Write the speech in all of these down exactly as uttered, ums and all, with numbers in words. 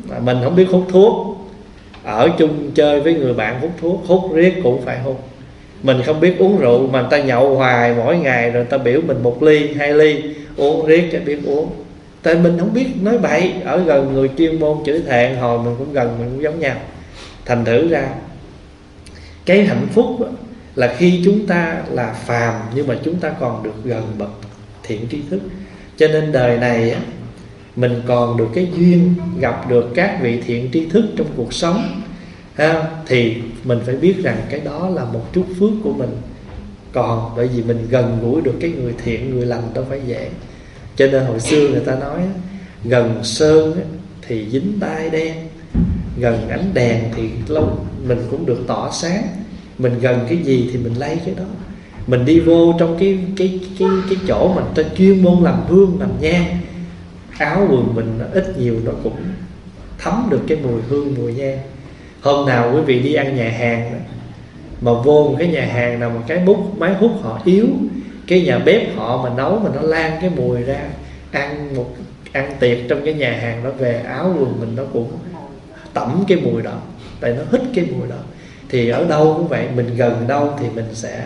Mình không biết hút thuốc, ở chung chơi với người bạn hút thuốc, hút riết cũng phải hút. Mình không biết uống rượu mà người ta nhậu hoài mỗi ngày, rồi người ta biểu mình một ly, hai ly, uống riết cho biết uống. Tại mình không biết nói bậy. Ở gần người chuyên môn chửi thề hồi mình cũng gần, mình cũng giống nhau. Thành thử ra cái hạnh phúc là khi chúng ta là phàm, nhưng mà chúng ta còn được gần bậc thiện tri thức. Cho nên đời này mình còn được cái duyên gặp được các vị thiện tri thức trong cuộc sống, ha, thì mình phải biết rằng cái đó là một chút phước của mình. Còn bởi vì mình gần gũi được cái người thiện, người lành đâu phải dễ. Cho nên hồi xưa người ta nói gần sơn thì dính tai đen, gần ánh đèn thì lâu mình cũng được tỏ sáng. Mình gần cái gì thì mình lấy cái đó. Mình đi vô trong cái cái cái cái chỗ mình ta chuyên môn làm hương làm nhang, áo quần mình nó ít nhiều nó cũng thấm được cái mùi hương mùi nhang. Hôm nào quý vị đi ăn nhà hàng mà vô một cái nhà hàng nào mà cái bút máy hút họ yếu, cái nhà bếp họ mà nấu mà nó lan cái mùi ra, ăn một ăn tiệc trong cái nhà hàng đó về, áo quần mình nó cũng tẩm cái mùi đó, tại nó hít cái mùi đó. Thì ở đâu cũng vậy, mình gần đâu thì mình sẽ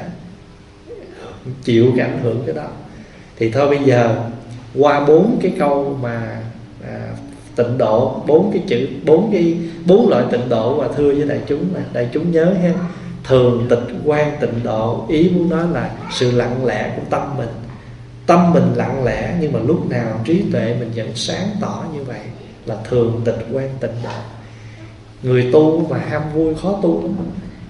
chịu cái ảnh hưởng cái đó. Thì thôi bây giờ qua bốn cái câu mà à, tịnh độ, bốn cái chữ, bốn cái bốn loại tịnh độ và thưa với đại chúng là đại chúng nhớ ha. Thường tịch quan tịnh độ, ý muốn nói là sự lặng lẽ của tâm mình. Tâm mình lặng lẽ nhưng mà lúc nào trí tuệ mình vẫn sáng tỏ như vậy là thường tịch quan tịnh độ. Người tu mà ham vui khó tu lắm.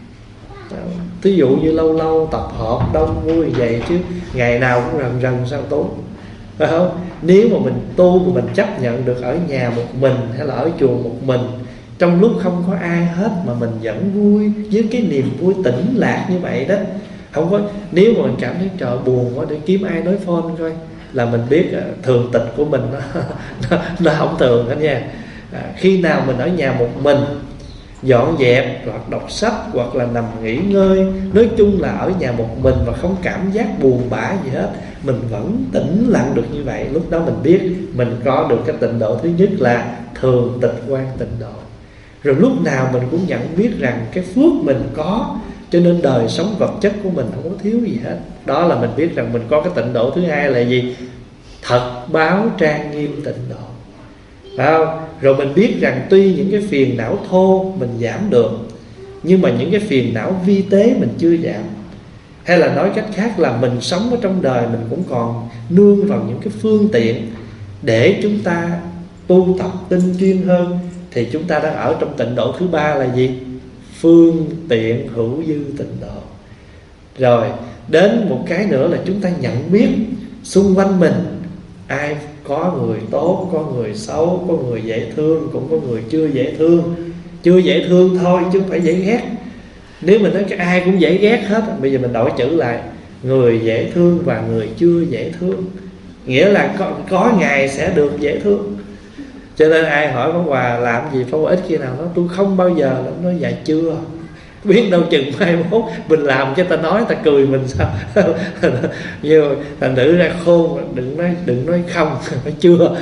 Thí dụ như lâu lâu tập hợp đông vui vậy chứ ngày nào cũng rần rần sao tu, phải không? Nếu mà mình tu mà mình chấp nhận được ở nhà một mình hay là ở chùa một mình, trong lúc không có ai hết mà mình vẫn vui với cái niềm vui tĩnh lạc như vậy đó. Không có, nếu mà mình cảm thấy trời buồn quá để kiếm ai nói phone coi là mình biết thường tịch của mình nó, nó, nó không thường hết nha. À, khi nào mình ở nhà một mình dọn dẹp hoặc đọc sách hoặc là nằm nghỉ ngơi, nói chung là ở nhà một mình mà không cảm giác buồn bã gì hết, mình vẫn tĩnh lặng được như vậy, lúc đó mình biết mình có được cái tịnh độ thứ nhất là thường tịch quan tịnh độ. Rồi lúc nào mình cũng nhận biết rằng cái phước mình có, cho nên đời sống vật chất của mình không có thiếu gì hết. Đó là mình biết rằng mình có cái tịnh độ thứ hai là gì? Thật báo trang nghiêm tịnh độ. Phải không? Rồi mình biết rằng tuy những cái phiền não thô mình giảm được, nhưng mà những cái phiền não vi tế mình chưa giảm. Hay là nói cách khác là mình sống ở trong đời mình cũng còn nương vào những cái phương tiện để chúng ta tu tập tinh chuyên hơn. Thì chúng ta đang ở trong tịnh độ thứ ba là gì? Phương tiện hữu dư tịnh độ. Rồi đến một cái nữa là chúng ta nhận biết xung quanh mình ai có người tốt, có người xấu, có người dễ thương, cũng có người chưa dễ thương. Chưa dễ thương thôi chứ không phải dễ ghét. Nếu mình nói cái ai cũng dễ ghét hết, bây giờ mình đổi chữ lại người dễ thương và người chưa dễ thương. Nghĩa là có, có ngày sẽ được dễ thương. Cho nên ai hỏi Pháp Hòa làm gì, Pháp Hòa ít khi nào nói tôi không bao giờ. Nó nói dạ chưa, biết đâu chừng mai mốt mình làm cho ta nói ta cười mình sao. Nhưng thành thử ra khôn, đừng nói đừng nói không, phải chưa.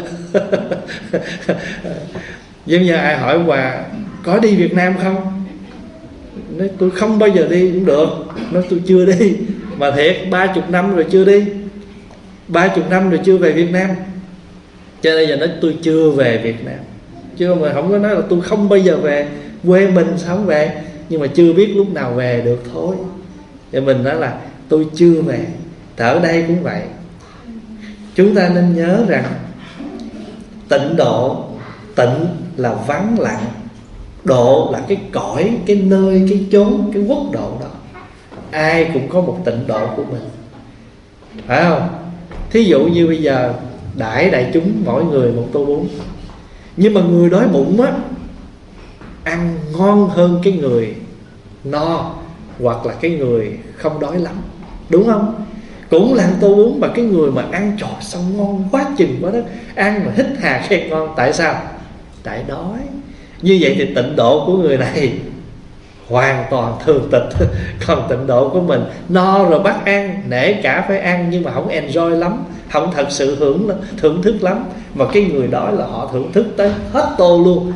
Giống như ai hỏi Hòa có đi Việt Nam không, nói tôi không bao giờ đi cũng được. Nói tôi chưa đi, mà thiệt ba chục năm rồi chưa đi, ba chục năm rồi chưa về Việt Nam. Cho nên giờ nói tôi chưa về Việt Nam, chứ mà không có nói là tôi không bao giờ về quê mình, sao không về, nhưng mà chưa biết lúc nào về được thôi. Thì mình nói là tôi chưa về. Thì ở đây cũng vậy, chúng ta nên nhớ rằng tịnh độ, tịnh là vắng lặng, độ là cái cõi, cái nơi, cái chốn, cái quốc độ đó. Ai cũng có một tịnh độ của mình, phải không? Thí dụ như bây giờ đãi đại chúng mỗi người một tô bún, nhưng mà người đói bụng á ăn ngon hơn cái người no, hoặc là cái người không đói lắm, đúng không? Cũng là ăn tô bún mà cái người mà ăn trò xong ngon quá chừng quá đó, ăn mà hít hà khen ngon. Tại sao? Tại đói. Như vậy thì tịnh độ của người này hoàn toàn thường tịch. Còn tịnh độ của mình no rồi bắt ăn, nể cả phải ăn, nhưng mà không enjoy lắm, không thật sự hưởng thưởng thức lắm. Mà cái người đó là họ thưởng thức tới hết tô luôn.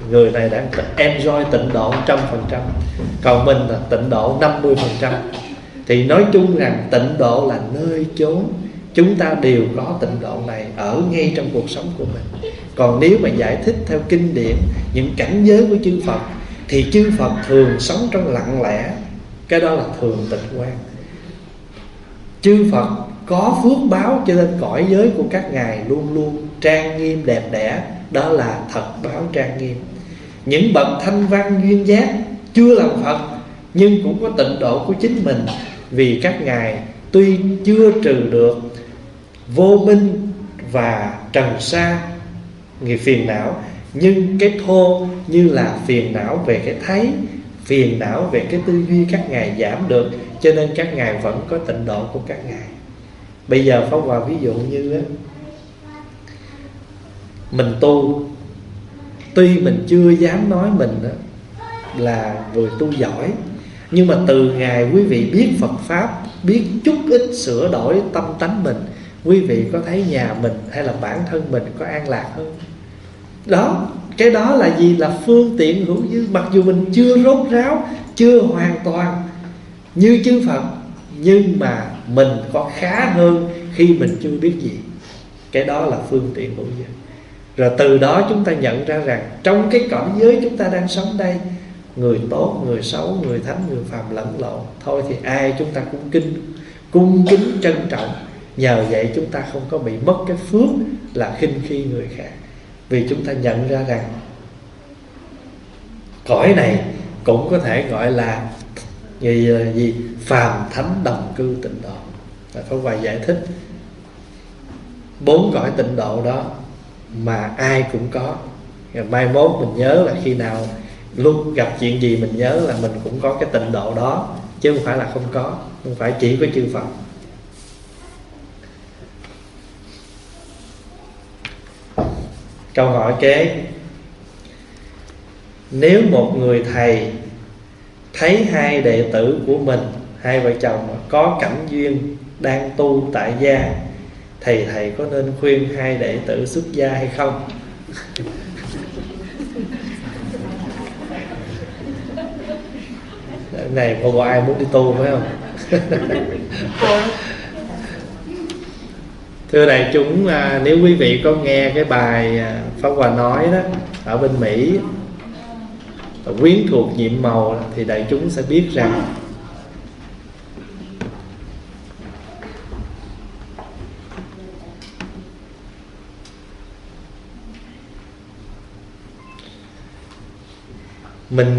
người này đang enjoy tịnh độ một trăm phần trăm, còn mình là tịnh độ năm mươi phần trăm. Thì nói chung rằng tịnh độ là nơi chốn chúng ta đều có tịnh độ này ở ngay trong cuộc sống của mình. Còn nếu mà giải thích theo kinh điển những cảnh giới của chư Phật thì chư Phật thường sống trong lặng lẽ, cái đó là thường tịch quan. Chư Phật có phước báo cho nên cõi giới của các ngài luôn luôn trang nghiêm đẹp đẽ, đó là thật báo trang nghiêm. Những bậc thanh văn duyên giác chưa làm Phật nhưng cũng có tịnh độ của chính mình, vì các ngài tuy chưa trừ được vô minh và trần sa người phiền não, nhưng cái thô như là phiền não về cái thấy, phiền não về cái tư duy các ngài giảm được, cho nên các ngài vẫn có tịnh độ của các ngài. Bây giờ Pháp Hòa ví dụ như á, mình tu, tuy mình chưa dám nói mình á, là người tu giỏi, nhưng mà từ ngày quý vị biết Phật Pháp, biết chút ít sửa đổi tâm tánh mình, quý vị có thấy nhà mình hay là bản thân mình có an lạc hơn. Đó, cái đó là gì? Là phương tiện hữu dư. Mặc dù mình chưa rốt ráo, chưa hoàn toàn như chư Phật, nhưng mà mình có khá hơn khi mình chưa biết gì. Cái đó là phương tiện hữu dư. Rồi từ đó chúng ta nhận ra rằng trong cái cõi giới chúng ta đang sống đây, người tốt, người xấu, người thánh, người phàm lẫn lộn. Thôi thì ai chúng ta cũng kinh, cung kính trân trọng. Nhờ vậy chúng ta không có bị mất cái phước là khinh khi người khác. Vì chúng ta nhận ra rằng cõi này cũng có thể gọi là gì, gì? Phàm thánh đồng cư tịnh độ. Pháp Hòa giải thích bốn cõi tịnh độ đó mà ai cũng có. Rồi mai mốt mình nhớ là khi nào lúc gặp chuyện gì mình nhớ là mình cũng có cái tịnh độ đó, chứ không phải là không có, không phải chỉ có chư Phật. Câu hỏi kế: nếu một người thầy thấy hai đệ tử của mình, hai vợ chồng có cảnh duyên đang tu tại gia, thầy thầy có nên khuyên hai đệ tử xuất gia hay không? Cái này không có ai muốn đi tu phải không? Thưa đại chúng, nếu quý vị có nghe cái bài Pháp Hòa nói đó ở bên Mỹ, quyến thuộc nhiệm màu, thì đại chúng sẽ biết rằng mình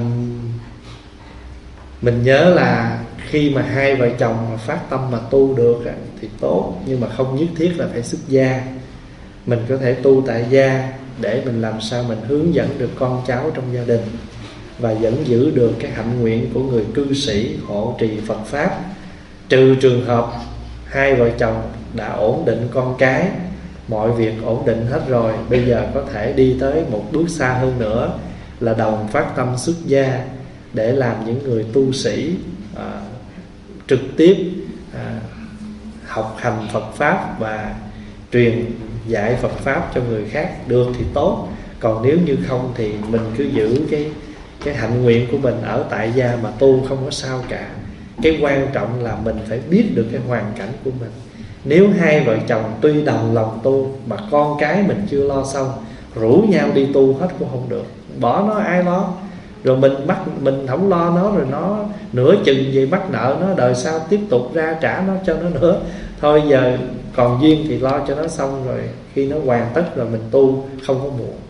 mình nhớ là khi mà hai vợ chồng mà phát tâm mà tu được thì tốt, nhưng mà không nhất thiết là phải xuất gia. Mình có thể tu tại gia để mình làm sao mình hướng dẫn được con cháu trong gia đình, và vẫn giữ được cái hạnh nguyện của người cư sĩ hộ trì Phật Pháp. Trừ trường hợp hai vợ chồng đã ổn định con cái, mọi việc ổn định hết rồi, bây giờ có thể đi tới một bước xa hơn nữa là đồng phát tâm xuất gia để làm những người tu sĩ à, trực tiếp à, học hành Phật Pháp và truyền dạy Phật Pháp cho người khác được thì tốt. Còn nếu như không thì mình cứ giữ cái cái hạnh nguyện của mình ở tại gia mà tu không có sao cả. Cái quan trọng là mình phải biết được cái hoàn cảnh của mình. Nếu hai vợ chồng tuy đồng lòng tu mà con cái mình chưa lo xong, rủ nhau đi tu hết cũng không được. Bỏ nó ai lo? Rồi mình bắt mình không lo nó, rồi nó nửa chừng gì mắc nợ nó, đời sau tiếp tục ra trả nó cho nó nữa. Thôi giờ còn duyên thì lo cho nó xong, rồi khi nó hoàn tất rồi mình tu không có muộn.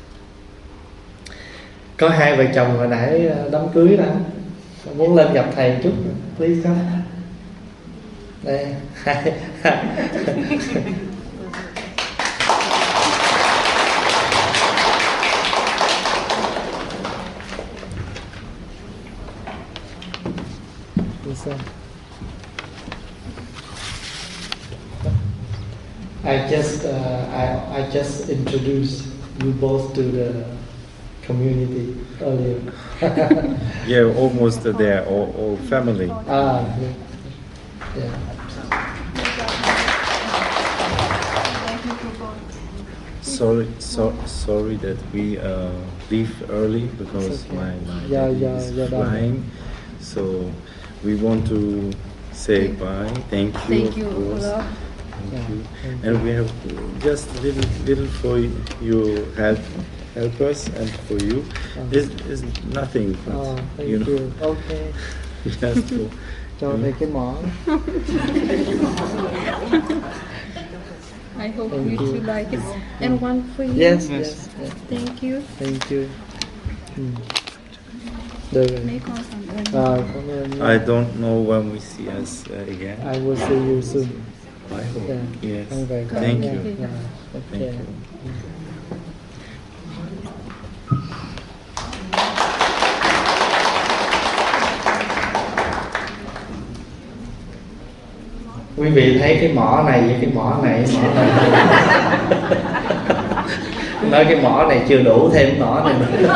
Có hai vợ chồng hồi nãy đám cưới đó, muốn lên gặp thầy chút, please come. Đây. I just uh, I I just introduced you both to the community earlier. Yeah, almost there, all, all family. Ah, yeah. Yeah. sorry, so, sorry that we uh, leave early because okay. my my Yeah, daddy yeah, is yeah, yeah. flying. So we want to say bye. Thank you. Thank of you, course. Olaf. Thank Yeah, you. thank And we have just little little for you help help us and for you. Uh-huh. This is nothing. But, Oh, thank you you. know, Okay. just for, Cho you đây know. cái món. I hope Thank you you. two like it. And one for you. Yes, yes, yes. Thank you. Thank you. Ừ. Được rồi. Mấy con cảm ơn. Rồi, cảm ơn. I don't know when we see us uh, again. I will see you soon. I hope. Yeah. Yes. Không về khỏi Thank nha. you. Rồi, Thank okay. you. Quý vị thấy cái mỏ này với cái mỏ này, mỏ này nói cái mỏ này chưa đủ, thêm mỏ này nữa.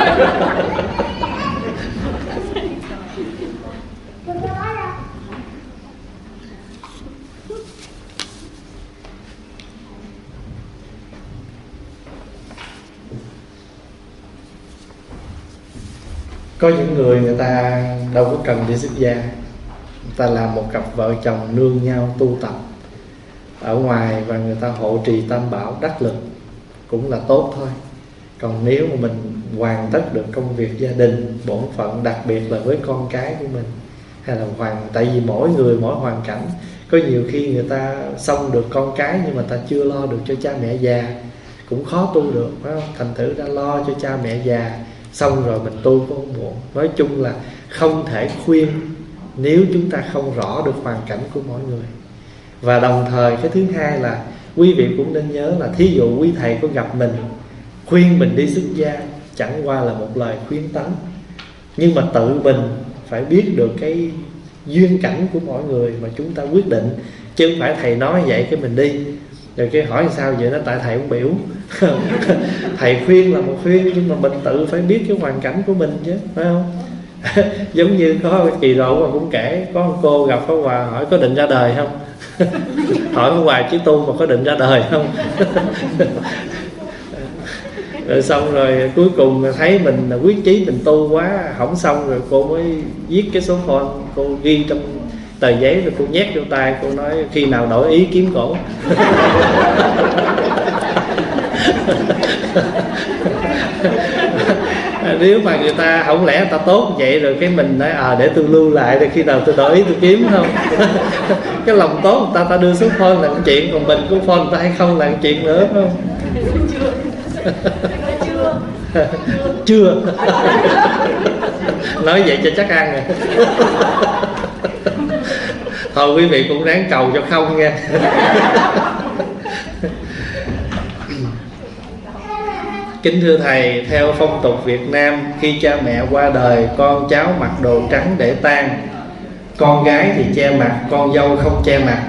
Có những người người ta đâu có cần đi xuất gia, người ta làm một cặp vợ chồng nương nhau tu tập ở ngoài và người ta hộ trì tam bảo đắc lực cũng là tốt thôi. Còn nếu mà mình hoàn tất được công việc gia đình, bổn phận, đặc biệt là với con cái của mình, hay là hoàn, tại vì mỗi người mỗi hoàn cảnh, có nhiều khi người ta xong được con cái nhưng mà ta chưa lo được cho cha mẹ già, cũng khó tu được, phải không? Thành thử đã lo cho cha mẹ già xong rồi mình tu cũng không muộn. Nói chung là không thể khuyên nếu chúng ta không rõ được hoàn cảnh của mỗi người. Và đồng thời cái thứ hai là quý vị cũng nên nhớ là thí dụ quý thầy có gặp mình khuyên mình đi xuất gia, chẳng qua là một lời khuyên tấn, nhưng mà tự mình phải biết được cái duyên cảnh của mỗi người mà chúng ta quyết định, chứ không phải thầy nói vậy cái mình đi rồi cái hỏi sao vậy, nó tại thầy không biểu. Thầy khuyên là một khuyên, nhưng mà mình tự phải biết cái hoàn cảnh của mình chứ, phải không? Giống như có kỳ rồi mà cũng kể, có một cô gặp Pháp Hòa hỏi có định ra đời không. Hỏi Pháp Hòa chứ tu mà có định ra đời không. Rồi xong rồi cuối cùng thấy mình quyết chí mình tu quá không xong, rồi cô mới viết cái số phone, cô ghi trong tờ giấy rồi cô nhét vô tay, cô nói khi nào đổi ý kiếm cổ. Nếu mà người ta không lẽ người ta tốt vậy rồi cái mình nói à để tôi lưu lại rồi khi nào tôi đổi ý tôi kiếm, không? Cái lòng tốt người ta ta đưa số phone là một chuyện, còn mình có phone người ta hay không là một chuyện nữa, phải không? Chưa. Nói vậy cho chắc ăn rồi. Thôi quý vị cũng ráng cầu cho không nha. Kính thưa thầy, theo phong tục Việt Nam, khi cha mẹ qua đời, con cháu mặc đồ trắng để tang, con gái thì che mặt, con dâu không che mặt.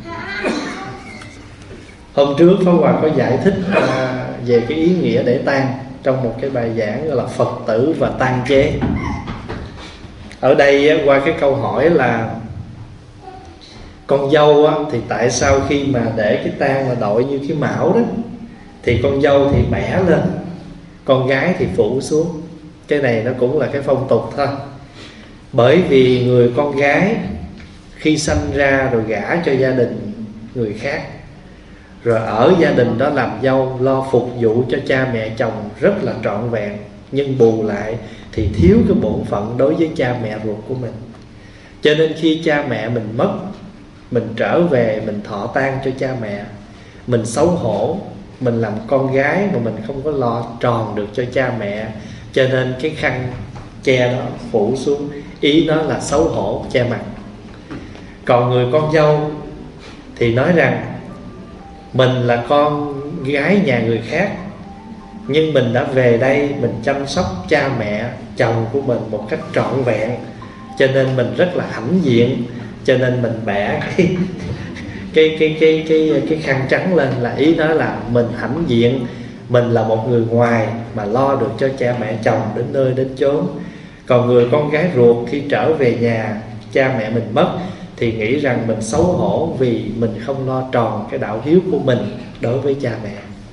Hôm trước Pháp Hòa có giải thích uh, về cái ý nghĩa để tang trong một cái bài giảng gọi là Phật tử và tang chế. Ở đây qua cái câu hỏi là con dâu á, thì tại sao khi mà để cái tang là đội như cái mão đó thì con dâu thì bẻ lên, con gái thì phủ xuống. Cái này nó cũng là cái phong tục thôi. Bởi vì người con gái khi sanh ra rồi gả cho gia đình người khác, rồi ở gia đình đó làm dâu, lo phục vụ cho cha mẹ chồng rất là trọn vẹn, nhưng bù lại thì thiếu cái bổn phận đối với cha mẹ ruột của mình. Cho nên khi cha mẹ mình mất, mình trở về mình thọ tang cho cha mẹ, mình xấu hổ, mình làm con gái mà mình không có lo tròn được cho cha mẹ, cho nên cái khăn che đó phủ xuống, ý nó là xấu hổ che mặt. Còn người con dâu thì nói rằng mình là con gái nhà người khác, nhưng mình đã về đây mình chăm sóc cha mẹ chồng của mình một cách trọn vẹn, cho nên mình rất là hãnh diện, cho nên mình bẻ cái cái cái cái cái cái khăn trắng lên, là ý nói là mình hãnh diện, mình là một người ngoài mà lo được cho cha mẹ chồng đến nơi đến chốn. Còn người con gái ruột khi trở về nhà cha mẹ mình mất thì nghĩ rằng mình xấu hổ vì mình không lo tròn cái đạo hiếu của mình đối với cha mẹ.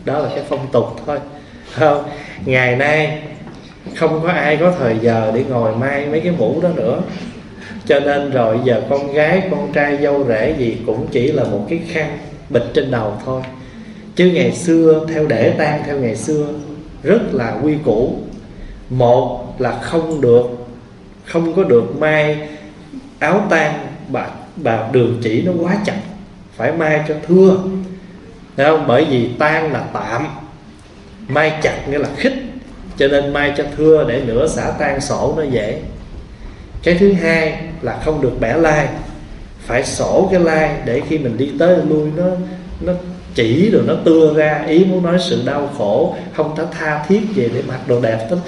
Đó là cái phong tục thôi, không? Ngày nay không có ai có thời giờ để ngồi may mấy cái mũ đó nữa, cho nên rồi giờ con gái, con trai, dâu rể gì cũng chỉ là một cái khăn bịch trên đầu thôi. Chứ ngày xưa theo để tang theo ngày xưa rất là quy củ. Một là không được, không có được may áo tang bà, bà đường chỉ nó quá chặt, phải may cho thưa, thấy không? Bởi vì tang là tạm, may chặt nghĩa là khích, cho nên may cho thưa để nửa xả tang sổ nó dễ. Cái thứ hai là không được bẻ lai, phải sổ cái lai để khi mình đi tới lui nó nó chỉ rồi nó tưa ra, ý muốn nói sự đau khổ, không có tha thiết về để mặc đồ đẹp hết.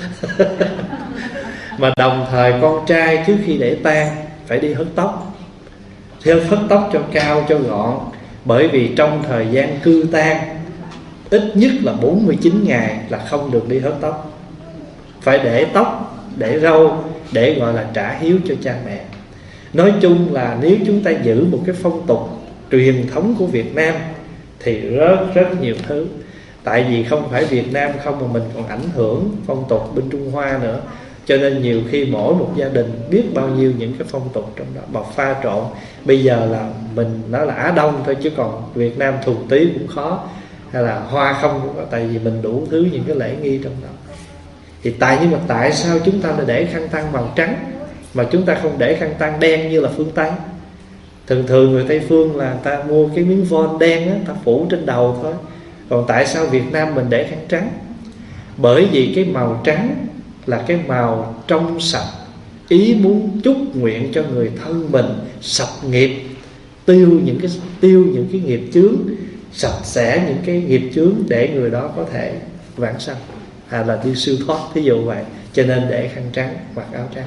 Mà đồng thời con trai trước khi để tang phải đi hớt tóc, theo hớt tóc cho cao cho gọn, bởi vì trong thời gian cư tang ít nhất là bốn mươi chín ngày là không được đi hớt tóc, phải để tóc, để râu, để gọi là trả hiếu cho cha mẹ. Nói chung là nếu chúng ta giữ một cái phong tục truyền thống của Việt Nam thì rất rất nhiều thứ. Tại vì không phải Việt Nam không mà mình còn ảnh hưởng phong tục bên Trung Hoa nữa, cho nên nhiều khi mỗi một gia đình biết bao nhiêu những cái phong tục trong đó mà pha trộn. Bây giờ là mình nói là Á Đông thôi, chứ còn Việt Nam thuần túy cũng khó, hay là Hoa không cũng có, tại vì mình đủ thứ những cái lễ nghi trong đó. Thì tại nhưng mà tại sao chúng ta lại để khăn tang màu trắng mà chúng ta không để khăn tang đen như là phương Tây? Thường thường người Tây phương là ta mua cái miếng von đen á, ta phủ trên đầu thôi. Còn tại sao Việt Nam mình để khăn trắng? Bởi vì cái màu trắng là cái màu trong sạch, ý muốn chúc nguyện cho người thân mình sạch nghiệp, tiêu những cái tiêu những cái nghiệp chướng, sạch sẽ những cái nghiệp chướng để người đó có thể vãng sanh, hay là đi siêu thoát, thí dụ vậy. Cho nên để khăn trắng, mặc áo trắng.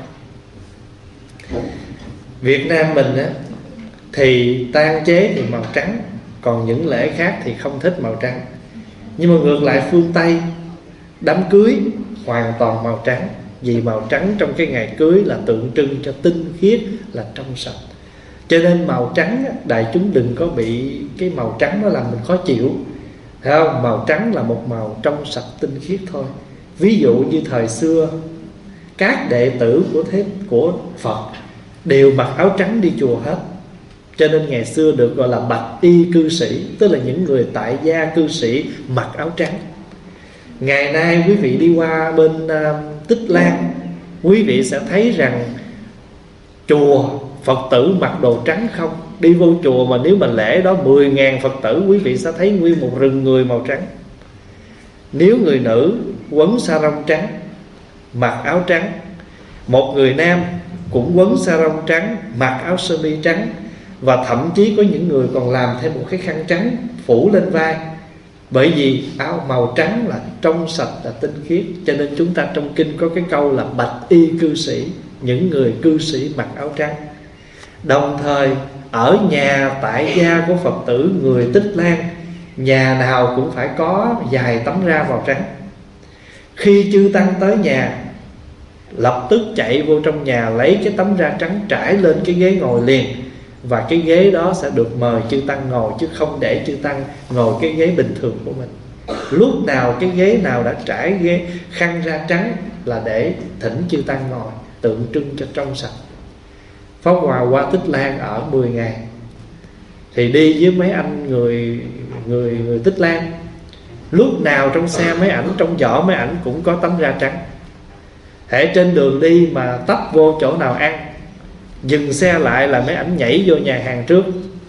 Việt Nam mình á thì tang chế thì màu trắng, còn những lễ khác thì không thích màu trắng. Nhưng mà ngược lại phương Tây, đám cưới hoàn toàn màu trắng, vì màu trắng trong cái ngày cưới là tượng trưng cho tinh khiết, là trong sạch. Cho nên màu trắng, đại chúng đừng có bị cái màu trắng nó làm mình khó chịu, thấy không? Màu trắng là một màu trong sạch tinh khiết thôi. Ví dụ như thời xưa các đệ tử của thế của Phật đều mặc áo trắng đi chùa hết, cho nên ngày xưa được gọi là bạch y cư sĩ, tức là những người tại gia cư sĩ mặc áo trắng. Ngày nay quý vị đi qua bên uh, Tích Lan, quý vị sẽ thấy rằng chùa Phật tử mặc đồ trắng không. Đi vô chùa mà nếu mà lễ đó mười ngàn Phật tử, quý vị sẽ thấy nguyên một rừng người màu trắng. Nếu người nữ quấn sa rong trắng, mặc áo trắng, một người nam cũng quấn sa rong trắng, mặc áo sơ mi trắng, và thậm chí có những người còn làm thêm một cái khăn trắng phủ lên vai. Bởi vì áo màu trắng là trong sạch, là tinh khiết. Cho nên chúng ta trong kinh có cái câu là bạch y cư sĩ, những người cư sĩ mặc áo trắng. Đồng thời ở nhà tại gia của Phật tử người Tích Lan, nhà nào cũng phải có vài tấm ra màu trắng. Khi chư tăng tới nhà, lập tức chạy vô trong nhà lấy cái tấm ra trắng trải lên cái ghế ngồi liền. Và cái ghế đó sẽ được mời chư tăng ngồi, chứ không để chư tăng ngồi cái ghế bình thường của mình. Lúc nào cái ghế nào đã trải ghế khăn ra trắng là để thỉnh chư tăng ngồi, tượng trưng cho trong sạch. Pháp Hòa qua Tích Lan ở mười ngày, thì đi với mấy anh người người người Tích Lan, lúc nào trong xe mấy ảnh, trong giỏ mấy ảnh cũng có tấm da trắng. Hễ trên đường đi mà tấp vô chỗ nào ăn, dừng xe lại là mấy ảnh nhảy vô nhà hàng trước.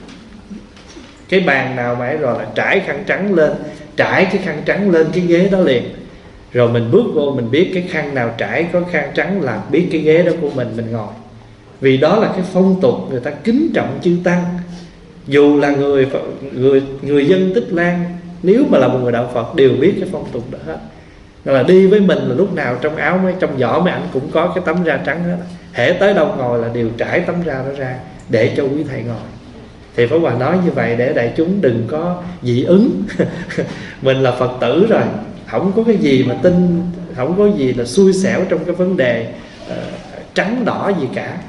Cái bàn nào mà rồi là trải khăn trắng lên, trải cái khăn trắng lên cái ghế đó liền. Rồi mình bước vô mình biết cái khăn nào trải có khăn trắng là biết cái ghế đó của mình, mình ngồi. Vì đó là cái phong tục người ta kính trọng chư tăng. Dù là người người người dân Tích Lan, nếu mà là một người đạo Phật đều biết cái phong tục đó hết. Nên là đi với mình là lúc nào trong áo mấy trong giỏ mấy ảnh cũng có cái tấm da trắng hết. Hễ tới đâu ngồi là đều trải tấm da đó ra để cho quý thầy ngồi. Thì Pháp Hòa nói như vậy để đại chúng đừng có dị ứng. Mình là Phật tử rồi, không có cái gì mà tin, không có gì là xui xẻo trong cái vấn đề uh, trắng đỏ gì cả.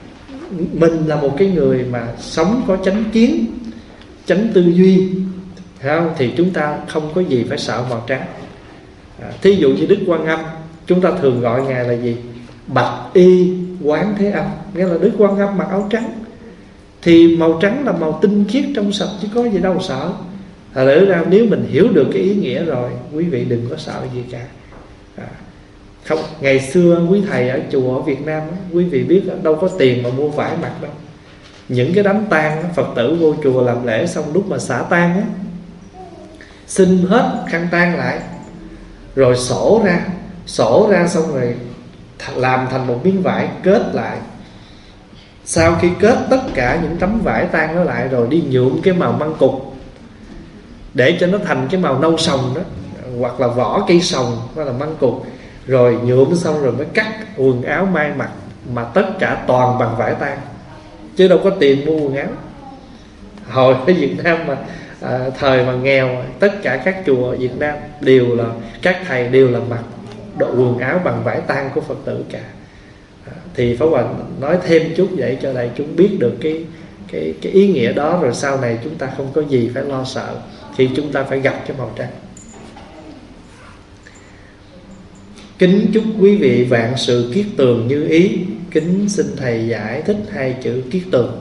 uh, Mình là một cái người mà sống có chánh kiến, chánh tư duy, Thấy không? Thì chúng ta không có gì phải sợ màu trắng. à, Thí dụ như Đức Quan Âm, chúng ta thường gọi Ngài là gì? Bạch y Quán Thế Âm, nghĩa là Đức Quan Âm mặc áo trắng. Thì màu trắng là màu tinh khiết trong sạch, chứ có gì đâu sợ. Thật lẽ ra nếu mình hiểu được cái ý nghĩa rồi, quý vị đừng có sợ gì cả. à, Không, ngày xưa quý thầy ở chùa ở Việt Nam đó, quý vị biết đâu có tiền mà mua vải mặc đâu. Những cái đám tang, Phật tử vô chùa làm lễ xong lúc mà xả tang á, xin hết khăn tang lại, rồi sổ ra, sổ ra xong rồi làm thành một miếng vải kết lại. Sau khi kết tất cả những tấm vải tang đó lại, rồi đi nhuộm cái màu măng cục để cho nó thành cái màu nâu sòng đó, hoặc là vỏ cây sòng, hoặc là măng cục. Rồi nhuộm xong rồi mới cắt quần áo may mặc, mà tất cả toàn bằng vải tang, chứ đâu có tiền mua quần áo. Hồi ở Việt Nam mà à, thời mà nghèo, tất cả các chùa ở Việt Nam đều là, các thầy đều là mặc độ quần áo bằng vải tang của Phật tử cả. à, Thì Pháp Hòa nói thêm chút vậy cho đại chúng biết được cái, cái, cái ý nghĩa đó. Rồi sau này chúng ta không có gì phải lo sợ khi chúng ta phải gặp cái màu trắng. Kính chúc quý vị vạn sự kiết tường như ý. Kính xin thầy giải thích hai chữ kiết tường.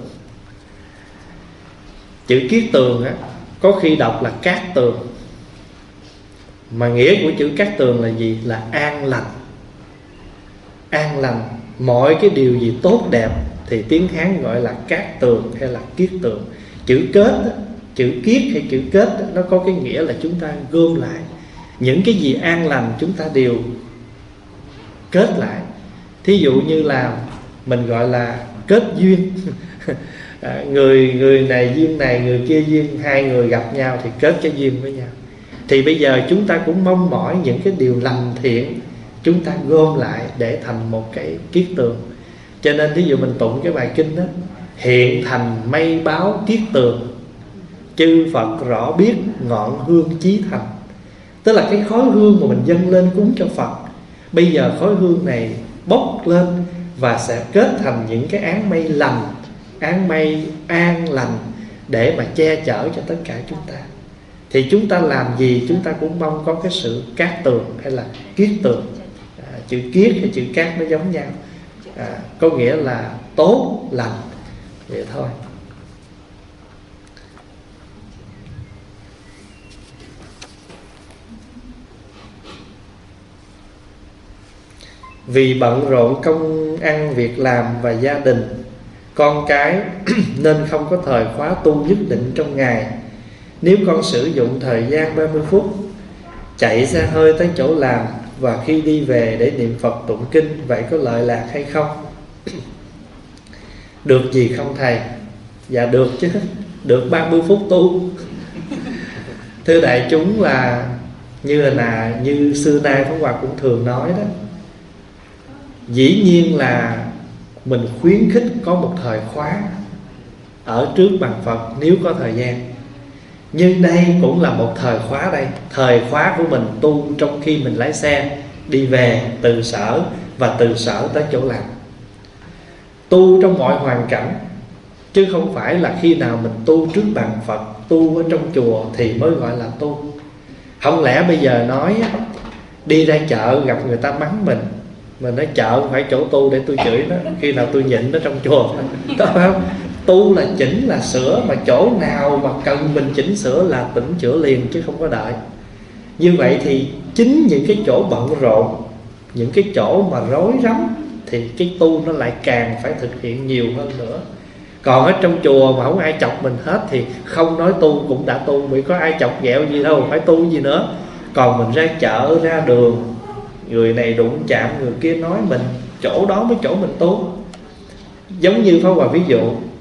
Chữ kiết tường á, có khi đọc là cát tường, mà nghĩa của chữ cát tường là gì? Là an lành. An lành, mọi cái điều gì tốt đẹp thì tiếng Hán gọi là cát tường hay là kiết tường. Chữ kết á, chữ kiết hay chữ kết á, nó có cái nghĩa là chúng ta gom lại những cái gì an lành, chúng ta đều kết lại. Thí dụ như là mình gọi là kết duyên. à, người người này duyên này, người kia duyên, hai người gặp nhau thì kết cái duyên với nhau. Thì bây giờ chúng ta cũng mong mỏi những cái điều lành thiện chúng ta gom lại để thành một cái kiết tường. Cho nên thí dụ mình tụng cái bài kinh đó: hiện thành mây báo kiết tường, chư Phật rõ biết ngọn hương chí thành. Tức là cái khói hương mà mình dâng lên cúng cho Phật, bây giờ khói hương này bốc lên và sẽ kết thành những cái áng mây lành, áng mây an lành để mà che chở cho tất cả chúng ta. Thì chúng ta làm gì chúng ta cũng mong có cái sự cát tường hay là kiết tường. à, Chữ kiết hay chữ cát nó giống nhau, à, có nghĩa là tốt, lành, vậy thôi. Vì bận rộn công ăn việc làm và gia đình, con cái nên không có thời khóa tu nhất định trong ngày. Nếu con sử dụng thời gian ba mươi phút chạy xe hơi tới chỗ làm và khi đi về để niệm Phật tụng kinh, vậy có lợi lạc hay không? Được gì không thầy? Dạ được chứ, được ba mươi phút tu. Thưa đại chúng, là như là, là như xưa nay Pháp Hòa cũng thường nói đó, dĩ nhiên là mình khuyến khích có một thời khóa ở trước bàn Phật nếu có thời gian. Nhưng đây cũng là một thời khóa đây. Thời khóa của mình tu trong khi mình lái xe đi về từ sở và từ sở tới chỗ làm. Tu trong mọi hoàn cảnh, chứ không phải là khi nào mình tu trước bàn Phật, tu ở trong chùa thì mới gọi là tu. Không lẽ bây giờ nói đi ra chợ gặp người ta mắng mình, mình nói chợ không phải chỗ tu để tôi chửi nó, khi nào tôi nhịn nó trong chùa. Đó phải không? Tu là chỉnh là sửa, mà chỗ nào mà cần mình chỉnh sửa là tỉnh chữa liền, chứ không có đợi. Như vậy thì chính những cái chỗ bận rộn, những cái chỗ mà rối rắm thì cái tu nó lại càng phải thực hiện nhiều hơn nữa. Còn ở trong chùa mà không ai chọc mình hết thì không nói tu cũng đã tu, vì có ai chọc ghẹo gì đâu, phải tu gì nữa. Còn mình ra chợ, ra đường, người này đụng chạm, người kia nói mình, chỗ đó mới chỗ mình tu. Giống như Pháp Hòa ví dụ,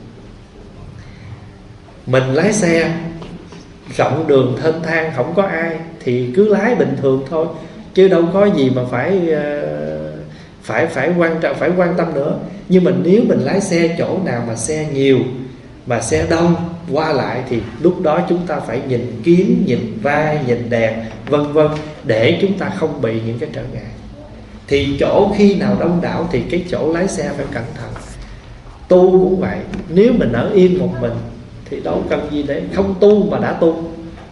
mình lái xe rộng đường thênh thang không có ai thì cứ lái bình thường thôi, chứ đâu có gì mà phải phải phải quan trọng phải quan tâm nữa. Nhưng mà nếu mình lái xe chỗ nào mà xe nhiều, mà xe đông qua lại, thì lúc đó chúng ta phải nhìn kiến, nhìn vai, nhìn đèn, vân vân, để chúng ta không bị những cái trở ngại. Thì chỗ khi nào đông đảo thì cái chỗ lái xe phải cẩn thận. Tu cũng vậy, nếu mình ở yên một mình thì đâu cần gì để không tu mà đã tu.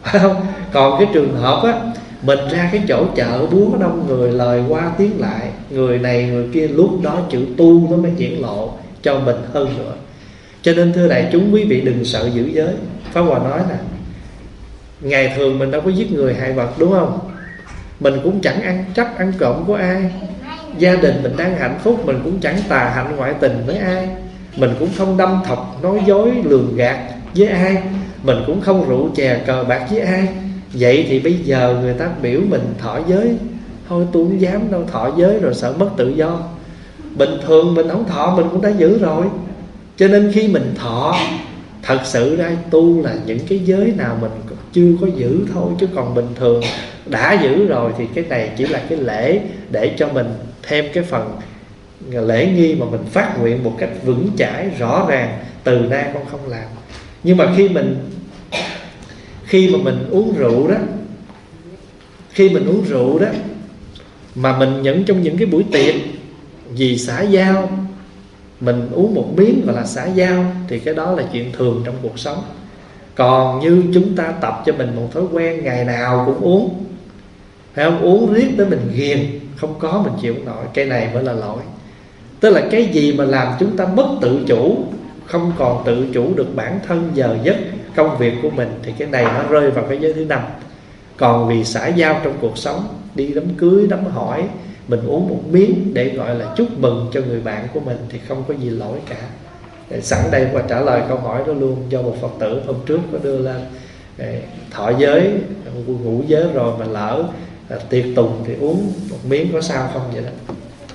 phải không? Còn cái trường hợp á, mình ra cái chỗ chợ búa đông người, lời qua tiếng lại, người này người kia, lúc đó chữ tu nó mới hiển lộ cho mình hơn nữa. Cho nên thưa đại chúng, quý vị đừng sợ giữ giới. Pháp Hòa nói nè, ngày thường mình đâu có giết người hại vật, đúng không? Mình cũng chẳng ăn cắp ăn trộm của ai. Gia đình mình đang hạnh phúc, mình cũng chẳng tà hạnh ngoại tình với ai. Mình cũng không đâm thọc nói dối lường gạt với ai. Mình cũng không rượu chè cờ bạc với ai. Vậy thì bây giờ người ta biểu mình thọ giới, thôi tôi không dám đâu, thọ giới rồi sợ mất tự do. Bình thường mình không thọ mình cũng đã giữ rồi. Cho nên khi mình thọ, thật sự ra tu là những cái giới nào mình chưa có giữ thôi. Chứ còn bình thường đã giữ rồi thì cái này chỉ là cái lễ để cho mình thêm cái phần lễ nghi mà mình phát nguyện một cách vững chãi, rõ ràng, từ nay con không làm. Nhưng mà khi mình Khi mà mình uống rượu đó Khi mình uống rượu đó mà mình nhận trong những cái buổi tiệc vì xã giao, mình uống một miếng gọi là xã giao, thì cái đó là chuyện thường trong cuộc sống. Còn như chúng ta tập cho mình một thói quen ngày nào cũng uống, phải không? Uống riết tới mình ghiền, không có mình chịu nổi, cái này mới là lỗi. Tức là cái gì mà làm chúng ta mất tự chủ, không còn tự chủ được bản thân, giờ giấc, công việc của mình, thì cái này nó rơi vào cái giới thứ năm. Còn vì xã giao trong cuộc sống, đi đám cưới, đám hỏi, mình uống một miếng để gọi là chúc mừng cho người bạn của mình thì không có gì lỗi cả. Để sẵn đây qua trả lời câu hỏi đó luôn, do một Phật tử hôm trước có đưa lên thọ giới, ngủ giới rồi mà lỡ tiệc tùng thì uống một miếng có sao không vậy đó.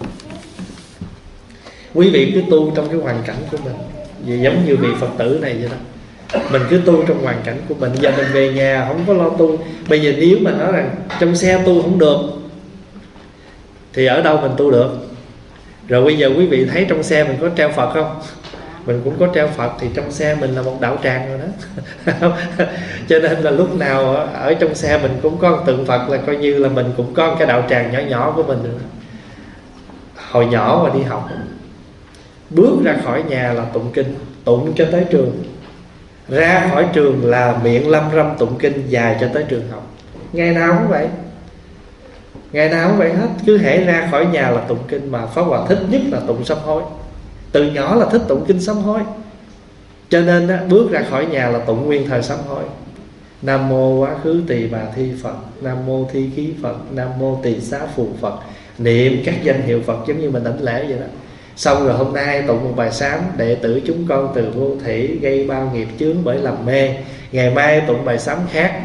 Quý vị cứ tu trong cái hoàn cảnh của mình, vậy giống như vị Phật tử này vậy đó. Mình cứ tu trong hoàn cảnh của mình. Giờ mình về nhà không có lo tu. Bây giờ nếu mà nói rằng trong xe tu không được thì ở đâu mình tu được? Rồi bây giờ quý vị thấy trong xe mình có treo Phật không? Mình cũng có treo Phật, thì trong xe mình là một đạo tràng rồi đó. Cho nên là lúc nào ở trong xe mình cũng có một tượng Phật, là coi như là mình cũng có cái đạo tràng nhỏ nhỏ của mình nữa. Hồi nhỏ mà đi học, bước ra khỏi nhà là tụng kinh, tụng cho tới trường. Ra khỏi trường là miệng lâm râm tụng kinh dài cho tới trường học. Ngày nào cũng vậy, ngày nào cũng vậy hết. Cứ hễ ra khỏi nhà là tụng kinh. Mà Pháp Hòa thích nhất là tụng sám hối. Từ nhỏ là thích tụng kinh sám hối. Cho nên á, bước ra khỏi nhà là tụng nguyên thời sám hối. Nam mô quá khứ tỳ bà thi Phật, Nam mô thi khí Phật, Nam mô tỳ xá phù Phật. Niệm các danh hiệu Phật giống như mình đảnh lễ vậy đó. Xong rồi hôm nay tụng một bài sám: đệ tử chúng con từ vô thủy gây bao nghiệp chướng bởi lầm mê. Ngày mai tụng bài sám khác,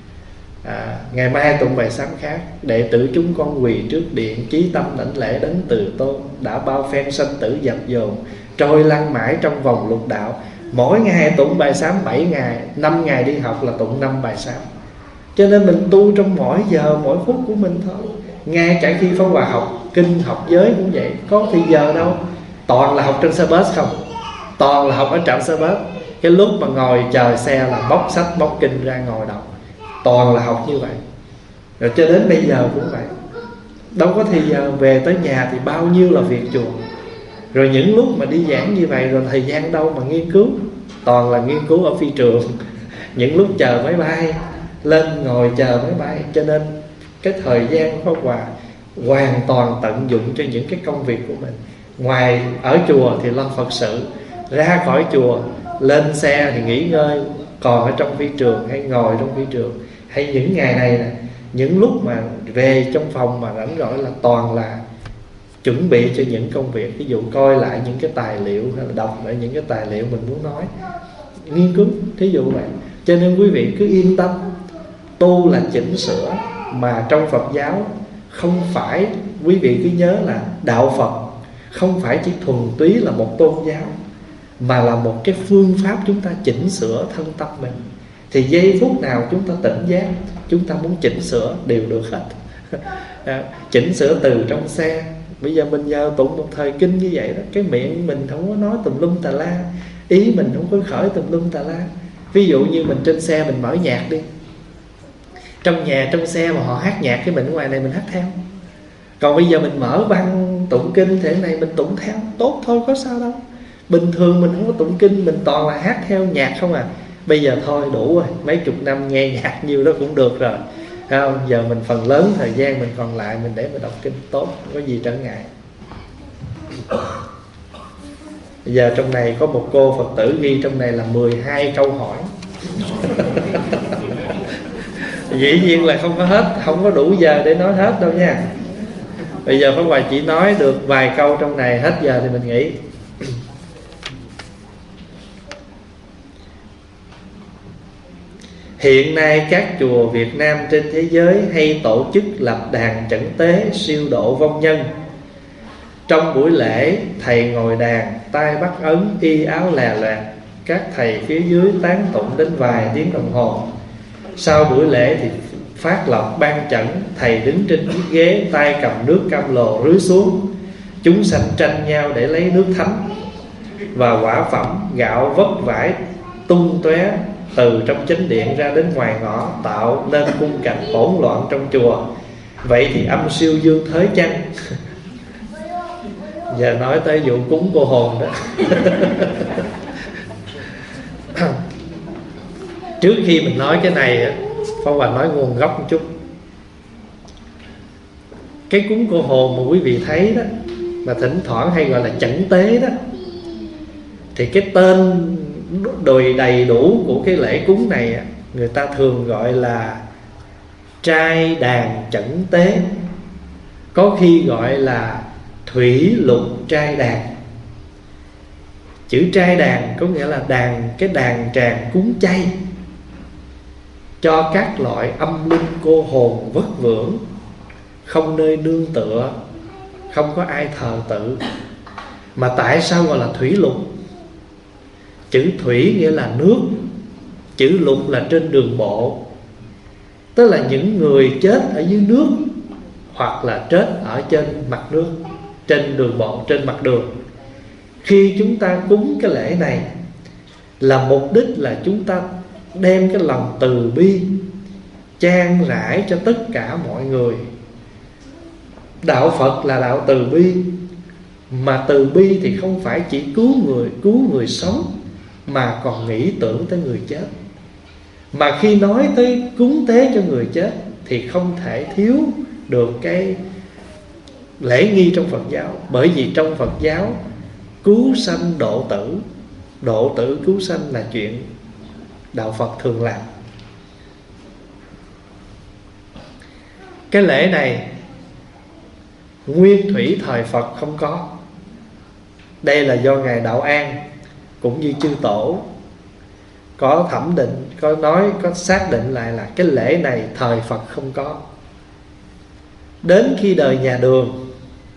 à, ngày mai tụng bài sám khác: đệ tử chúng con quỳ trước điện chí tâm đảnh lễ đấng từ tôn, đã bao phen sanh tử dập dồn, trôi lăn mãi trong vòng lục đạo. Mỗi ngày tụng bài sám bảy ngày, năm ngày đi học là tụng năm bài sám. Cho nên mình tu trong mỗi giờ mỗi phút của mình thôi. Ngay cả khi Pháp Hòa học kinh học giới cũng vậy, có thì giờ đâu, toàn là học trên xe bus không, toàn là học ở trạm xe bus. Cái lúc mà ngồi chờ xe là bóc sách bóc kinh ra ngồi đọc, toàn là học như vậy. Rồi cho đến bây giờ cũng vậy, đâu có thì giờ về tới nhà thì bao nhiêu là việc chùa. Rồi những lúc mà đi giảng như vậy rồi thời gian đâu mà nghiên cứu, toàn là nghiên cứu ở phi trường. Những lúc chờ máy bay lên ngồi chờ máy bay. Cho nên cái thời gian Pháp Hòa hoàn toàn tận dụng cho những cái công việc của mình. Ngoài ở chùa thì lo Phật sự, ra khỏi chùa lên xe thì nghỉ ngơi, còn ở trong phi trường hay ngồi trong phi trường. Hay những ngày này nè, những lúc mà về trong phòng mà rảnh rỗi là toàn là chuẩn bị cho những công việc. Ví dụ coi lại những cái tài liệu, hay là đọc lại những cái tài liệu mình muốn nói, nghiên cứu, thí dụ vậy. Cho nên quý vị cứ yên tâm, tu là chỉnh sửa. Mà trong Phật giáo không phải, quý vị cứ nhớ là đạo Phật không phải chỉ thuần túy là một tôn giáo, mà là một cái phương pháp chúng ta chỉnh sửa thân tâm mình. Thì giây phút nào chúng ta tỉnh giác, chúng ta muốn chỉnh sửa đều được hết. Chỉnh sửa từ trong xe. Bây giờ mình giờ tụng một thời kinh như vậy đó, cái miệng mình không có nói tùm lum tà la, ý mình không có khởi tùm lum tà la. Ví dụ như mình trên xe mình mở nhạc đi, trong nhà trong xe mà họ hát nhạc, cái mình ngoài này mình hát theo. Còn bây giờ mình mở băng tụng kinh thế này mình tụng theo, tốt thôi, có sao đâu. Bình thường mình không có tụng kinh, mình toàn là hát theo nhạc không à. Bây giờ thôi đủ rồi, mấy chục năm nghe nhạc nhiêu đó cũng được rồi, thấy không? Giờ mình phần lớn thời gian mình còn lại mình để mình đọc kinh tốt, không có gì trở ngại. Bây giờ trong này có một cô Phật tử ghi trong này là mười hai câu hỏi. Dĩ nhiên là không có hết, không có đủ giờ để nói hết đâu nha. Bây giờ Pháp Hòa chỉ nói được vài câu trong này, hết giờ thì mình nghỉ. Hiện nay các chùa Việt Nam trên thế giới hay tổ chức lập đàn chẩn tế siêu độ vong nhân. Trong buổi lễ, thầy ngồi đàn, tay bắt ấn, y áo lè loẹt. Các thầy phía dưới tán tụng đến vài tiếng đồng hồ. Sau buổi lễ thì phát lộc ban chẩn. Thầy đứng trên chiếc ghế, tay cầm nước cam lồ rưới xuống. Chúng sanh tranh nhau để lấy nước thánh. Và quả phẩm gạo vấp vải tung tóe từ trong chánh điện ra đến ngoài ngõ, tạo nên khung cảnh hỗn loạn trong chùa. Vậy thì âm siêu dương thới chăng? Giờ nói tới vụ cúng cô hồn đó. Trước khi mình nói cái này, Pháp Hòa nói nguồn gốc một chút. Cái cúng cô hồn mà quý vị thấy đó, mà thỉnh thoảng hay gọi là chẩn tế đó, thì cái tên đồi đầy đủ của cái lễ cúng này người ta thường gọi là trai đàn chẩn tế, có khi gọi là thủy lục trai đàn. Chữ trai đàn có nghĩa là đàn, cái đàn tràng cúng chay cho các loại âm linh cô hồn vất vưởng, không nơi nương tựa, không có ai thờ tự. Mà tại sao gọi là thủy lục? Chữ thủy nghĩa là nước, chữ lục là trên đường bộ, tức là những người chết ở dưới nước hoặc là chết ở trên mặt nước, trên đường bộ, trên mặt đường. Khi chúng ta cúng cái lễ này là mục đích là chúng ta đem cái lòng từ bi chan rải cho tất cả mọi người. Đạo Phật là đạo từ bi, mà từ bi thì không phải chỉ cứu người, cứu người sống, mà còn nghĩ tưởng tới người chết. Mà khi nói tới cúng tế cho người chết thì không thể thiếu được cái lễ nghi trong Phật giáo. Bởi vì trong Phật giáo, cứu sanh độ tử, độ tử cứu sanh là chuyện đạo Phật thường làm. Cái lễ này nguyên thủy thời Phật không có. Đây là do Ngài Đạo An cũng như chư tổ có thẩm định, có nói, có xác định lại là cái lễ này thời Phật không có. Đến khi đời nhà Đường,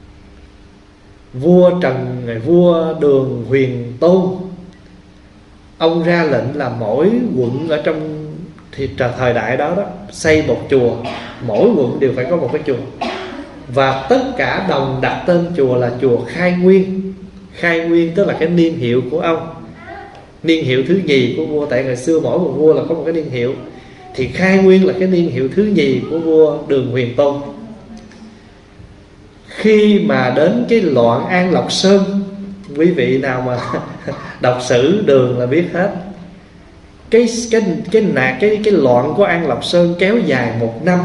vua Trần, vua Đường Huyền Tôn, ông ra lệnh là mỗi quận ở trong thì thời đại đó đó xây một chùa, mỗi quận đều phải có một cái chùa, và tất cả đồng đặt tên chùa là chùa Khai Nguyên. Khai Nguyên tức là cái niên hiệu của ông, niên hiệu thứ nhì của vua. Tại ngày xưa mỗi một vua là có một cái niên hiệu, thì Khai Nguyên là cái niên hiệu thứ nhì của vua Đường Huyền Tôn. Khi mà đến cái loạn An Lộc Sơn, quý vị nào mà đọc sử Đường là biết hết. Cái cái cái nạt cái cái loạn của An Lộc Sơn kéo dài một năm,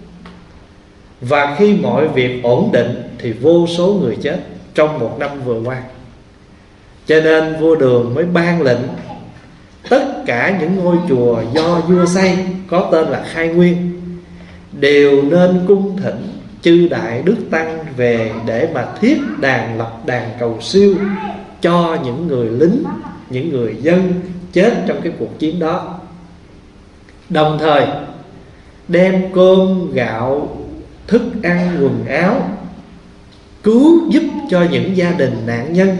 và khi mọi việc ổn định thì vô số người chết trong một năm vừa qua. Cho nên vua Đường mới ban lệnh tất cả những ngôi chùa do vua xây có tên là Khai Nguyên đều nên cung thỉnh chư đại đức tăng về để mà thiết đàn lập đàn cầu siêu cho những người lính, những người dân chết trong cái cuộc chiến đó. Đồng thời đem cơm gạo, thức ăn, quần áo cứu giúp cho những gia đình nạn nhân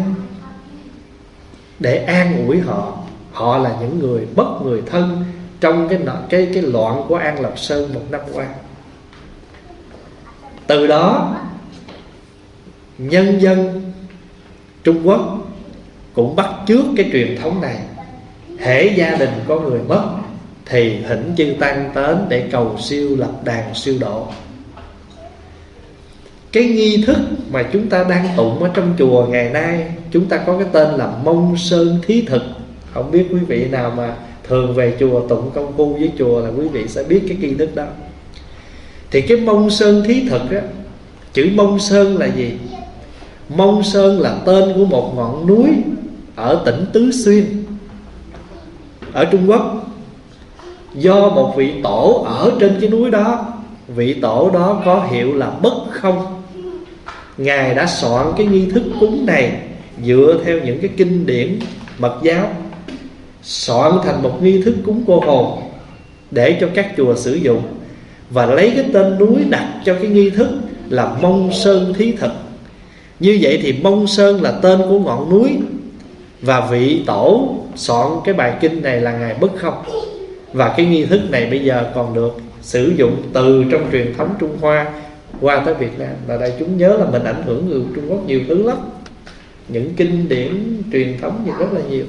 để an ủi họ. Họ là những người mất người thân trong cái cái cái loạn của An Lộc Sơn một năm qua. Từ đó nhân dân Trung Quốc cũng bắt chước cái truyền thống này. Hễ gia đình có người mất thì thỉnh chư tăng đến để cầu siêu lập đàn siêu độ. Cái nghi thức mà chúng ta đang tụng ở trong chùa ngày nay, chúng ta có cái tên là Mông Sơn Thí Thực. Không biết quý vị nào mà thường về chùa tụng công phu với chùa là quý vị sẽ biết cái nghi thức đó. Thì cái Mông Sơn Thí Thực á, chữ Mông Sơn là gì? Mông Sơn là tên của một ngọn núi ở tỉnh Tứ Xuyên ở Trung Quốc, do một vị tổ ở trên cái núi đó. Vị tổ đó có hiệu là Bất Không. Ngài đã soạn cái nghi thức cúng này dựa theo những cái kinh điển Mật giáo, soạn thành một nghi thức cúng cô hồn để cho các chùa sử dụng, và lấy cái tên núi đặt cho cái nghi thức là Mông Sơn Thí Thực. Như vậy thì Mông Sơn là tên của ngọn núi, và vị tổ soạn cái bài kinh này là Ngài Bất Không. Và cái nghi thức này bây giờ còn được sử dụng từ trong truyền thống Trung Hoa qua tới Việt Nam. Và đại chúng nhớ là mình ảnh hưởng người Trung Quốc nhiều thứ lắm, những kinh điển truyền thống gì rất là nhiều.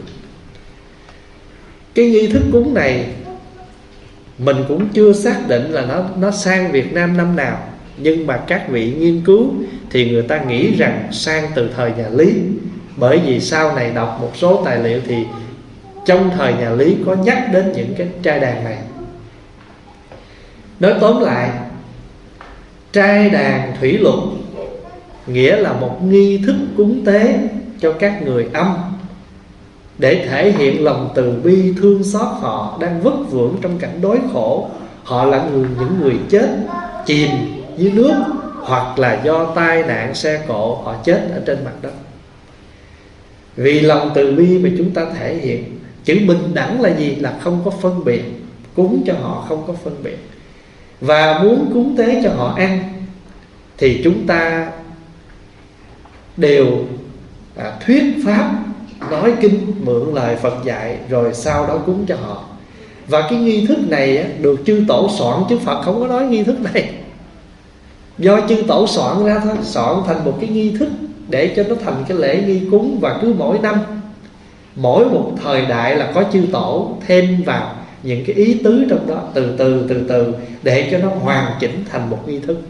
Cái nghi thức cúng này mình cũng chưa xác định là nó, nó sang Việt Nam năm nào, nhưng mà các vị nghiên cứu thì người ta nghĩ rằng sang từ thời nhà Lý. Bởi vì sau này đọc một số tài liệu thì trong thời nhà Lý có nhắc đến những cái trai đàn này. Nói tóm lại, trai đàn thủy lục nghĩa là một nghi thức cúng tế cho các người âm, để thể hiện lòng từ bi thương xót họ đang vất vưởng trong cảnh đói khổ. Họ là người, những người chết chìm dưới nước, hoặc là do tai nạn xe cộ họ chết ở trên mặt đất. Vì lòng từ bi mà chúng ta thể hiện. Chữ bình đẳng là gì? Là không có phân biệt. Cúng cho họ không có phân biệt. Và muốn cúng tế cho họ ăn thì chúng ta đều à, thuyết pháp, nói kinh, mượn lời Phật dạy, rồi sau đó cúng cho họ. Và cái nghi thức này á, được chư tổ soạn, chứ Phật không có nói nghi thức này. Do chư tổ soạn ra thôi, soạn thành một cái nghi thức để cho nó thành cái lễ nghi cúng. Và cứ mỗi năm, mỗi một thời đại là có chư tổ thêm vào những cái ý tứ trong đó, từ từ từ từ để cho nó hoàn chỉnh thành một nghi thức.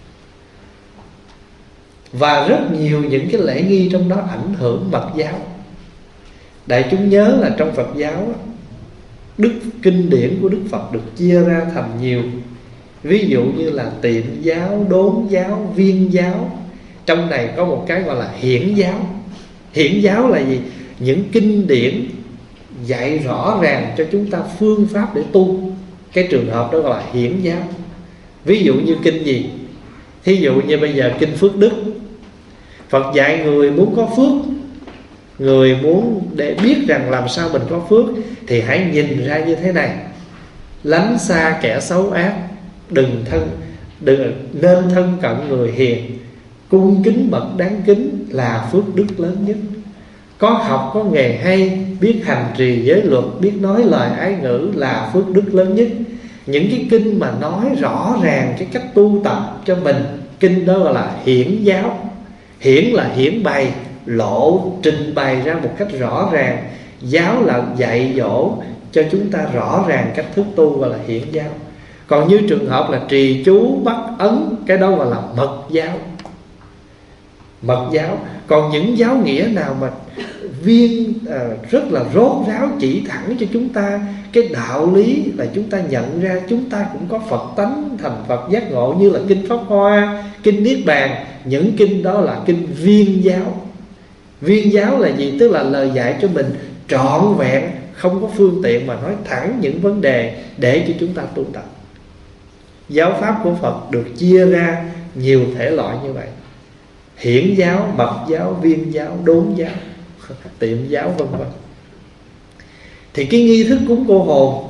Và rất nhiều những cái lễ nghi trong đó ảnh hưởng Mật giáo. Đại chúng nhớ là trong Phật giáo, đức kinh điển của Đức Phật được chia ra thành nhiều. Ví dụ như là tiệm giáo, đốn giáo, viên giáo. Trong này có một cái gọi là hiển giáo. Hiển giáo là gì? Những kinh điển dạy rõ ràng cho chúng ta phương pháp để tu. Cái trường hợp đó gọi là hiển giáo. Ví dụ như kinh gì? Thí dụ như bây giờ kinh Phước Đức. Phật dạy người muốn có phước, người muốn để biết rằng làm sao mình có phước, thì hãy nhìn ra như thế này: lánh xa kẻ xấu ác, đừng thân đừng nên thân cận người hiền, cung kính bậc đáng kính là phước đức lớn nhất. Có học có nghề hay, biết hành trì giới luật, biết nói lời ái ngữ là phước đức lớn nhất. Những cái kinh mà nói rõ ràng cái cách tu tập cho mình, kinh đó gọi là hiển giáo. Hiển là hiển bày, lộ trình bày ra một cách rõ ràng. Giáo là dạy dỗ cho chúng ta rõ ràng cách thức tu, gọi là hiển giáo. Còn như trường hợp là trì chú bắt ấn, cái đó gọi là mật giáo. Mật giáo. Còn những giáo nghĩa nào mà viên à, rất là rốt ráo chỉ thẳng cho chúng ta cái đạo lý, là chúng ta nhận ra chúng ta cũng có Phật tánh thành Phật giác ngộ, như là kinh Pháp Hoa, kinh Niết Bàn. Những kinh đó là kinh viên giáo. Viên giáo là gì? Tức là lời dạy cho mình trọn vẹn, không có phương tiện, mà nói thẳng những vấn đề để cho chúng ta tu tập. Giáo pháp của Phật được chia ra nhiều thể loại như vậy: hiển giáo, mật giáo, viên giáo, đốn giáo, tiệm giáo, vân vân. Thì cái nghi thức cúng cô hồn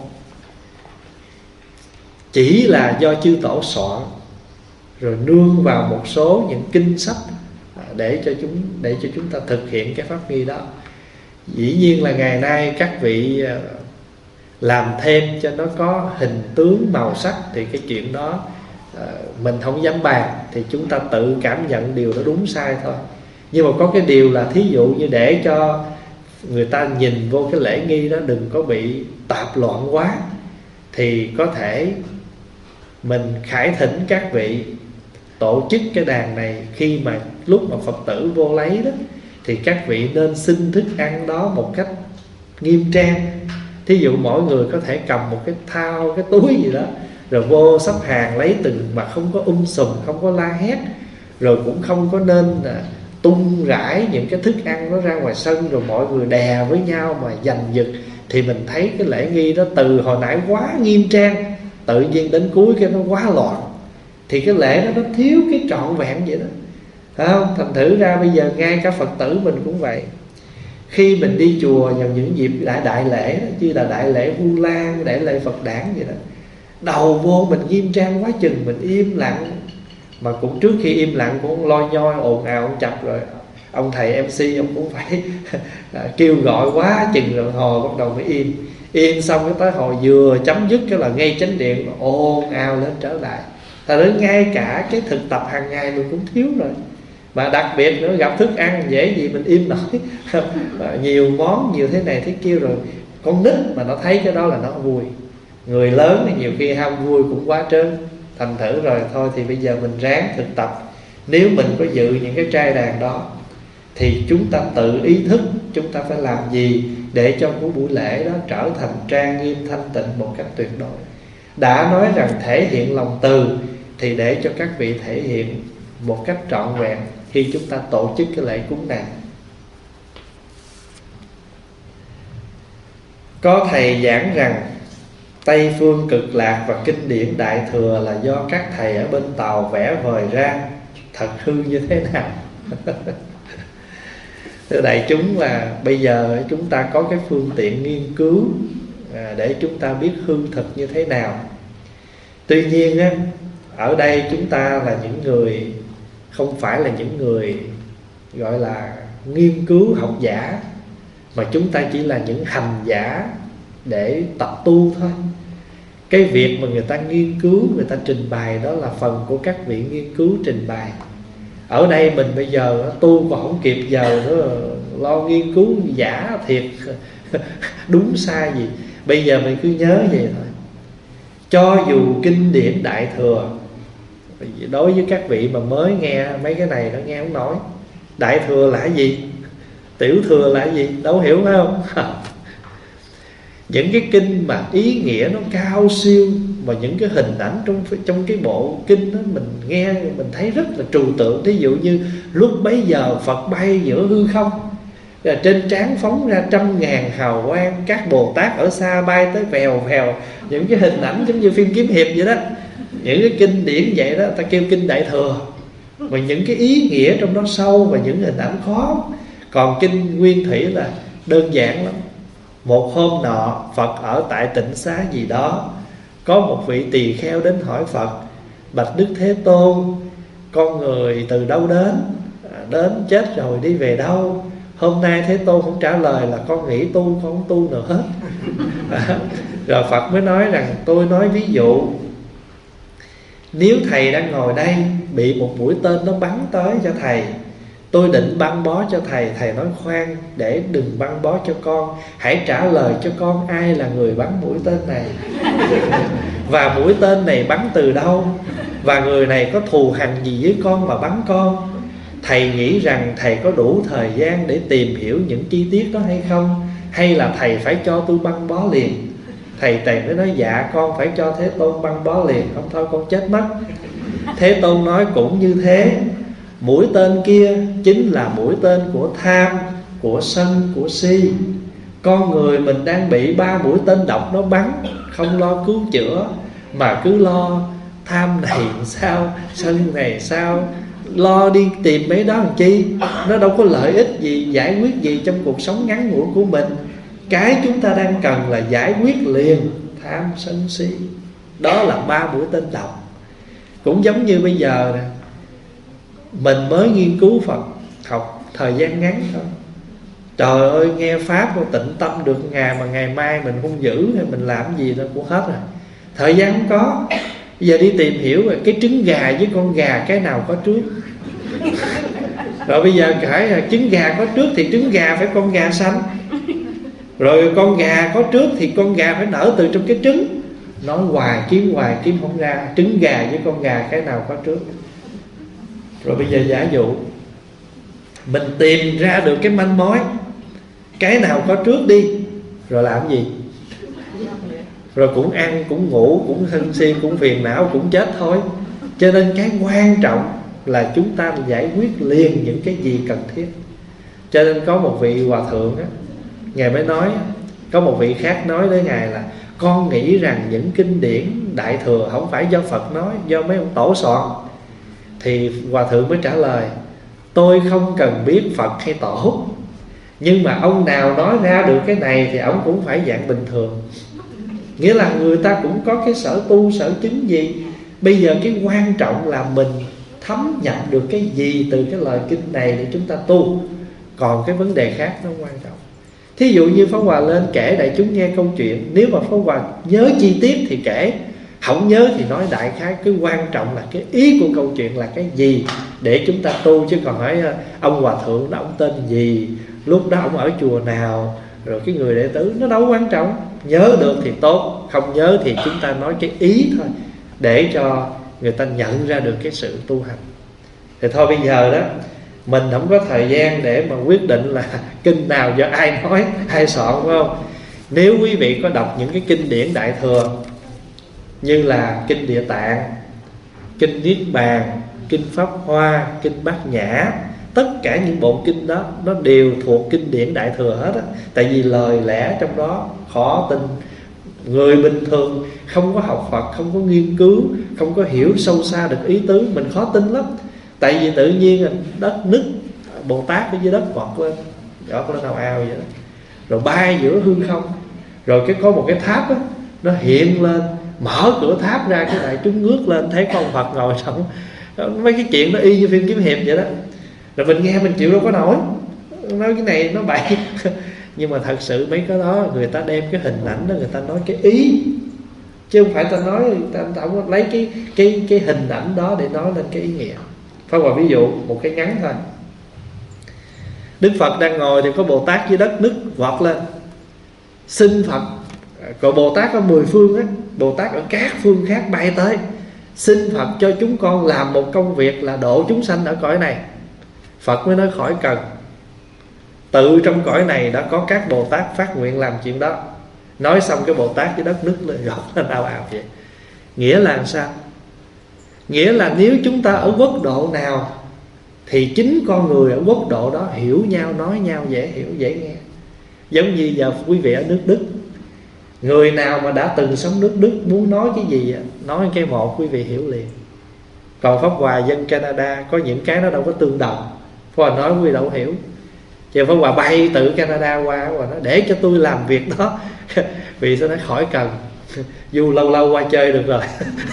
chỉ là do chư tổ soạn, rồi nương vào một số những kinh sách để cho chúng để cho chúng ta thực hiện cái pháp nghi đó. Dĩ nhiên là ngày nay các vị làm thêm cho nó có hình tướng màu sắc thì cái chuyện đó mình không dám bàn, thì chúng ta tự cảm nhận điều đó đúng sai thôi. Nhưng mà có cái điều là, thí dụ như để cho người ta nhìn vô cái lễ nghi đó đừng có bị tạp loạn quá, thì có thể mình khải thỉnh các vị tổ chức cái đàn này, khi mà lúc mà Phật tử vô lấy đó, thì các vị nên xin thức ăn đó một cách nghiêm trang, Thí dụ mỗi người có thể cầm một cái thao, cái túi gì đó, rồi vô sắp hàng lấy từng, mà không có um sùm, không có la hét, rồi cũng không có nên là tung rải những cái thức ăn nó ra ngoài sân, rồi mọi người đè với nhau mà giành giật. Thì mình thấy cái lễ nghi đó từ hồi nãy quá nghiêm trang, tự nhiên đến cuối cái nó quá loạn. Thì cái lễ đó nó thiếu cái trọn vẹn vậy đó, phải không? Thành thử ra bây giờ ngay cả Phật tử mình cũng vậy. Khi mình đi chùa vào những dịp đại đại lễ đó, như là đại lễ Vu Lan, đại lễ Phật Đản vậy đó, đầu vô mình nghiêm trang quá chừng, mình im lặng. Mà cũng trước khi im lặng cũng loi nhoi ồn ào ông chập, rồi ông thầy em xê ông cũng phải kêu gọi quá chừng, rồi hồi bắt đầu mới im. Im xong cái tới hồi vừa chấm dứt cái là ngay chánh điện ồn ào lên trở lại. Thật ra ngay cả cái thực tập hàng ngày mình cũng thiếu rồi. Mà đặc biệt nữa, gặp thức ăn dễ gì mình im nổi. Nhiều món nhiều thế này thế kia, rồi con nít mà nó thấy cái đó là nó vui. Người lớn thì nhiều khi ham vui cũng quá trơn. Thành thử rồi thôi thì bây giờ mình ráng thực tập. Nếu mình có dự những cái trai đàn đó thì chúng ta tự ý thức chúng ta phải làm gì để cho cái buổi lễ đó trở thành trang nghiêm thanh tịnh một cách tuyệt đối. Đã nói rằng thể hiện lòng từ, thì để cho các vị thể hiện một cách trọn vẹn khi chúng ta tổ chức cái lễ cúng này. Có thầy giảng rằng Tây Phương Cực Lạc và kinh điển Đại Thừa là do các thầy ở bên Tàu vẽ vời ra. Thật hư như thế nào? Thưa đại chúng, là bây giờ chúng ta có cái phương tiện nghiên cứu à, để chúng ta biết hư thực như thế nào. Tuy nhiên á, ở đây chúng ta là những người, không phải là những người gọi là nghiên cứu học giả, mà chúng ta chỉ là những hành giả để tập tu thôi. Cái việc mà người ta nghiên cứu, người ta trình bày đó là phần của các vị nghiên cứu trình bày. Ở đây mình bây giờ tu còn không kịp giờ nữa, lo nghiên cứu giả thiệt đúng sai gì. Bây giờ mình cứ nhớ vậy thôi. Cho dù kinh điển Đại Thừa, đối với các vị mà mới nghe mấy cái này nó nghe không nổi. Đại Thừa là gì? Tiểu Thừa là gì? Đâu hiểu phải không? Những cái kinh mà ý nghĩa nó cao siêu, và những cái hình ảnh trong trong cái bộ kinh đó mình nghe mình thấy rất là trừu tượng. Ví dụ như lúc bấy giờ Phật bay giữa hư không, rồi trên trán phóng ra trăm ngàn hào quang, các Bồ Tát ở xa bay tới vèo vèo. Những cái hình ảnh giống như phim kiếm hiệp vậy đó. Những cái kinh điển vậy đó ta kêu kinh Đại Thừa. Và những cái ý nghĩa trong đó sâu, và những hình ảnh khó. Còn kinh Nguyên Thủy là đơn giản lắm. Một hôm nọ Phật ở tại tịnh xá gì đó, có một vị tỳ kheo đến hỏi Phật: bạch Đức Thế Tôn, con người từ đâu đến? Đến chết rồi đi về đâu? Hôm nay Thế Tôn không trả lời là con nghỉ tu, con không tu nữa hết. Rồi Phật mới nói rằng tôi nói ví dụ, nếu thầy đang ngồi đây bị một mũi tên nó bắn tới cho thầy, tôi định băng bó cho thầy. Thầy nói khoan, để đừng băng bó cho con, hãy trả lời cho con ai là người bắn mũi tên này, và mũi tên này bắn từ đâu, và người này có thù hằn gì với con mà bắn con. Thầy nghĩ rằng thầy có đủ thời gian để tìm hiểu những chi tiết đó hay không, hay là thầy phải cho tôi băng bó liền? Thầy Tề mới nói dạ con phải cho Thế Tôn băng bó liền, không thôi con chết mất. Thế Tôn nói cũng như thế, mũi tên kia chính là mũi tên của tham, của sân, của si. Con người mình đang bị ba mũi tên độc nó bắn, không lo cứu chữa, mà cứ lo tham này sao, sân này sao, lo đi tìm mấy đó làm chi. Nó đâu có lợi ích gì, giải quyết gì trong cuộc sống ngắn ngủi của mình. Cái chúng ta đang cần là giải quyết liền tham sân si. Đó là ba mũi tên độc. Cũng giống như bây giờ nè, mình mới nghiên cứu Phật học thời gian ngắn thôi, trời ơi nghe Pháp rồi tịnh tâm được ngày, mà ngày mai mình không giữ hay mình làm gì nó cũng hết rồi. Thời gian không có. Bây giờ đi tìm hiểu rồi cái trứng gà với con gà cái nào có trước. Rồi bây giờ phải trứng gà có trước thì trứng gà phải con gà xanh, rồi con gà có trước thì con gà phải nở từ trong cái trứng. Nói hoài kiếm hoài kiếm không ra, trứng gà với con gà cái nào có trước. Rồi bây giờ giả dụ mình tìm ra được cái manh mối, cái nào có trước đi, rồi làm gì? rồi cũng ăn, cũng ngủ, cũng sân si, cũng phiền não, cũng chết thôi. Cho nên cái quan trọng là chúng ta giải quyết liền những cái gì cần thiết. Cho nên có một vị hòa thượng á, Ngài mới nói, có một vị khác nói với Ngài là: con nghĩ rằng những kinh điển Đại Thừa không phải do Phật nói, do mấy ông tổ soạn. Thì hòa thượng mới trả lời: tôi không cần biết Phật hay tổ, nhưng mà ông nào nói ra được cái này thì ông cũng phải dạng bình thường. Nghĩa là người ta cũng có cái sở tu, sở chứng gì. Bây giờ cái quan trọng là mình thấm nhận được cái gì từ cái lời kinh này để chúng ta tu. Còn cái vấn đề khác nó quan trọng. Thí dụ như Pháp Hòa lên kể đại chúng nghe câu chuyện, nếu mà Pháp Hòa nhớ chi tiết thì kể, không nhớ thì nói đại khái. Cái quan trọng là cái ý của câu chuyện là cái gì để chúng ta tu. Chứ còn hỏi ông hòa thượng đó ông tên gì, lúc đó ông ở chùa nào, rồi cái người đệ tử, nó đâu quan trọng. Nhớ được thì tốt, không nhớ thì chúng ta nói cái ý thôi, để cho người ta nhận ra được cái sự tu hành. Thì thôi bây giờ đó, mình không có thời gian để mà quyết định là kinh nào do ai nói, ai soạn, phải không? Nếu quý vị có đọc những cái kinh điển Đại Thừa như là kinh Địa Tạng, kinh Niết Bàn, kinh Pháp Hoa, kinh Bát Nhã, tất cả những bộ kinh đó nó đều thuộc kinh điển Đại Thừa hết á. Tại vì lời lẽ trong đó khó tin. Người bình thường không có học Phật, không có nghiên cứu, không có hiểu sâu xa được ý tứ, mình khó tin lắm. Tại vì tự nhiên đất nứt, Bồ Tát ở dưới đất vọt lên, đó nó nào ao vậy đó, rồi bay giữa hư không. Rồi cái có một cái tháp đó, nó hiện lên, mở cửa tháp ra, cái đại chúng ngước lên thấy con Phật ngồi sống. Mấy cái chuyện nó y như phim kiếm hiệp vậy đó. Rồi mình nghe mình chịu đâu có nổi, nói cái này nó bậy. Nhưng mà thật sự mấy cái đó người ta đem cái hình ảnh đó, người ta nói cái ý, chứ không phải ta nói, người ta, ta không có lấy cái, cái, cái hình ảnh đó để nói lên cái ý nghĩa. Pháp Hòa ví dụ một cái ngắn thôi. Đức Phật đang ngồi thì có Bồ Tát dưới đất nứt vọt lên xin Phật. Còn Bồ Tát có mười phương á, Bồ Tát ở các phương khác bay tới xin Phật cho chúng con làm một công việc là độ chúng sanh ở cõi này. Phật mới nói khỏi cần, tự trong cõi này đã có các Bồ Tát phát nguyện làm chuyện đó. Nói xong cái Bồ Tát dưới đất nứt lên gọt lên ào ào vậy. Nghĩa là sao? Nghĩa là nếu chúng ta ở quốc độ nào thì chính con người ở quốc độ đó hiểu nhau, nói nhau dễ hiểu, dễ nghe. Giống như giờ quý vị ở nước Đức, người nào mà đã từng sống nước Đức muốn nói cái gì, nói cái một quý vị hiểu liền. Còn Pháp Hòa dân Canada có những cái nó đâu có tương đồng, Pháp Hòa nói quý vị đâu hiểu. Chứ Pháp Hòa bay từ Canada qua, Pháp Hòa nói để cho tôi làm việc đó. Vì sao nói khỏi cần, dù lâu lâu qua chơi được rồi.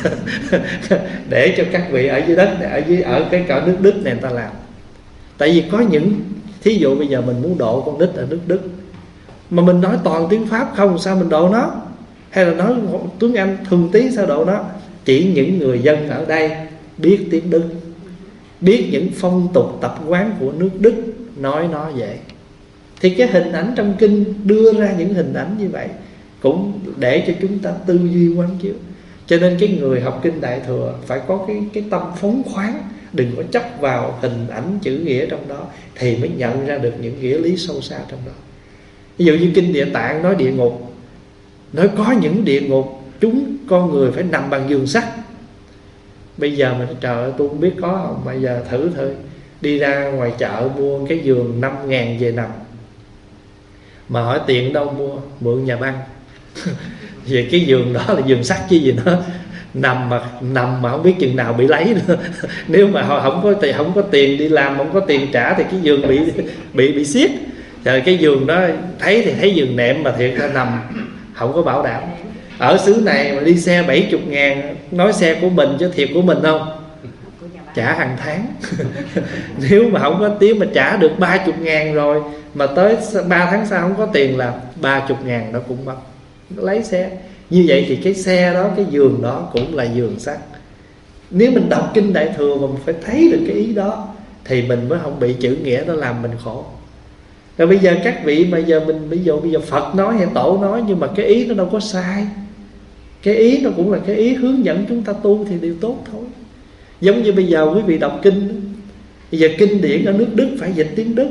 Để cho các vị ở dưới đất, ở dưới ở cái cõi nước Đức này người ta làm. Tại vì có những, thí dụ bây giờ mình muốn độ con nít ở nước Đức mà mình nói toàn tiếng Pháp không, sao mình độ nó? Hay là nói tiếng Anh thường tí sao độ nó? Chỉ những người dân ở đây biết tiếng Đức, biết những phong tục tập quán của nước Đức, nói nó vậy. Thì cái hình ảnh trong kinh đưa ra những hình ảnh như vậy cũng để cho chúng ta tư duy quán chiếu. Cho nên cái người học kinh Đại Thừa phải có cái, cái tâm phóng khoáng, đừng có chấp vào hình ảnh chữ nghĩa trong đó, thì mới nhận ra được những nghĩa lý sâu xa trong đó. Ví dụ như kinh Địa Tạng nói địa ngục, nói có những địa ngục chúng con người phải nằm bằng giường sắt. Bây giờ mình trời ơi tôi không biết có không, bây giờ thử thôi, đi ra ngoài chợ mua cái giường năm ngàn về nằm, mà hỏi tiền đâu mua, mượn nhà băng. Về cái giường đó là giường sắt chứ gì nữa, nằm mà nằm mà không biết chừng nào bị lấy nữa. Nếu mà họ không có tiền, không có tiền đi làm, không có tiền trả thì cái giường bị bị bị xiết. Rồi cái giường đó thấy thì thấy giường nệm mà thiệt ra nằm không có bảo đảm. Ở xứ này mà đi xe bảy mươi ngàn, nói xe của mình chứ thiệt của mình không, trả hàng tháng. Nếu mà không có tiếng mà trả được ba mươi ngàn rồi, mà tới ba tháng sau không có tiền là ba mươi ngàn nó cũng mất, lấy xe. Như vậy thì cái xe đó, cái giường đó cũng là giường sắt. Nếu mình đọc kinh Đại Thừa mà mình phải thấy được cái ý đó thì mình mới không bị chữ nghĩa đó làm mình khổ. Rồi bây giờ các vị mà giờ mình ví dụ bây giờ Phật nói hay Tổ nói, nhưng mà cái ý nó đâu có sai, cái ý nó cũng là cái ý hướng dẫn chúng ta tu thì điều tốt thôi. Giống như bây giờ quý vị đọc kinh, bây giờ kinh điển ở nước Đức phải dịch tiếng Đức,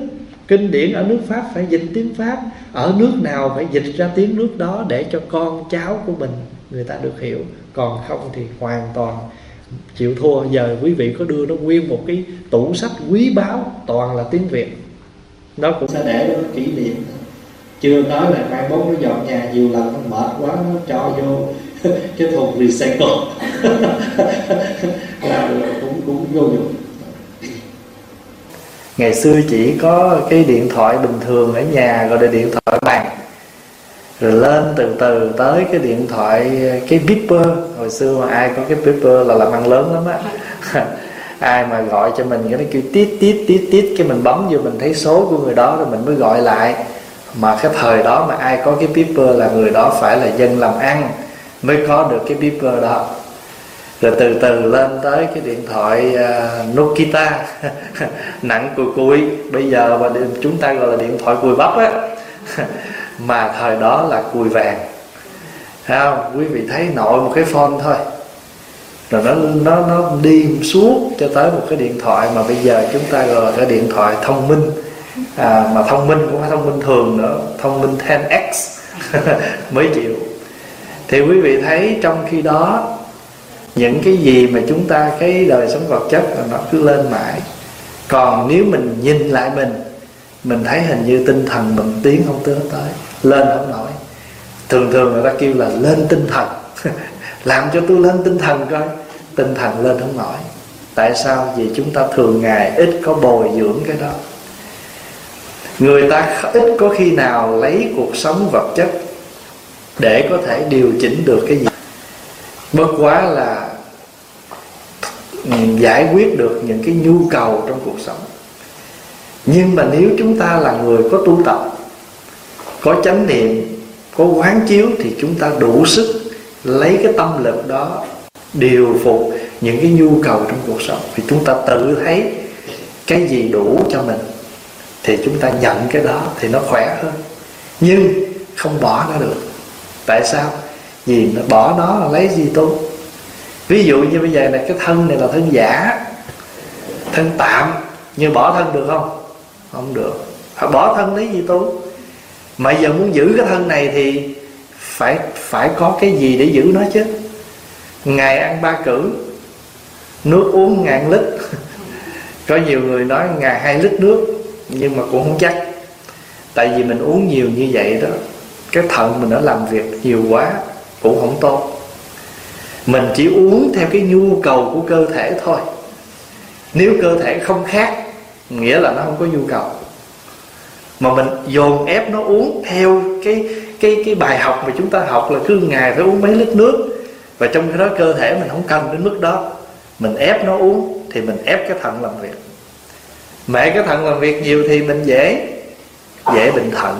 Kinh điển ở nước Pháp phải dịch tiếng Pháp, ở nước nào phải dịch ra tiếng nước đó, để cho con cháu của mình người ta được hiểu. Còn không thì hoàn toàn chịu thua. Giờ quý vị có đưa nó nguyên một cái tủ sách quý báu toàn là tiếng Việt, nó cũng sẽ để nó kỷ niệm. Chưa nói là mai mốt nó dọn nhà nhiều lần, nó mệt quá nó cho vô cái thùng recycle là cũng cũng vô dụng. Ngày xưa chỉ có cái điện thoại bình thường ở nhà gọi là điện thoại bàn, rồi lên từ từ tới cái điện thoại, cái beeper. Hồi xưa mà ai có cái beeper là làm ăn lớn lắm á. Ai mà gọi cho mình, cái nó kêu tít tít tít tít, cái mình bấm vô mình thấy số của người đó rồi mình mới gọi lại. Mà cái thời đó mà ai có cái beeper là người đó phải là dân làm ăn mới có được cái beeper đó. Rồi từ từ lên tới cái điện thoại uh, Nokia nặng cùi cùi, bây giờ mà chúng ta gọi là điện thoại cùi bắp á. Mà thời đó là cùi vàng. Thấy không? Quý vị thấy nội một cái phone thôi, rồi nó nó nó đi suốt cho tới một cái điện thoại mà bây giờ chúng ta gọi là cái điện thoại thông minh. À, mà thông minh cũng phải thông minh thường nữa, thông minh ten x mới chịu. Thì quý vị thấy trong khi đó những cái gì mà chúng ta, cái đời sống vật chất là nó cứ lên mãi. Còn nếu mình nhìn lại mình, mình thấy hình như tinh thần mình tiến không tới tới, lên không nổi. Thường thường người ta kêu là lên tinh thần làm cho tôi lên tinh thần coi. Tinh thần lên không nổi. Tại sao? Vì chúng ta thường ngày ít có bồi dưỡng cái đó. Người ta ít có khi nào lấy cuộc sống vật chất để có thể điều chỉnh được cái gì. Bất quá là giải quyết được những cái nhu cầu trong cuộc sống. Nhưng mà nếu chúng ta là người có tu tập, có chánh niệm, có quán chiếu, thì chúng ta đủ sức lấy cái tâm lực đó điều phục những cái nhu cầu trong cuộc sống. Thì chúng ta tự thấy cái gì đủ cho mình thì chúng ta nhận cái đó thì nó khỏe hơn. Nhưng không bỏ nó được. Tại sao? Vì nó bỏ nó là lấy gì tu. Ví dụ như bây giờ này, cái thân này là thân giả, thân tạm, nhưng bỏ thân được không? Không được. Bỏ thân lấy gì tu. Mà giờ muốn giữ cái thân này thì phải phải có cái gì để giữ nó chứ. Ngày ăn ba cữ, nước uống ngàn lít. Có nhiều người nói ngày hai lít nước, nhưng mà cũng không chắc. Tại vì mình uống nhiều như vậy đó, cái thận mình nó làm việc nhiều quá cũng không tốt. Mình chỉ uống theo cái nhu cầu của cơ thể thôi. Nếu cơ thể không khát, nghĩa là nó không có nhu cầu. Mà mình dồn ép nó uống theo cái cái cái bài học mà chúng ta học là cứ ngày phải uống mấy lít nước, và trong cái đó cơ thể mình không cần đến mức đó, mình ép nó uống thì mình ép cái thận làm việc. Mẹ cái thận làm việc nhiều thì mình dễ dễ bệnh thận.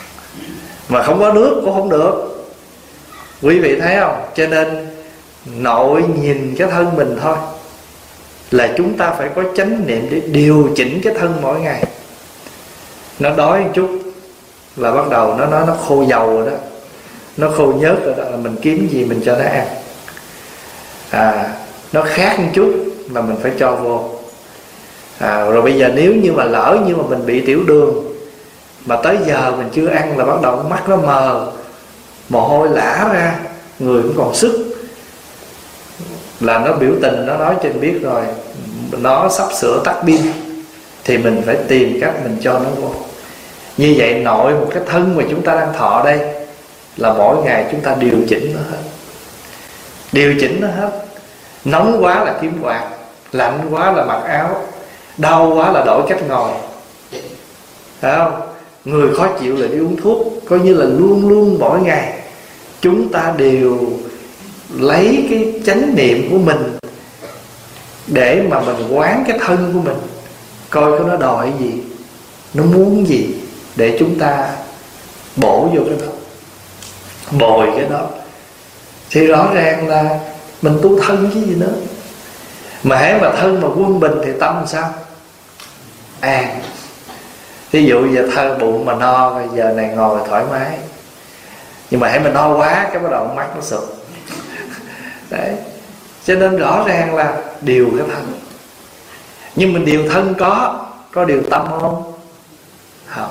Mà không có nước cũng không được. Quý vị thấy không? Cho nên nội nhìn cái thân mình thôi là chúng ta phải có chánh niệm để điều chỉnh cái thân mỗi ngày. Nó đói một chút là bắt đầu nó nó nó khô dầu rồi đó, nó khô nhớt rồi đó, là mình kiếm gì mình cho nó ăn. À, nó khát một chút là mình phải cho vô. À, rồi bây giờ nếu như mà lỡ như mà mình bị tiểu đường mà tới giờ mình chưa ăn là bắt đầu mắt nó mờ, mồ hôi lã ra, người cũng còn sức, là nó biểu tình, nó nói cho mình biết rồi nó sắp sửa tắt pin, thì mình phải tìm cách mình cho nó vô. Như vậy nội một cái thân mà chúng ta đang thọ đây là mỗi ngày chúng ta điều chỉnh nó hết. Điều chỉnh nó hết. Nóng quá là kiếm quạt, lạnh quá là mặc áo, đau quá là đổi cách ngồi. Phải không? Người khó chịu là đi uống thuốc. Coi như là luôn luôn mỗi ngày chúng ta đều lấy cái chánh niệm của mình để mà mình quán cái thân của mình, coi có nó đòi gì, nó muốn gì, để chúng ta bổ vô cái đó, bồi cái đó. Thì rõ ràng là mình tu thân chứ gì nữa. Mà hễ mà thân mà quân bình thì tâm làm sao? An. Ví dụ giờ thơ bụng mà no, bây giờ này ngồi thoải mái. Nhưng mà hễ mà no quá cái bắt đầu mắt nó sụp. Đấy. Cho nên rõ ràng là điều cái thân. Nhưng mình điều thân có, có điều tâm không? Không.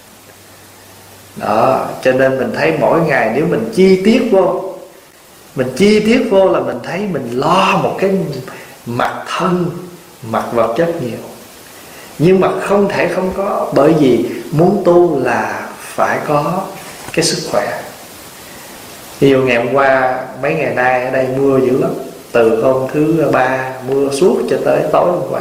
Đó, cho nên mình thấy mỗi ngày nếu mình chi tiết vô, mình chi tiết vô là mình thấy mình lo một cái mặt thân, mặt vật chất nhiều. Nhưng mà không thể không có, bởi vì muốn tu là phải có cái sức khỏe. Ví dụ ngày hôm qua, mấy ngày nay ở đây mưa dữ lắm. Từ hôm thứ ba mưa suốt cho tới tối hôm qua.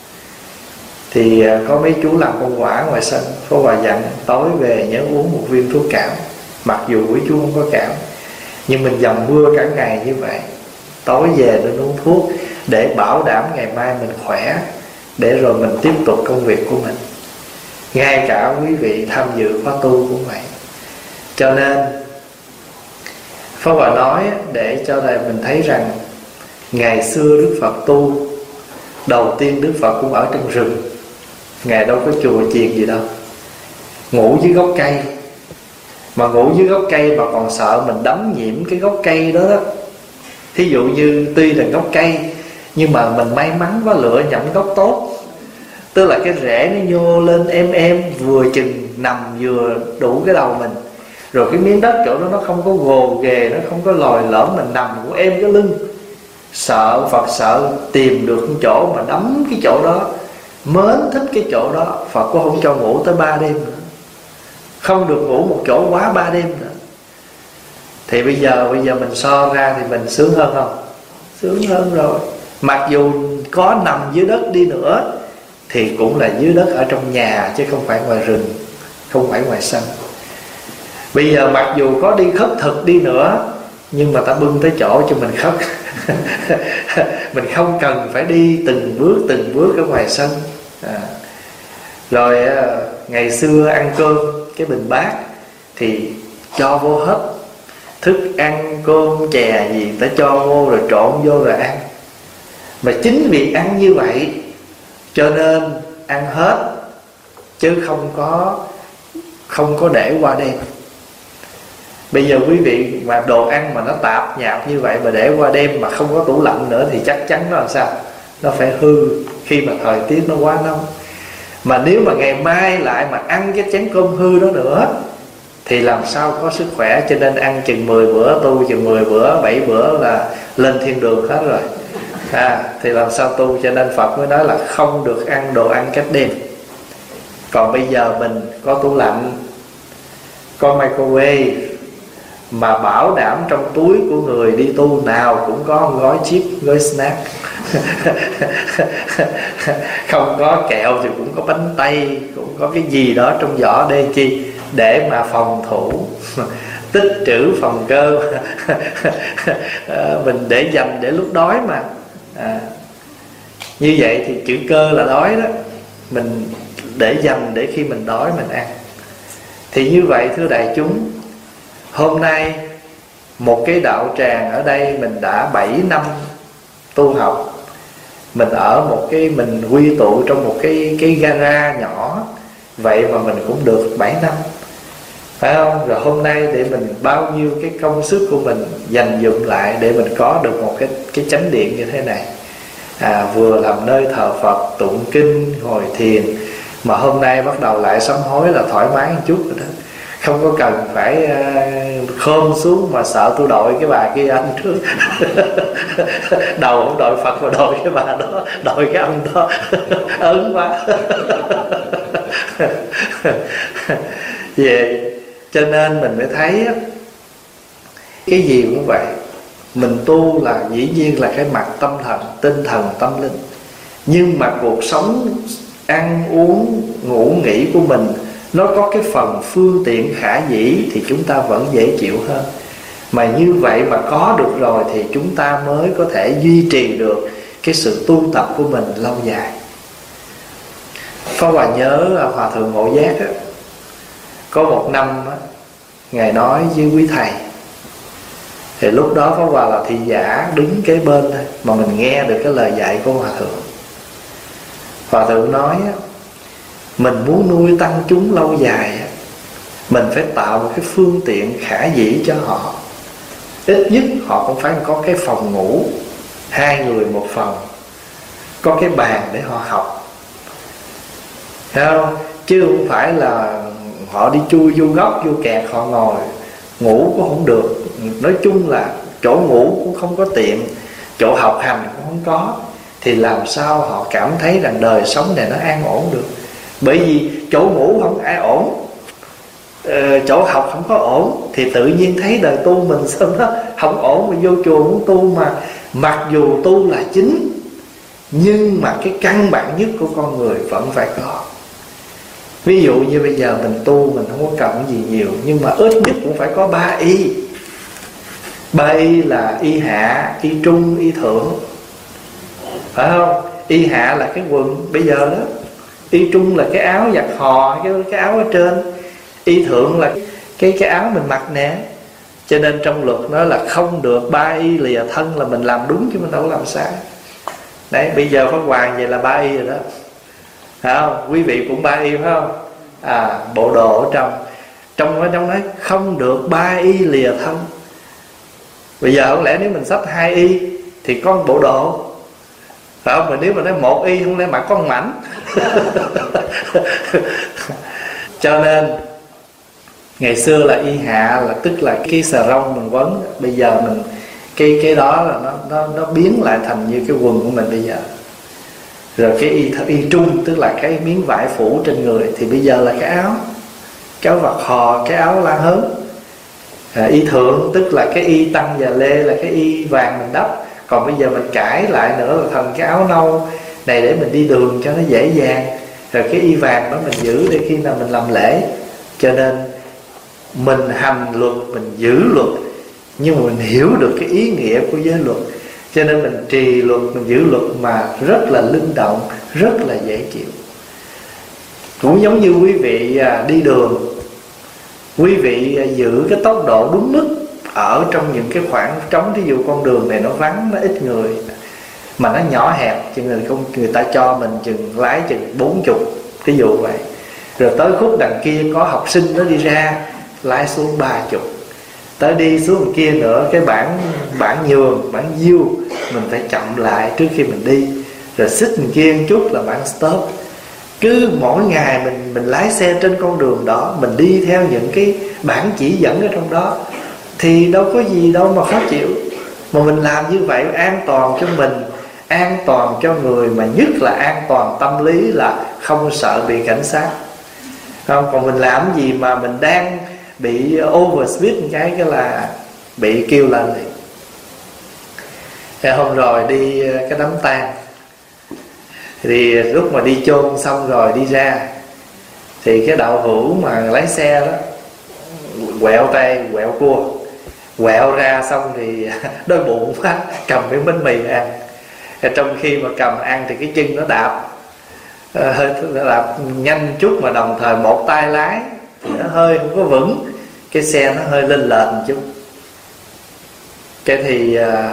Thì có mấy chú làm công quả ngoài sân, Pháp Hòa dặn tối về nhớ uống một viên thuốc cảm. Mặc dù quý chú không có cảm, nhưng mình dầm mưa cả ngày như vậy, tối về nên uống thuốc để bảo đảm ngày mai mình khỏe, để rồi mình tiếp tục công việc của mình. Ngay cả quý vị tham dự khóa tu cũng vậy. Cho nên Pháp Hòa nói để cho này mình thấy rằng ngày xưa Đức Phật tu, đầu tiên Đức Phật cũng ở trong rừng. Ngài đâu có chùa chiền gì đâu, ngủ dưới gốc cây. Mà ngủ dưới gốc cây mà còn sợ mình đấm nhiễm cái gốc cây đó, đó. Thí dụ như tuy là gốc cây, nhưng mà mình may mắn có lựa nhậm gốc tốt, tức là cái rễ nó nhô lên em em, vừa chừng nằm vừa đủ cái đầu mình. Rồi cái miếng đất chỗ đó nó không có gồ ghề, nó không có lòi lõm, mình nằm cũng êm cái lưng. Sợ Phật sợ tìm được cái chỗ mà đấm cái chỗ đó, mến thích cái chỗ đó, Phật cũng không cho ngủ tới ba đêm nữa. Không được ngủ một chỗ quá ba đêm nữa. Thì bây giờ bây giờ mình so ra thì mình sướng hơn không? Sướng hơn rồi. Mặc dù có nằm dưới đất đi nữa thì cũng là dưới đất ở trong nhà, chứ không phải ngoài rừng, không phải ngoài sân. Bây giờ mặc dù có đi khất thực đi nữa, nhưng mà ta bưng tới chỗ cho mình khất. Mình không cần phải đi từng bước từng bước ở ngoài sân. à. Rồi ngày xưa ăn cơm, cái bình bát thì cho vô hết, thức ăn cơm chè gì ta cho vô rồi trộn vô rồi ăn. Mà chính vì ăn như vậy cho nên ăn hết, chứ không có không có để qua đêm. Bây giờ quý vị mà đồ ăn mà nó tạp nhạp như vậy mà để qua đêm mà không có tủ lạnh nữa thì chắc chắn nó làm sao? Nó phải hư khi mà thời tiết nó quá nóng. Mà nếu mà ngày mai lại mà ăn cái chén cơm hư đó nữa thì làm sao có sức khỏe. Cho nên ăn chừng mười bữa, tu chừng mười bữa, bảy bữa là lên thiên đường hết rồi. à, Thì làm sao tu. Cho nên Phật mới nói là không được ăn đồ ăn cách đêm. Còn bây giờ mình có tủ lạnh, có microwave, mà bảo đảm trong túi của người đi tu nào cũng có một gói chip, gói snack. Không có kẹo thì cũng có bánh tây, cũng có cái gì đó trong giỏ để chi? Để mà phòng thủ, tích trữ phòng cơ. Mình để dành để lúc đói mà. à, Như vậy thì chữ cơ là đói đó. Mình để dành để khi mình đói mình ăn. Thì như vậy thưa đại chúng, hôm nay một cái đạo tràng ở đây mình đã bảy năm tu học. Mình ở một cái, mình quy tụ trong một cái cái gara nhỏ, vậy mà mình cũng được bảy năm, phải không? Rồi hôm nay để mình bao nhiêu cái công sức của mình dành dụm lại để mình có được một cái cái chánh điện như thế này. à, Vừa làm nơi thờ Phật, tụng kinh, ngồi thiền, mà hôm nay bắt đầu lại sám hối là thoải mái một chút rồi đó. Không có cần phải uh, khom xuống mà sợ tôi đội cái bà kia anh trước. Đầu không đội Phật mà đội cái bà đó, đội cái ông đó. Ớn quá. Vậy cho nên mình mới thấy cái gì cũng vậy. Mình tu là dĩ nhiên là cái mặt tâm thần, tinh thần, tâm linh. Nhưng mà cuộc sống ăn uống ngủ nghỉ của mình nó có cái phần phương tiện khả dĩ thì chúng ta vẫn dễ chịu hơn. Mà như vậy mà có được rồi thì chúng ta mới có thể duy trì được cái sự tu tập của mình lâu dài. Pháp Hòa nhớ Hòa Thượng Ngộ Giác á, có một năm á, Ngài nói với quý thầy. Thì lúc đó Pháp Hòa là thị giả đứng kế bên thôi, mà mình nghe được cái lời dạy của Hòa Thượng. Hòa Thượng nói á, mình muốn nuôi tăng chúng lâu dài, mình phải tạo một cái phương tiện khả dĩ cho họ. Ít nhất họ cũng phải có cái phòng ngủ, hai người một phòng, có cái bàn để họ học, thấy không? chứ không phải là họ đi chui vô góc vô kẹt họ ngồi ngủ cũng không được. Nói chung là chỗ ngủ cũng không có tiện, chỗ học hành cũng không có, thì làm sao họ cảm thấy rằng đời sống này nó an ổn được? Bởi vì chỗ ngủ không ai ổn, ờ, chỗ học không có ổn, thì tự nhiên thấy đời tu mình sao nó không ổn. Mà vô chùa muốn tu mà mặc dù tu là chính, nhưng mà cái căn bản nhất của con người vẫn phải có. Ví dụ như bây giờ mình tu mình không có cần gì nhiều, nhưng mà ít nhất cũng phải có ba y. Ba y là y hạ, y trung, y thượng, phải không? Y hạ là cái quần bây giờ đó, y trung là cái áo giặt hò, cái, cái áo ở trên, y thượng là cái cái áo mình mặc nè. Cho nên trong luật nó là không được ba y lìa thân, là mình làm đúng chứ mình đâu có làm sai. Đấy, bây giờ Pháp Hoàng vậy là ba y rồi đó, phải không? Quý vị cũng ba y phải không? À, bộ đồ ở trong Trong ở trong nói không được ba y lìa thân. Bây giờ không lẽ nếu mình xách hai y thì có một bộ đồ, phải không? Mà nếu mà nói một y không lẽ mặc con mảnh. Cho nên ngày xưa là y hạ là tức là cái xà rông mình quấn. Bây giờ mình cái cái đó là nó nó nó biến lại thành như cái quần của mình bây giờ. Rồi cái y y trung tức là cái miếng vải phủ trên người, thì bây giờ là cái áo, cái áo vạt hò, cái áo la hớn. À, y thượng tức là cái y tăng và lê là cái y vàng mình đắp. Còn bây giờ mình cải lại nữa là thành cái áo nâu này để mình đi đường cho nó dễ dàng. Rồi cái y vàng đó mình giữ để khi nào mình làm lễ. Cho nên mình hành luật, mình giữ luật, nhưng mà mình hiểu được cái ý nghĩa của giới luật. Cho nên mình trì luật, mình giữ luật mà rất là linh động, rất là dễ chịu. Cũng giống như quý vị đi đường, quý vị giữ cái tốc độ đúng mức ở trong những cái khoảng trống. Ví dụ con đường này nó vắng, nó ít người, mà nó nhỏ hẹp, cho người, người ta cho mình chừng lái chừng bốn chục, ví dụ vậy. Rồi tới khúc đằng kia có học sinh nó đi ra, lái xuống ba chục. Tới đi xuống đằng kia nữa, cái bản bản nhường, bản diêu, mình phải chậm lại trước khi mình đi. Rồi xích đằng kia một chút là bản stop. Cứ mỗi ngày mình mình lái xe trên con đường đó, mình đi theo những cái bản chỉ dẫn ở trong đó, thì đâu có gì đâu mà khó chịu. Mà mình làm như vậy an toàn cho mình, an toàn cho người, mà nhất là an toàn tâm lý, là không sợ bị cảnh sát. Không, còn mình làm gì mà mình đang bị overspeed cái cái là bị kêu lên liền. Thế hôm rồi đi cái đám tang, thì lúc mà đi chôn xong rồi đi ra, thì cái đạo hữu mà lái xe đó quẹo tay quẹo cua, quẹo ra xong thì đói bụng quá, cầm cái bánh mì ăn. Trong khi mà cầm ăn thì cái chân nó đạp hơi đạp nhanh chút, mà đồng thời một tay lái thì nó hơi không có vững, cái xe nó hơi lên lệch một chút. Cái thì à,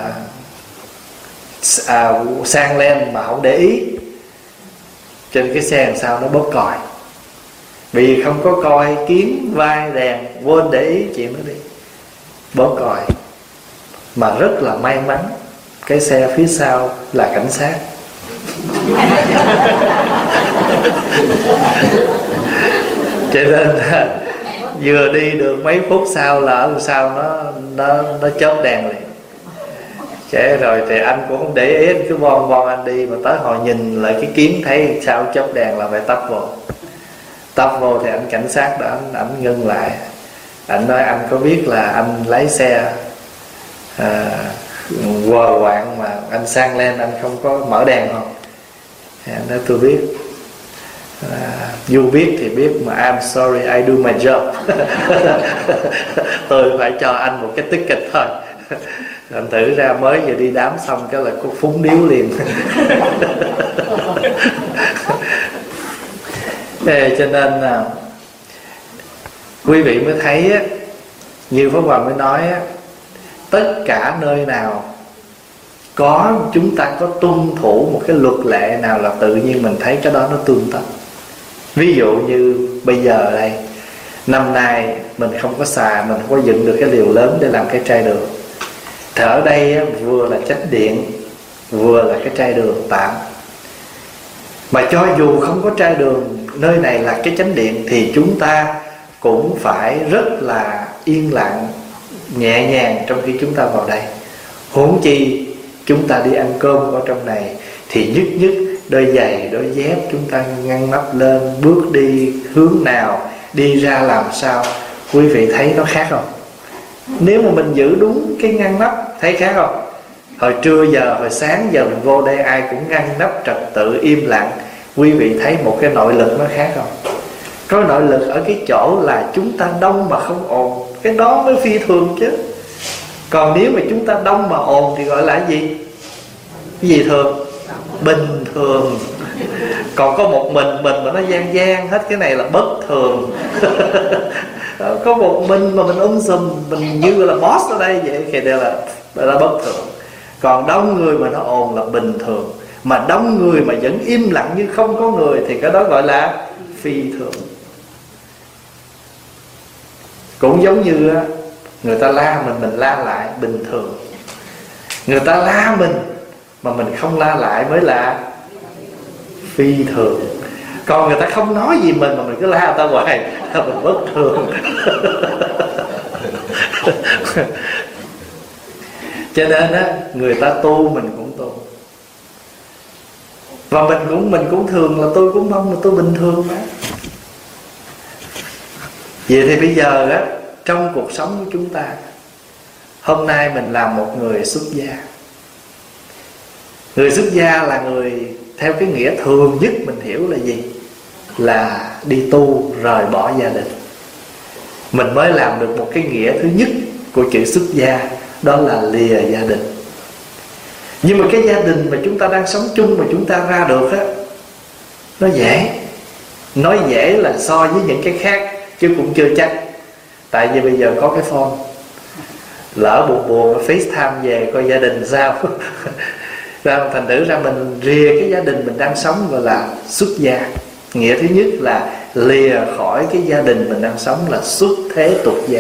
à, sang lên mà không để ý, trên cái xe làm sao nó bóp còi, vì không có coi kiến vai đèn, quên để ý chuyện đó đi, bóp còi. Mà rất là may mắn cái xe phía sau là cảnh sát. Cho nên vừa đi được mấy phút sau là ở sau nó nó nó chớp đèn liền. Thế rồi thì anh cũng không để ý, anh cứ bon bon anh đi, mà tới hồi nhìn lại cái kiến thấy sao chớp đèn là phải tấp vô. Tấp vô thì anh cảnh sát đó, anh, anh ngưng lại. Anh nói anh có biết là anh lái xe à, quờ quạng mà anh sang lên anh không có mở đèn không? Anh nói tôi biết. À, you biết thì biết, mà I'm sorry, I do my job. Tôi phải cho anh một cái ticket thôi. Anh thử ra mới vừa đi đám xong cái là cô phúng điếu liền. Thế cho nên à, quý vị mới thấy á, như Pháp Hòa mới nói á, tất cả nơi nào có chúng ta có tuân thủ một cái luật lệ nào là tự nhiên mình thấy cái đó nó tương tất. Ví dụ như bây giờ đây, năm nay mình không có xài, mình không có dựng được cái liều lớn để làm cái chai đường. Thì ở đây vừa là chánh điện, vừa là cái chai đường tạm. Mà cho dù không có chai đường, nơi này là cái chánh điện, thì chúng ta cũng phải rất là yên lặng, nhẹ nhàng trong khi chúng ta vào đây. Huống chi chúng ta đi ăn cơm ở trong này thì nhất nhất đôi giày, đôi dép chúng ta ngăn nắp lên, bước đi hướng nào, đi ra làm sao. Quý vị thấy nó khác không? Nếu mà mình giữ đúng cái ngăn nắp, thấy khác không? Hồi trưa giờ, hồi sáng giờ mình vô đây ai cũng ngăn nắp trật tự im lặng. Quý vị thấy một cái nội lực nó khác không? Có nội lực ở cái chỗ là chúng ta đông mà không ồn, cái đó mới phi thường chứ. Còn nếu mà chúng ta đông mà ồn thì gọi là gì? Cái gì thường? Bình thường. Còn có một mình mình mà nó gian gian hết, cái này là bất thường. Có một mình mà mình um sùm, mình như là boss ở đây vậy, thì đây là, đây là bất thường. Còn đông người mà nó ồn là bình thường. Mà đông người mà vẫn im lặng như không có người thì cái đó gọi là phi thường. Cũng giống như người ta la mình, mình la lại, bình thường. Người ta la mình mà mình không la lại mới là phi thường. Còn người ta không nói gì mình mà mình cứ la người ta hoài là mình bất thường. Cho nên á, người ta tu mình cũng tu. Và mình cũng mình cũng thường là tôi cũng mong là tôi bình thường đó. Vậy thì bây giờ á, trong cuộc sống của chúng ta, hôm nay mình làm một người xuất gia. Người xuất gia là người theo cái nghĩa thường nhất mình hiểu là gì? Là đi tu rời bỏ gia đình. Mình mới làm được một cái nghĩa thứ nhất của chữ xuất gia, đó là lìa gia đình. Nhưng mà cái gia đình mà chúng ta đang sống chung mà chúng ta ra được á, nó dễ. Nói dễ là so với những cái khác, chứ cũng chưa chắc. Tại vì bây giờ có cái phone, lỡ buồn buồn FaceTime về coi gia đình sao. Ra thành thử ra mình rìa cái gia đình mình đang sống gọi là xuất gia. Nghĩa thứ nhất là lìa khỏi cái gia đình mình đang sống là xuất thế tục gia.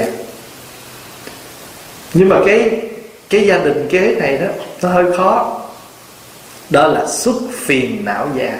Nhưng mà cái cái gia đình kế này đó nó hơi khó. Đó là xuất phiền não gia.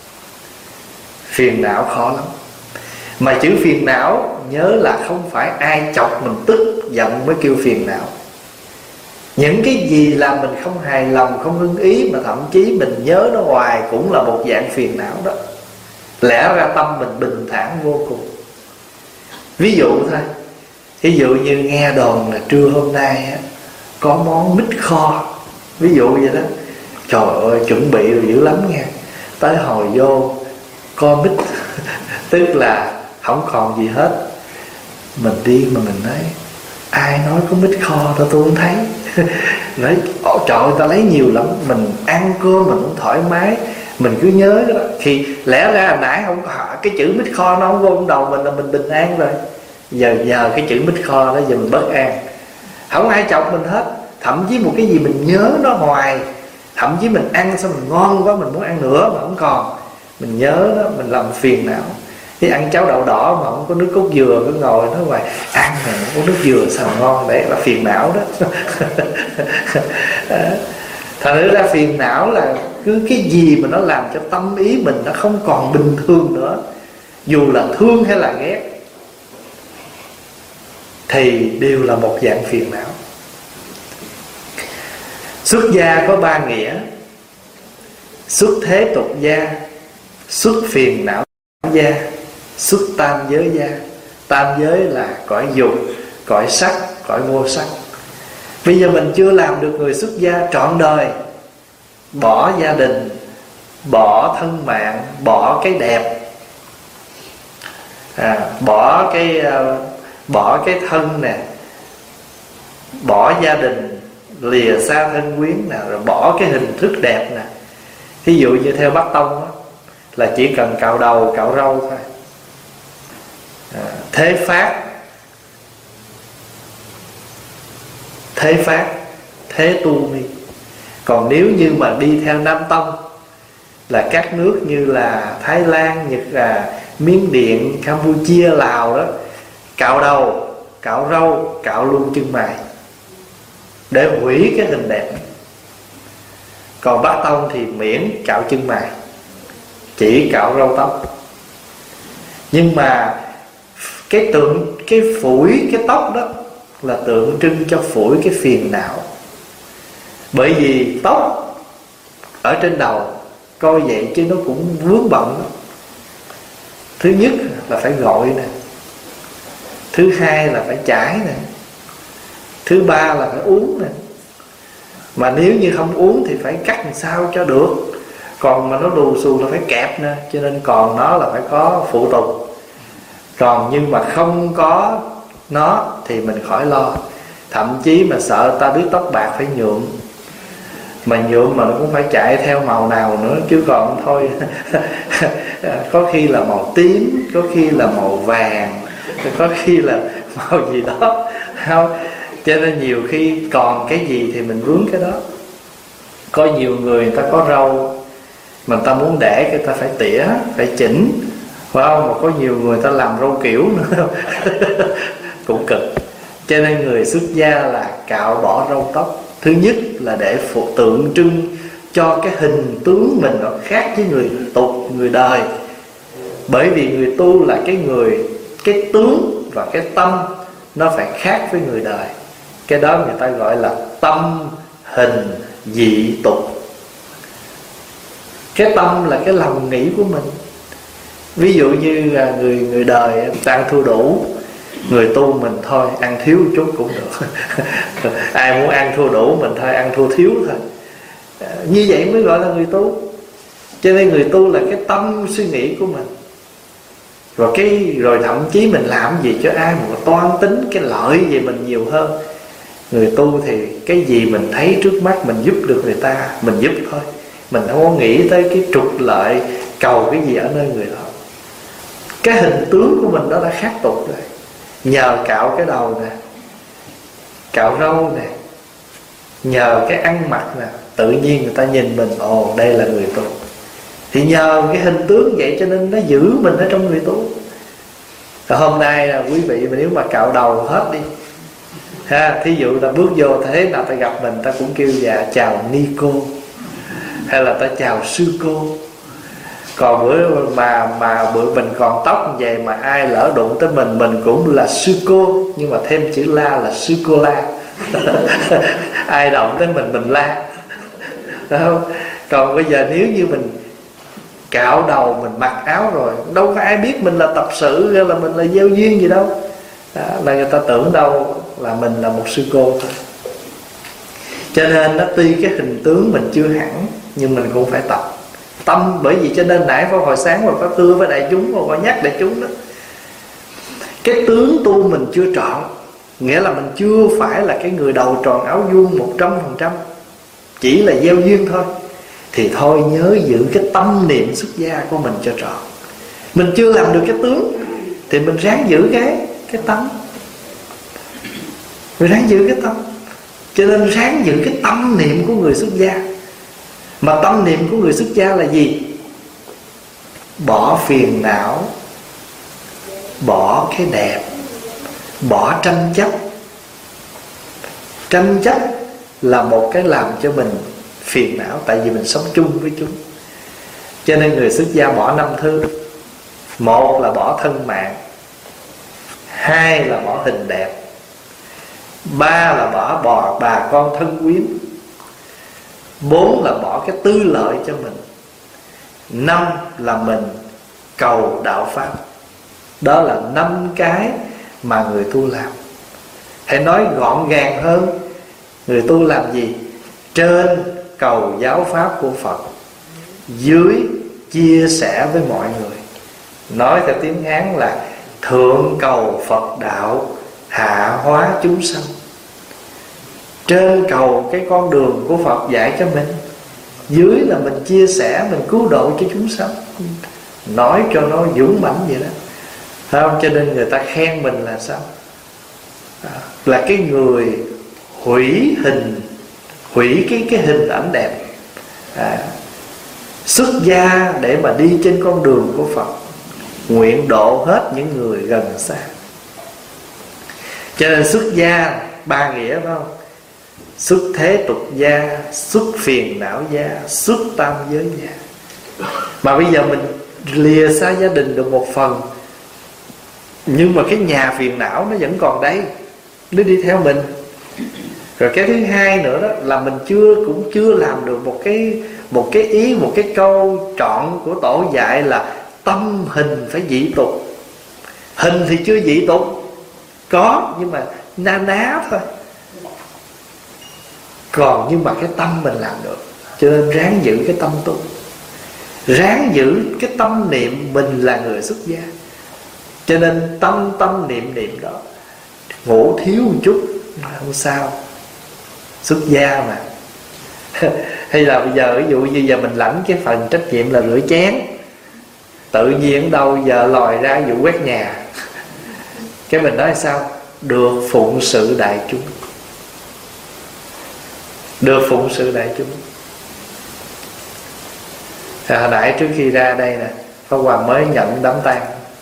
Phiền não khó lắm. Mà chữ phiền não nhớ là không phải ai chọc mình tức giận mới kêu phiền não. Những cái gì làm mình không hài lòng, không ưng ý, mà thậm chí mình nhớ nó hoài cũng là một dạng phiền não đó. Lẽ ra tâm mình bình thản vô cùng. Ví dụ thôi, ví dụ như nghe đồn là trưa hôm nay á, có món mít kho, ví dụ vậy đó. Trời ơi, chuẩn bị rồi dữ lắm nha. Tới hồi vô co mít tức là không còn gì hết. Mình đi mà mình nói ai nói có mít kho tao tôi không thấy. Nói trời ơi, ta lấy nhiều lắm. Mình ăn cơm mình cũng thoải mái, mình cứ nhớ đó. Thì lẽ ra hồi nãy không có cái chữ mít kho nó không vô trong đầu mình là mình bình an rồi. Giờ giờ cái chữ mít kho đó giờ mình bất an. Không ai chọc mình hết. Thậm chí một cái gì mình nhớ nó hoài, thậm chí mình ăn xong mình ngon quá mình muốn ăn nữa mà không còn, mình nhớ đó, mình làm phiền não. Thì ăn cháo đậu đỏ mà không có nước cốt dừa, cứ ngồi nói hoài ăn mà không có nước dừa sao ngon, đấy là phiền não đó. Thành ra phiền não là cứ cái gì mà nó làm cho tâm ý mình nó không còn bình thường nữa, dù là thương hay là ghét, thì đều là một dạng phiền não. Xuất gia có ba nghĩa: xuất thế tục gia, xuất phiền não gia, xuất tam giới gia. Tam giới là cõi dục, cõi sắc, cõi vô sắc. Bây giờ mình chưa làm được người xuất gia trọn đời, bỏ gia đình, bỏ thân mạng, bỏ cái đẹp, à, bỏ cái bỏ cái thân nè, bỏ gia đình, lìa xa thân quyến nè, rồi bỏ cái hình thức đẹp nè. Thí dụ như theo Bắc Tông đó, là chỉ cần cạo đầu, cạo râu thôi, à, thế phát, thế phát, thế tu mi. Còn nếu như mà đi theo Nam Tông, là các nước như là Thái Lan, Nhật, là Miến Điện, Campuchia, Lào đó, cạo đầu, cạo râu, cạo luôn chân mày để hủy cái hình đẹp. Còn Bắc Tông thì miễn cạo chân mày, chỉ cạo râu tóc. Nhưng mà cái tượng, cái phủi, cái tóc đó là tượng trưng cho phủi cái phiền não. Bởi vì tóc ở trên đầu coi vậy chứ nó cũng vướng bận đó. Thứ nhất là phải gội nè, thứ hai là phải chải nè, thứ ba là phải uống nè. Mà nếu như không uống thì phải cắt làm sao cho được. Còn mà nó đù xù là phải kẹp nè. Cho nên còn nó là phải có phụ tục. Còn nhưng mà không có nó thì mình khỏi lo. Thậm chí mà sợ ta đứt tóc bạc phải nhuộm. Mà nhuộm mà nó cũng phải chạy theo màu nào nữa. Chứ còn thôi có khi là màu tím, có khi là màu vàng, có khi là màu gì đó, không? Cho nên nhiều khi còn cái gì thì mình vướng cái đó. Có nhiều người người ta có râu mà người ta muốn để người ta phải tỉa, phải chỉnh, phải không? Mà có nhiều người ta làm râu kiểu nữa cũng cực. Cho nên người xuất gia là cạo bỏ râu tóc. Thứ nhất là để phụ tượng trưng cho cái hình tướng mình nó khác với người tục, người đời. Bởi vì người tu là cái người, cái tướng và cái tâm nó phải khác với người đời. Cái đó người ta gọi là tâm hình dị tục. Cái tâm là cái lòng nghĩ của mình. Ví dụ như là người người đời ăn thua đủ, người tu mình thôi ăn thiếu một chút cũng được. Ai muốn ăn thua đủ mình thôi ăn thua thiếu thôi. Như vậy mới gọi là người tu. Cho nên người tu là cái tâm suy nghĩ của mình. Rồi cái rồi thậm chí mình làm gì cho ai mà toan tính cái lợi về mình nhiều hơn. Người tu thì cái gì mình thấy trước mắt mình giúp được người ta mình giúp thôi. Mình không có nghĩ tới cái trục lợi, cầu cái gì ở nơi người đó. Cái hình tướng của mình đó đã khác tục rồi. Nhờ cạo cái đầu nè, cạo râu nè, nhờ cái ăn mặc nè, tự nhiên người ta nhìn mình, ồ đây là người tu. Thì nhờ cái hình tướng vậy cho nên nó giữ mình ở trong người tu. Rồi hôm nay là quý vị mà nếu mà cạo đầu hết đi ha, thí dụ ta bước vô thế nào ta gặp mình, ta cũng kêu dạ chào ni cô, hay là ta chào sư cô. Còn bữa mà mà bữa mình còn tóc như vậy mà ai lỡ đụng tới mình, mình cũng là sư cô, nhưng mà thêm chữ la là sư cô la. Ai động tới mình mình la. Đúng không? Còn bây giờ nếu như mình cạo đầu, mình mặc áo rồi, đâu có ai biết mình là tập sự hay là mình là gieo duyên gì đâu. Đó, là người ta tưởng đâu là mình là một sư cô thôi. Cho nên nó tuy cái hình tướng mình chưa hẳn, nhưng mình cũng phải tập tâm. Bởi vì cho nên nãy vào hồi sáng mà có thưa với đại chúng, mà có nhắc đại chúng đó, cái tướng tu mình chưa trọn, nghĩa là mình chưa phải là cái người đầu tròn áo vuông một trăm phần trăm, chỉ là gieo duyên thôi. Thì thôi nhớ giữ cái tâm niệm xuất gia của mình cho trọn. Mình chưa làm được cái tướng thì mình ráng giữ cái cái tâm, mình ráng giữ cái tâm. Cho nên ráng giữ cái tâm niệm của người xuất gia. Mà tâm niệm của người xuất gia là gì? Bỏ phiền não, bỏ cái đẹp, bỏ tranh chấp. Tranh chấp là một cái làm cho mình phiền não, tại vì mình sống chung với chúng. Cho nên người xuất gia bỏ năm thứ. Một là bỏ thân mạng, hai là bỏ hình đẹp, ba là bỏ bò bà con thân quyến, bốn là bỏ cái tư lợi cho mình, năm là mình cầu đạo pháp. Đó là năm cái mà người tu làm. Hãy nói gọn gàng hơn, người tu làm gì? Trên cầu giáo pháp của Phật, dưới chia sẻ với mọi người. Nói theo tiếng Hán là thượng cầu Phật đạo, hạ hóa chúng sanh. Trên cầu cái con đường của Phật dạy cho mình, dưới là mình chia sẻ, mình cứu độ cho chúng sanh. Nói cho nó dũng mãnh vậy đó, phải không? Cho nên người ta khen mình là sao? À, là cái người hủy hình, hủy cái, cái hình ảnh đẹp, à, xuất gia để mà đi trên con đường của Phật, nguyện độ hết những người gần xa. Cho nên xuất gia ba nghĩa, phải không? Xuất thế tục gia, xuất phiền não gia, xuất tam giới gia. Mà bây giờ mình lìa xa gia đình được một phần, Nhưng mà cái nhà phiền não nó vẫn còn đây, nó đi theo mình. Rồi cái thứ hai nữa đó là mình chưa cũng chưa làm được một cái một cái ý, một cái câu trọn của tổ dạy là tâm hình phải dị tục. Hình thì chưa dị tục, có nhưng mà na ná thôi. Còn nhưng mà cái tâm mình làm được. Cho nên ráng giữ cái tâm tu, ráng giữ cái tâm niệm mình là người xuất gia. Cho nên tâm tâm niệm niệm đó, ngủ thiếu một chút không sao, xuất gia mà. Hay là bây giờ ví dụ như giờ mình lãnh cái phần trách nhiệm là rửa chén, tự nhiên đâu giờ lòi ra vụ quét nhà, cái mình nói sao? Được phụng sự đại chúng, được phụng sự đại chúng. Hồi nãy trước khi ra đây nè, Pháp Hòa mới nhận đám tang.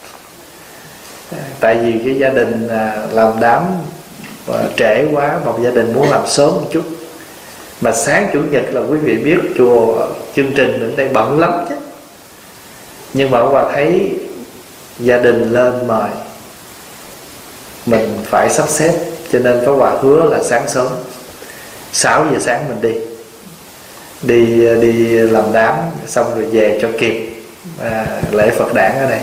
Tại vì cái gia đình làm đám trễ quá, một gia đình muốn làm sớm một chút. Mà sáng Chủ nhật là quý vị biết chùa chương trình ở đây bận lắm chứ. Nhưng mà Pháp Hòa thấy gia đình lên mời, mình phải sắp xếp. Cho nên Pháp Hòa hứa là sáng sớm sáu giờ sáng mình đi Đi đi làm đám, xong rồi về cho kịp à, lễ Phật đản ở đây.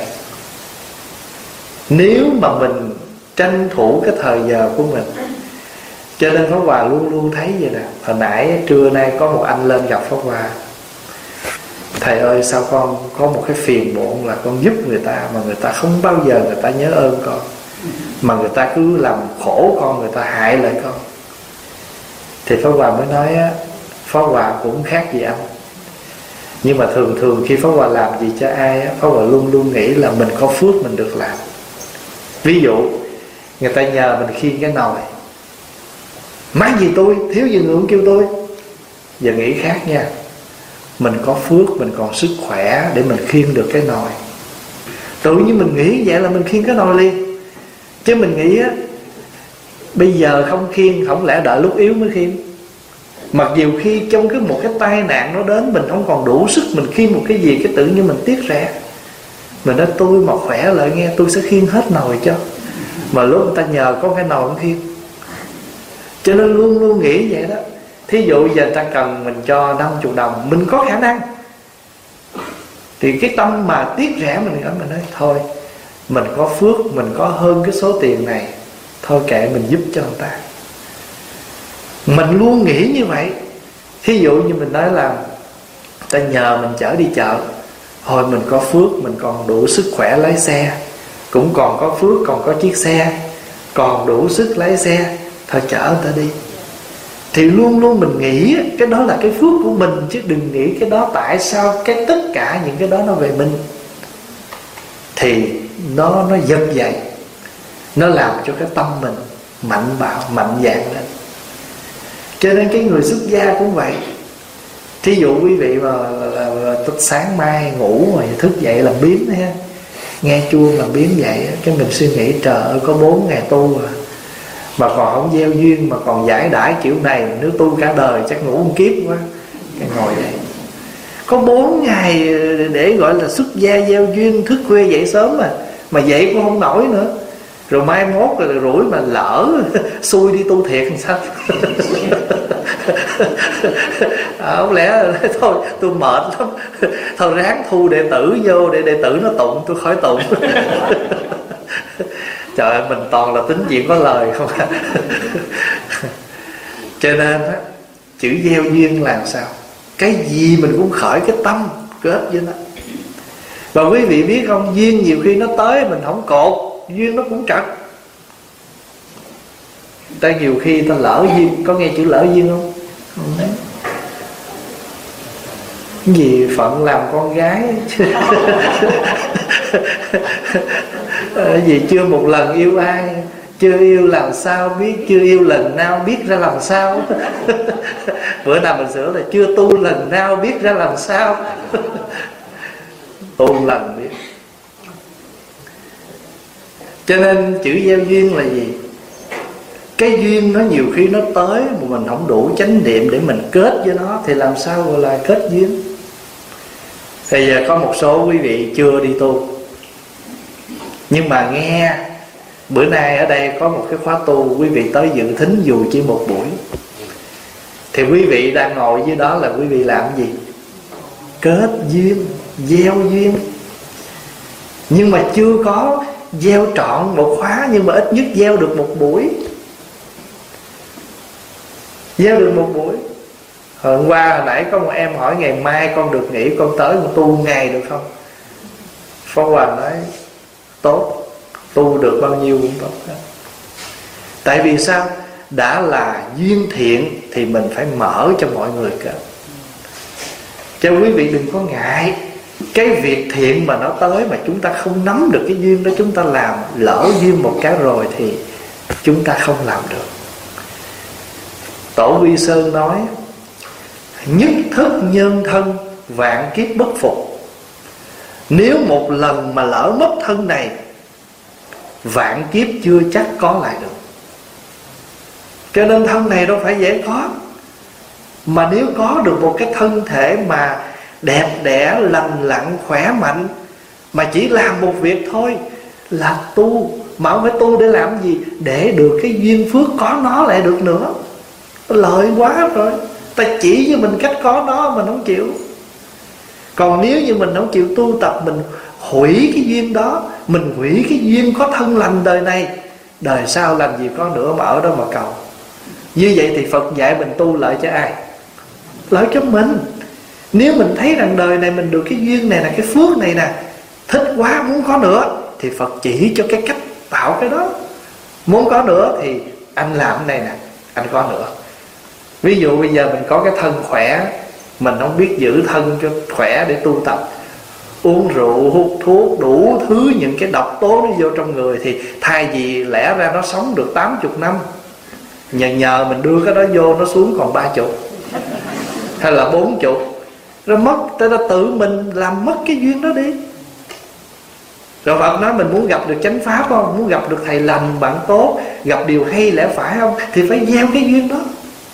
Nếu mà mình tranh thủ cái thời giờ của mình. Cho nên Pháp Hòa luôn luôn thấy vậy nè. Hồi nãy trưa nay có một anh lên gặp Pháp Hòa: thầy ơi, sao con có một cái phiền muộn là con giúp người ta mà người ta không bao giờ người ta nhớ ơn con, mà người ta cứ làm khổ con, người ta hại lại con. Thì Pháp Hòa mới nói á, Pháp Hòa cũng khác gì anh. Nhưng mà thường thường khi Pháp Hòa làm gì cho ai á, Pháp Hòa luôn luôn nghĩ là mình có phước mình được làm. Ví dụ người ta nhờ mình khiêng cái nồi, mang gì tôi, thiếu gì người cũng kêu tôi. Giờ nghĩ khác nha. Mình có phước, mình còn sức khỏe để mình khiêng được cái nồi. Tự nhiên mình nghĩ vậy là mình khiêng cái nồi liền. Chứ mình nghĩ á, bây giờ không khiêng, không lẽ đợi lúc yếu mới khiêng. Mặc dù khi trong cái một cái tai nạn nó đến, mình không còn đủ sức mình khiêng một cái gì, cái tự nhiên mình tiếc rẻ. Mình nói tôi mà khỏe lại nghe, tôi sẽ khiêng hết nồi cho. Mà lúc người ta nhờ có cái nồi không khiêng. Cho nên luôn luôn nghĩ vậy đó. Thí dụ giờ người ta cần mình cho năm mươi đồng, mình có khả năng, thì cái tâm mà tiếc rẻ mình nói, mình nói thôi, mình có phước, mình có hơn cái số tiền này, thôi kệ mình giúp cho người ta. Mình luôn nghĩ như vậy. Thí dụ như mình nói là ta nhờ mình chở đi chợ, thôi mình có phước, mình còn đủ sức khỏe lái xe, cũng còn có phước, còn có chiếc xe, còn đủ sức lái xe, thôi chở người ta đi. Thì luôn luôn mình nghĩ cái đó là cái phước của mình, chứ đừng nghĩ cái đó tại sao cái tất cả những cái đó nó về mình. Thì nó nó dần dậy, nó làm cho cái tâm mình mạnh bạo, mạnh dạn lên. Cho nên cái người xuất gia cũng vậy. Thí dụ quý vị mà là, là, là, sáng mai ngủ rồi thức dậy làm biếm ha, nghe chuông làm biếm dậy, cái mình suy nghĩ trời ơi có bốn ngày tu à, mà còn không gieo duyên, mà còn giải đãi kiểu này, nếu tu cả đời chắc ngủ một kiếp quá. Cái ngồi dậy có bốn ngày để gọi là xuất gia gieo duyên, thức khuya dậy sớm mà mà dậy cũng không nổi nữa. Rồi mai mốt rồi rủi mà lỡ xui đi tu thiệt làm sao. À, không lẽ là thôi tôi mệt lắm, thôi ráng thu đệ tử vô để đệ tử nó tụng, tôi khỏi tụng. Trời ơi, mình toàn là tính chuyện có lời không à. Cho nên á, chữ gieo duyên làm sao, cái gì mình cũng khởi cái tâm kết với nó. Và quý vị biết không, duyên nhiều khi nó tới mình không cột, duyên nó cũng trật. Ta nhiều khi ta lỡ duyên, có nghe chữ lỡ duyên không? Không. Cái gì phận làm con gái. Cái gì chưa một lần yêu ai, chưa yêu làm sao biết, chưa yêu lần nào biết ra làm sao. Bữa nào mình sửa là chưa tu lần nào biết ra làm sao. Tu lần biết. Cho nên chữ gieo duyên là gì? Cái duyên nó nhiều khi nó tới mà mình không đủ chánh niệm để mình kết với nó, thì làm sao gọi là kết duyên? Thì giờ có một số quý vị chưa đi tu, nhưng mà nghe Bữa nay ở đây có một cái khóa tu, quý vị tới dự thính dù chỉ một buổi, thì quý vị đang ngồi dưới đó là quý vị làm gì? Kết duyên, gieo duyên. Nhưng mà chưa có gieo trọn một khóa, nhưng mà ít nhất gieo được một buổi. Gieo được một buổi. Hôm qua hồi nãy có một em hỏi ngày mai con được nghỉ, con tới con tu ngày được không? Pháp Hòa nói tốt, tu được bao nhiêu cũng tốt hết. Tại vì sao? Đã là duyên thiện thì mình phải mở cho mọi người cả. Cho quý vị đừng có ngại cái việc thiện mà nó tới mà chúng ta không nắm được cái duyên đó, chúng ta làm lỡ duyên một cái rồi thì chúng ta không làm được. Tổ Vi Sơn nói nhất thức nhân thân, vạn kiếp bất phục. Nếu một lần mà lỡ mất thân này, vạn kiếp chưa chắc có lại được. Cho nên thân này đâu phải dễ có. Mà nếu có được một cái thân thể mà đẹp đẽ, lành lặn, khỏe mạnh, mà chỉ làm một việc thôi là tu. Mà không phải tu để làm gì? Để được cái duyên phước có nó lại được nữa. Lợi quá rồi. Ta chỉ cho mình cách có nó, mình không chịu. Còn nếu như mình không chịu tu tập, mình hủy cái duyên đó, mình hủy cái duyên có thân lành đời này, đời sau làm gì có nữa mà ở đó mà cầu. Như vậy thì Phật dạy mình tu lợi cho ai? Lợi cho mình. Nếu mình thấy rằng đời này mình được cái duyên này, là cái phước này nè, thích quá muốn có nữa, thì Phật chỉ cho cái cách tạo cái đó. Muốn có nữa thì anh làm cái này nè, anh có nữa. Ví dụ bây giờ mình có cái thân khỏe, mình không biết giữ thân cho khỏe để tu tập, uống rượu, hút thuốc, đủ thứ những cái độc tố nó vô trong người, thì thay vì lẽ ra nó sống được tám mươi năm, nhờ nhờ mình đưa cái đó vô nó xuống còn ba mươi hay là bốn mươi, rồi mất, ta đã tự mình làm mất cái duyên đó đi. Rồi Phật nói mình muốn gặp được chánh pháp không, muốn gặp được thầy lành bạn tốt, gặp điều hay lẽ phải không, thì phải gieo cái duyên đó.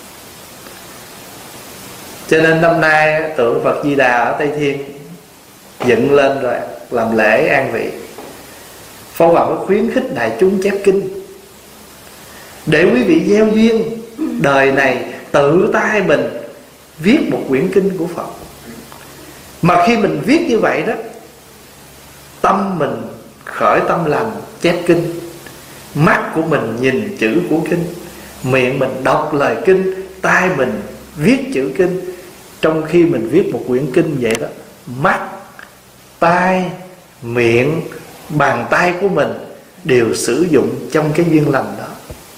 Cho nên năm nay tượng Phật Di Đà ở Tây Thiên dựng lên rồi làm lễ an vị. Pháp Hòa mới khuyến khích đại chúng chép kinh, để quý vị gieo duyên đời này tự tay mình viết một quyển kinh của Phật. Mà khi mình viết như vậy đó, tâm mình khởi tâm lành chép kinh, mắt của mình nhìn chữ của kinh, miệng mình đọc lời kinh, tai mình viết chữ kinh. Trong khi mình viết một quyển kinh vậy đó, mắt, tai, miệng, bàn tay của mình đều sử dụng trong cái duyên lành đó.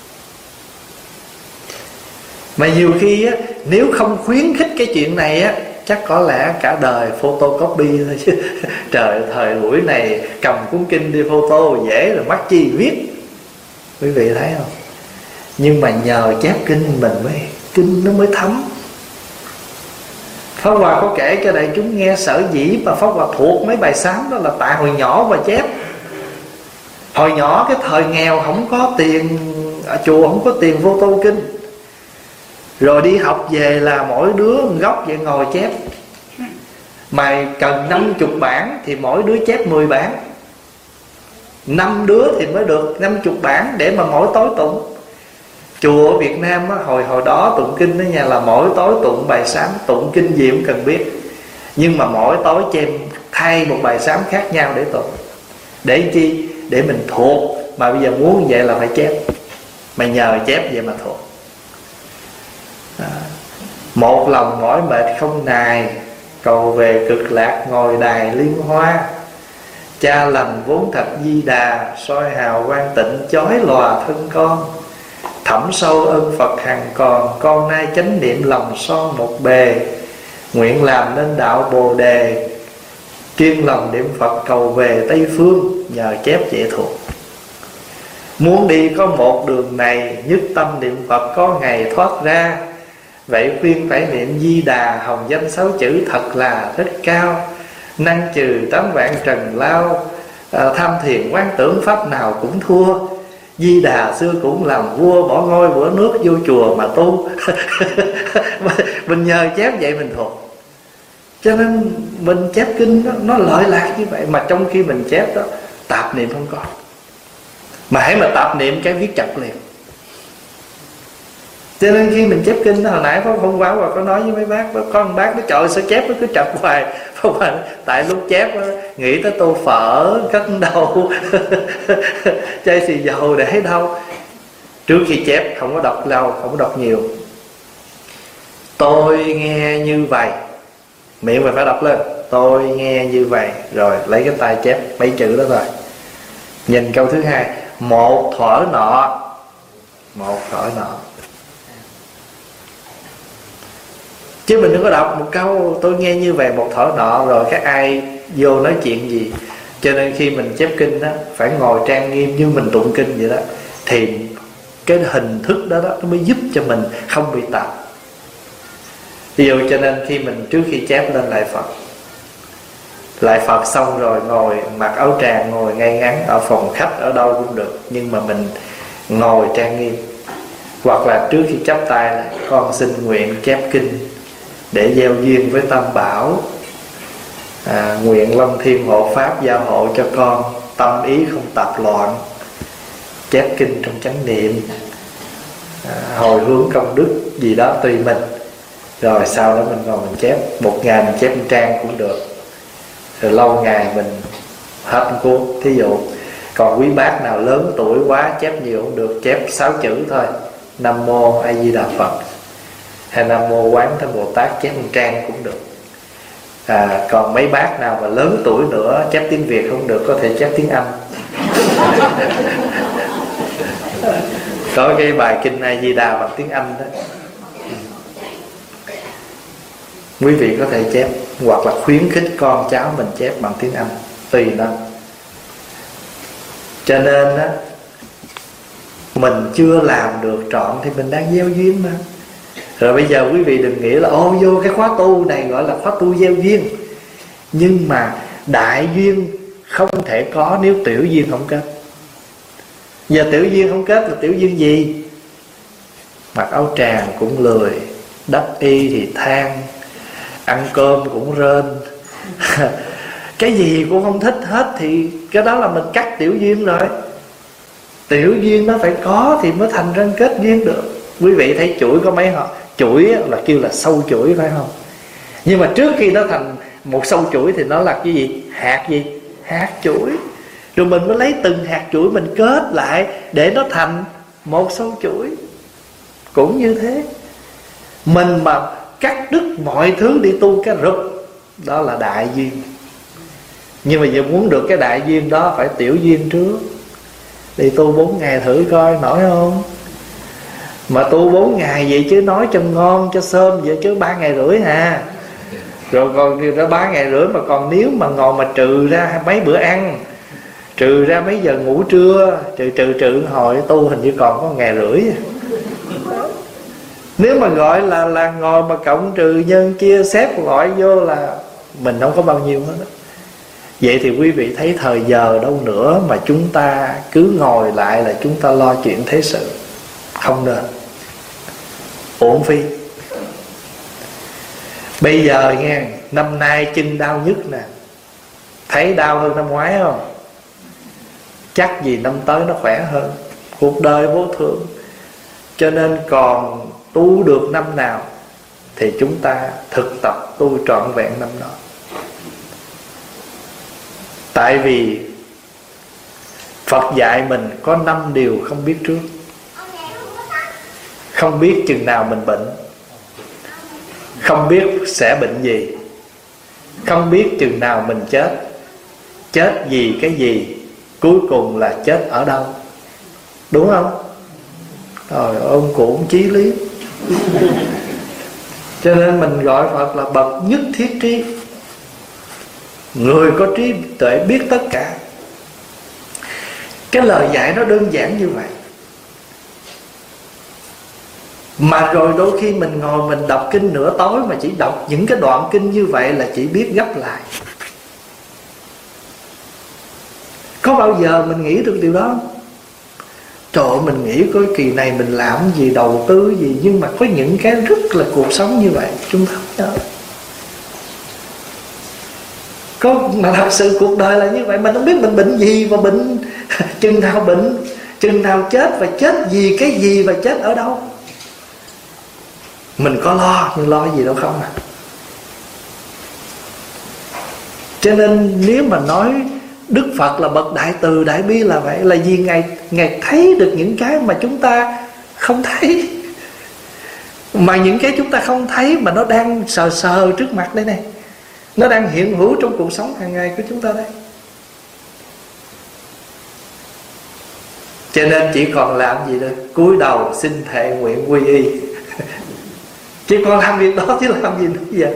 Mà nhiều khi á, nếu không khuyến khích cái chuyện này á, chắc có lẽ cả đời photocopy thôi chứ. Trời, thời buổi này cầm cuốn kinh đi photo dễ rồi, mắc chi viết. Quý vị thấy không? Nhưng mà nhờ chép kinh mình mới, kinh nó mới thấm. Pháp Hòa có kể cho đại chúng nghe sở dĩ mà Pháp Hòa thuộc mấy bài sám đó là tại hồi nhỏ và chép. Hồi nhỏ cái thời nghèo không có tiền, ở chùa không có tiền photo kinh, rồi đi học về là mỗi đứa một góc vậy ngồi chép. Mà cần năm chục bản thì mỗi đứa chép mười bản, năm đứa thì mới được năm chục bản để mà mỗi tối tụng. Chùa ở Việt Nam á, hồi hồi đó tụng kinh ở nhà là mỗi tối tụng bài sám, tụng kinh gì cũng cần biết, nhưng mà mỗi tối chêm thay một bài sám khác nhau để tụng. Để chi? Để mình thuộc. Mà bây giờ muốn vậy là phải chép. Mà nhờ chép vậy mà thuộc. À, một lòng mỏi mệt không nài, cầu về cực lạc ngồi đài liên hoa. Cha lành vốn thật Di Đà, soi hào quang tịnh chói lòa thân con. Thẳm sâu ơn Phật hằng còn, con nay chánh niệm lòng son một bề. Nguyện làm nên đạo Bồ Đề, kiên lòng niệm Phật cầu về Tây Phương, nhờ chép dễ thuộc. Muốn đi có một đường này, nhất tâm niệm Phật có ngày thoát ra. Vậy khuyên phải niệm Di Đà, hồng danh sáu chữ thật là rất cao. Năng trừ tám vạn trần lao, à, tham thiền quán tưởng pháp nào cũng thua. Di Đà xưa cũng làm vua, bỏ ngôi bữa nước vô chùa mà tu. Mình nhờ chép vậy mình thuộc. Cho nên mình chép kinh đó, nó lợi lạc như vậy. Mà trong khi mình chép đó, tạp niệm không có. Mà hãy mà tập niệm cái viết chặt liền. Cho nên khi mình chép kinh, hồi nãy Pháp hôm qua có nói với mấy bác, có một bác nó trời sao chép nó cứ chặt hoài. Tại lúc chép nghĩ tới tô phở cất đâu chai xì dầu để đâu. Trước khi chép không có đọc lâu, không có đọc nhiều. Tôi nghe như vậy, miệng mình phải đọc lên, tôi nghe như vậy, rồi lấy cái tay chép mấy chữ đó rồi. Nhìn câu thứ hai, một thở nọ, một thở nọ. Chứ mình đừng có đọc một câu tôi nghe như vậy một thở nọ, rồi các ai vô nói chuyện gì. Cho nên khi mình chép kinh đó, phải ngồi trang nghiêm như mình tụng kinh vậy đó, thì cái hình thức đó, đó nó mới giúp cho mình không bị tập. Ví dụ cho nên khi mình trước khi chép lên lại Phật, lại Phật xong rồi ngồi mặc áo tràng, ngồi ngay ngắn ở phòng khách ở đâu cũng được, nhưng mà mình ngồi trang nghiêm. Hoặc là trước khi chắp tay là con xin nguyện chép kinh để gieo duyên với Tam Bảo, à, nguyện Long Thiên hộ pháp gia hộ cho con, tâm ý không tạp loạn, chép kinh trong chánh niệm, à, hồi hướng công đức gì đó tùy mình. Rồi sau đó mình ngồi mình chép, một ngày mình chép một trang cũng được, rồi lâu ngày mình hết một cuốn. Thí dụ còn quý bác nào lớn tuổi quá chép nhiều không được, chép sáu chữ thôi, Nam Mô A Di Đà Phật hay Nam Mô Quán Thế Bồ Tát, chép một trang cũng được. À, còn mấy bác nào mà lớn tuổi nữa chép tiếng Việt không được, có thể chép tiếng Anh. Có cái bài kinh A Di Đà bằng tiếng Anh đó, quý vị có thể chép, hoặc là khuyến khích con cháu mình chép bằng tiếng Anh, tùy nó. Cho nên á, mình chưa làm được trọn thì mình đang gieo duyên mà. Rồi bây giờ quý vị đừng nghĩ là ô vô cái khóa tu này gọi là khóa tu gieo duyên. Nhưng mà đại duyên không thể có nếu tiểu duyên không kết. Giờ tiểu duyên không kết là tiểu duyên gì? Mặc áo tràng cũng lười, đắp y thì than, ăn cơm cũng rên, cái gì cũng không thích hết, thì cái đó là mình cắt tiểu duyên rồi. Tiểu duyên nó phải có thì mới thành ra kết duyên được. Quý vị thấy chuỗi có mấy họ, chuỗi là kêu là sâu chuỗi phải không? Nhưng mà trước khi nó thành một sâu chuỗi thì nó là cái gì? Hạt gì? Hạt chuỗi. Rồi mình mới lấy từng hạt chuỗi mình kết lại để nó thành một sâu chuỗi. Cũng như thế, mình mà cắt đứt mọi thứ đi tu cái rụp, đó là đại duyên. Nhưng mà giờ muốn được cái đại duyên đó phải tiểu duyên trước. Đi tu bốn ngày thử coi nổi không? Mà tu bốn ngày vậy chứ nói cho ngon cho sơm vậy chứ ba ngày rưỡi hà. Rồi còn ra ba ngày rưỡi mà còn nếu mà ngồi mà trừ ra mấy bữa ăn, trừ ra mấy giờ ngủ trưa, trừ trừ trừ hồi tu hình như còn có ngày rưỡi. Nếu mà gọi là là ngồi mà cộng trừ nhân chia xếp gọi vô là mình không có bao nhiêu hết đó. Vậy thì quý vị thấy thời giờ đâu nữa mà chúng ta cứ ngồi lại là chúng ta lo chuyện thế sự. Không nên, uổng phí. Bây giờ nghe, năm nay chân đau nhất nè, thấy đau hơn năm ngoái không? Chắc gì năm tới nó khỏe hơn. Cuộc đời vô thường. Cho nên còn tu được năm nào thì chúng ta thực tập tu trọn vẹn năm đó. Tại vì Phật dạy mình có năm điều không biết trước. Không biết chừng nào mình bệnh, không biết sẽ bệnh gì, không biết chừng nào mình chết, chết gì cái gì, cuối cùng là chết ở đâu. Đúng không? Rồi ông cụ cũng chí lý. Cho nên mình gọi Phật là bậc nhất thiết trí, người có trí tuệ biết tất cả. Cái lời dạy nó đơn giản như vậy. Mà rồi đôi khi mình ngồi mình đọc kinh nửa tối mà chỉ đọc những cái đoạn kinh như vậy là chỉ biết gấp lại. Có bao giờ mình nghĩ được điều đó không? Trời ơi, mình nghĩ coi kỳ này mình làm gì, đầu tư gì, nhưng mà có những cái rất là cuộc sống như vậy chúng ta không nhớ. Có mà thật sự cuộc đời là như vậy. Mình không biết mình bệnh gì và bệnh chừng nào bệnh, Chừng nào chết, và chết gì, cái gì, và chết ở đâu. Mình có lo, nhưng lo gì đâu không à. Cho nên nếu mà nói Đức Phật là bậc đại từ đại bi là vậy, là vì Ngài, Ngài thấy được những cái mà chúng ta không thấy. Mà những cái chúng ta không thấy mà nó đang sờ sờ trước mặt đây này, nó đang hiện hữu trong cuộc sống hàng ngày của chúng ta đây. Cho nên chỉ còn làm gì thôi, cúi đầu xin thệ nguyện quy y. Chỉ còn làm việc đó chứ làm gì nữa vậy.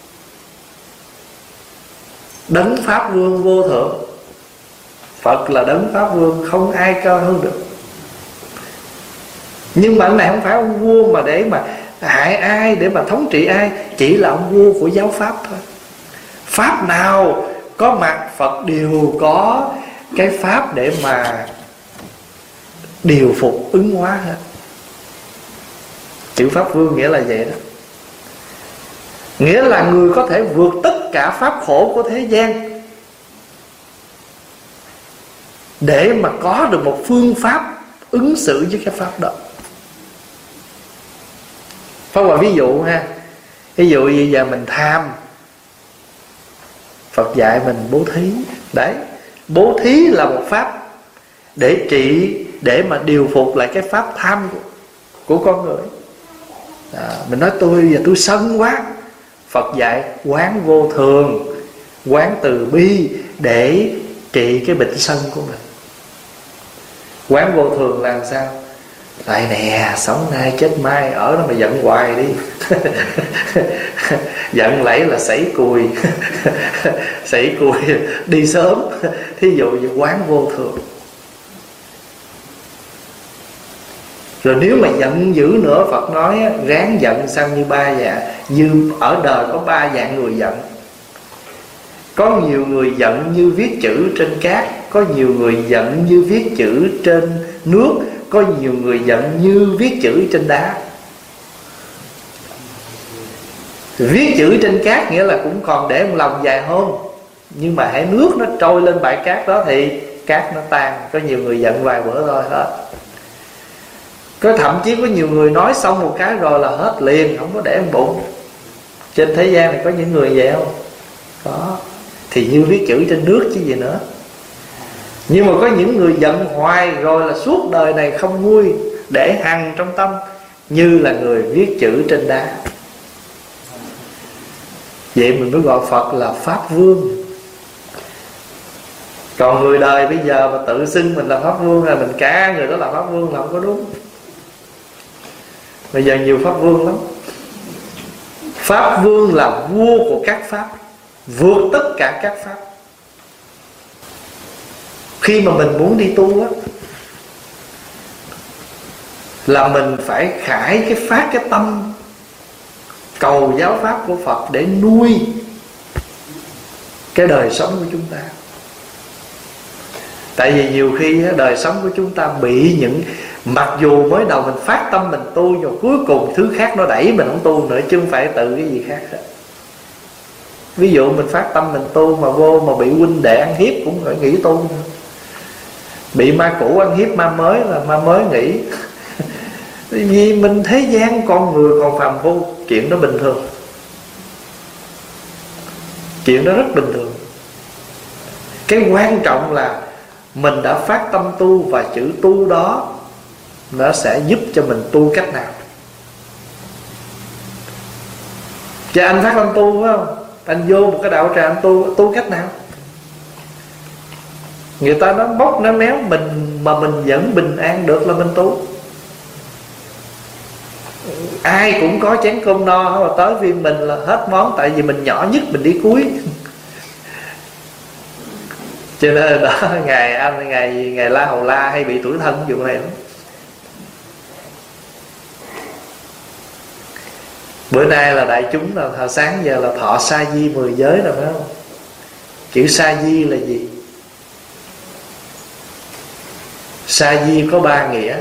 Đấng Pháp Vương vô thượng, Phật là đấng Pháp Vương, không ai cao hơn được. Nhưng mà anh này không phải ông vua mà để mà hại ai, để mà thống trị ai, chỉ là ông vua của giáo Pháp thôi. Pháp nào có mặt Phật đều có cái Pháp để mà điều phục ứng hóa hết. Chữ Pháp Vương nghĩa là vậy đó. Nghĩa là người có thể vượt tất cả pháp khổ của thế gian, để mà có được một phương pháp ứng xử với cái pháp đó. Pháp Hòa ví dụ ha, ví dụ bây giờ mình tham, Phật dạy mình bố thí. Đấy, bố thí là một pháp để trị, để mà điều phục lại cái pháp tham của, của con người. À, mình nói tôi giờ tôi sân quá, Phật dạy quán vô thường, quán từ bi để trị cái bệnh sân của mình. Quán vô thường là sao? Tại nè, sống nay chết mai, ở đó mà giận hoài đi. Giận lấy là sảy cùi. Sảy cùi đi sớm. Thí dụ như quán vô thường. Rồi nếu mà giận dữ nữa, Phật nói ráng giận sao như ba dạng. Như ở đời có ba dạng người giận. Có nhiều người giận như viết chữ trên cát, có nhiều người giận như viết chữ trên nước, có nhiều người giận như viết chữ trên đá. Viết chữ trên cát nghĩa là cũng còn để một lòng vài hôm, nhưng mà hãy nước nó trôi lên bãi cát đó thì cát nó tan. Có nhiều người giận vài bữa thôi hết. Có thậm chí có nhiều người nói xong một cái rồi là hết liền, không có để trong bụng. Trên thế gian này có những người vậy không? Có. Thì như viết chữ trên nước chứ gì nữa. Nhưng mà có những người giận hoài rồi là suốt đời này không nguôi, để hằn trong tâm, như là người viết chữ trên đá. Vậy mình mới gọi Phật là Pháp Vương. Còn người đời bây giờ mà tự xưng mình là Pháp Vương, là mình cả người đó là Pháp Vương là không có đúng. Bây giờ nhiều Pháp Vương lắm. Pháp Vương là vua của các Pháp, vượt tất cả các Pháp. Khi mà mình muốn đi tu á, là mình phải khải cái phát cái tâm cầu giáo pháp của Phật để nuôi cái đời sống của chúng ta. Tại vì nhiều khi đời sống của chúng ta bị những, mặc dù mới đầu mình phát tâm mình tu, rồi cuối cùng thứ khác nó đẩy mình không tu nữa, chứ không phải tự cái gì khác hết. Ví dụ mình phát tâm mình tu mà vô mà bị huynh đệ ăn hiếp cũng phải nghỉ tu nữa. Bị ma cũ ăn hiếp ma mới là ma mới nghỉ. Vì mình thế gian con người còn phàm phu, chuyện đó bình thường. Chuyện đó rất bình thường. Cái quan trọng là mình đã phát tâm tu, và chữ tu đó nó sẽ giúp cho mình tu cách nào. Chứ anh phát tâm tu phải không? Anh vô một cái đạo tràng anh tu, tu cách nào? Người ta nói bóc nó méo, mình mà mình vẫn bình an được là mình tu. Ai cũng có chén cơm no, mà tới vì mình là hết món, tại vì mình nhỏ nhất mình đi cuối. Cho nên đó, ngày anh ngày ngày La Hầu La hay bị tủi thân vụ này lắm. Bữa nay là đại chúng là thọ sáng giờ là thọ sa di mười giới rồi phải không? Chữ sa di là gì? Sa di có ba nghĩa.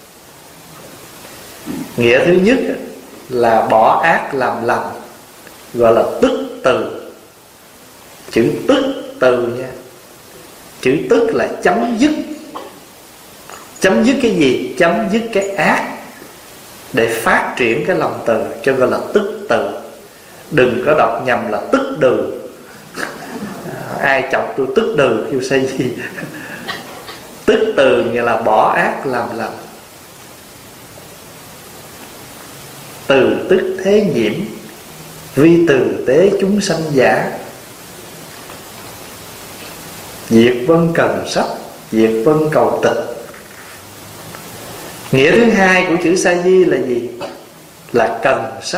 Nghĩa thứ nhất là bỏ ác làm lành, gọi là tức từ. Chữ tức từ nha. Chữ tức là chấm dứt. Chấm dứt cái gì? Chấm dứt cái ác để phát triển cái lòng từ, cho gọi là tức từ. Đừng có đọc nhầm là tức đừ. Ai chọc tôi tức đừ kêu say gì. Tức từ nghĩa là bỏ ác làm lành. Từ tức thế nhiễm, vi từ tế chúng sanh giả. Diệt vân cần sách, diệt vân cầu tịch. Nghĩa thứ hai của chữ sa di là gì? Là cần sách.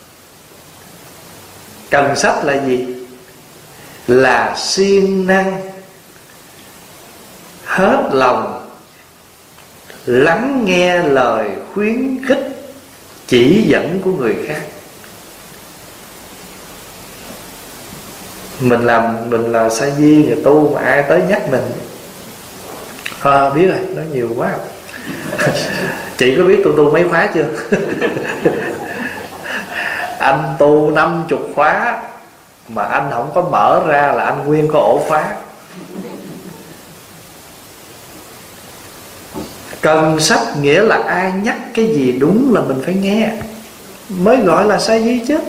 Cần sách là gì? Là siêng năng, hết lòng lắng nghe lời khuyến khích, chỉ dẫn của người khác. Mình làm mình là sa di người tu mà ai tới nhắc mình à, biết rồi, nói nhiều quá. Chị có biết tôi tu mấy khóa chưa? Anh tu năm chục khóa mà anh không có mở ra là anh nguyên có ổ khóa. Cần sách nghĩa là ai nhắc cái gì đúng là mình phải nghe, mới gọi là sa di chứ.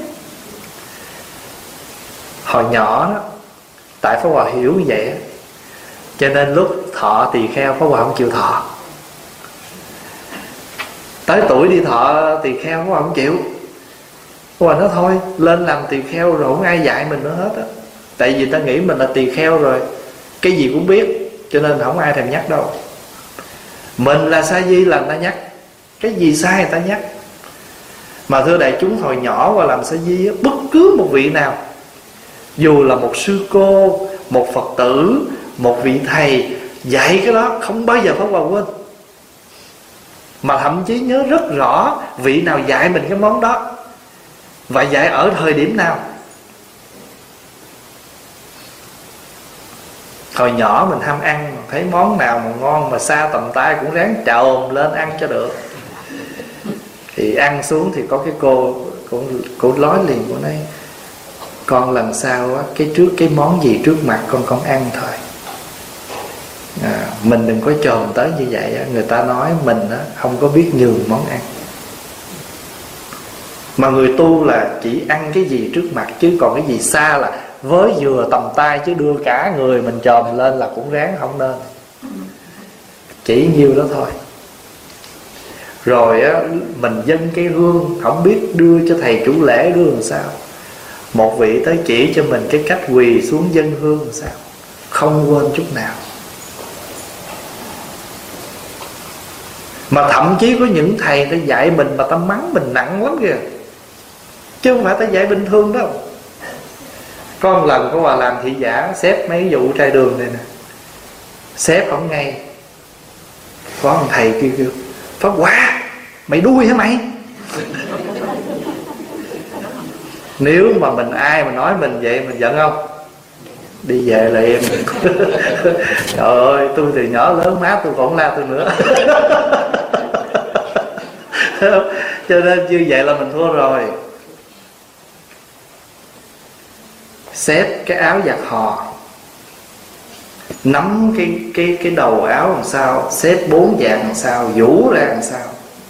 Hồi nhỏ đó, tại Pháp Hòa hiểu như vậy, cho nên lúc thọ tỳ kheo Pháp Hòa không chịu thọ. Tới tuổi đi thọ tỳ kheo Pháp Hòa không chịu. Pháp Hòa nói thôi lên làm tỳ kheo rồi không ai dạy mình nữa hết á. Tại vì ta nghĩ mình là tỳ kheo rồi, cái gì cũng biết, cho nên không ai thèm nhắc đâu. Mình là sa di là người ta nhắc, cái gì sai người ta nhắc. Mà thưa đại chúng, hồi nhỏ qua làm sa di á, bất cứ một vị nào, dù là một sư cô, một Phật tử, một vị thầy, dạy cái đó không bao giờ Pháp Hòa quên. Mà thậm chí nhớ rất rõ vị nào dạy mình cái món đó, và dạy ở thời điểm nào. Hồi nhỏ mình ham ăn, thấy món nào mà ngon mà xa tầm tay cũng ráng trồm lên ăn cho được. Thì ăn xuống thì có cái cô Cô, cô nói liền, cô nói con lần sau á, cái trước cái món gì trước mặt con con ăn thôi, à, mình đừng có chồm tới như vậy á. Người ta nói mình á, không có biết nhường món ăn. Mà người tu là chỉ ăn cái gì trước mặt, chứ còn cái gì xa là với vừa tầm tay, chứ đưa cả người mình chồm lên là cũng ráng không nên. Chỉ nhiêu đó thôi. Rồi á, mình dâng cái hương, không biết đưa cho thầy chủ lễ đưa làm sao. Một vị tới chỉ cho mình cái cách quỳ xuống dâng hương làm sao, không quên chút nào. Mà thậm chí có những thầy ta dạy mình mà ta mắng mình nặng lắm kìa, chứ không phải ta dạy bình thường đâu. Có một lần có Hòa làm thị giả, xếp mấy vụ trai đường này nè, xếp không ngay. Có một thầy kêu kêu Pháp Hòa, mày đuôi hả mày? Nếu mà mình ai mà nói mình vậy, mình giận không? Đi về liền. Trời ơi, tôi từ nhỏ lớn má tôi còn la tôi nữa. Cho nên như vậy là mình thua rồi. Xếp cái áo giặt hò, nắm cái cái cái đầu áo làm sao, xếp bốn dạng làm sao, vũ ra làm sao.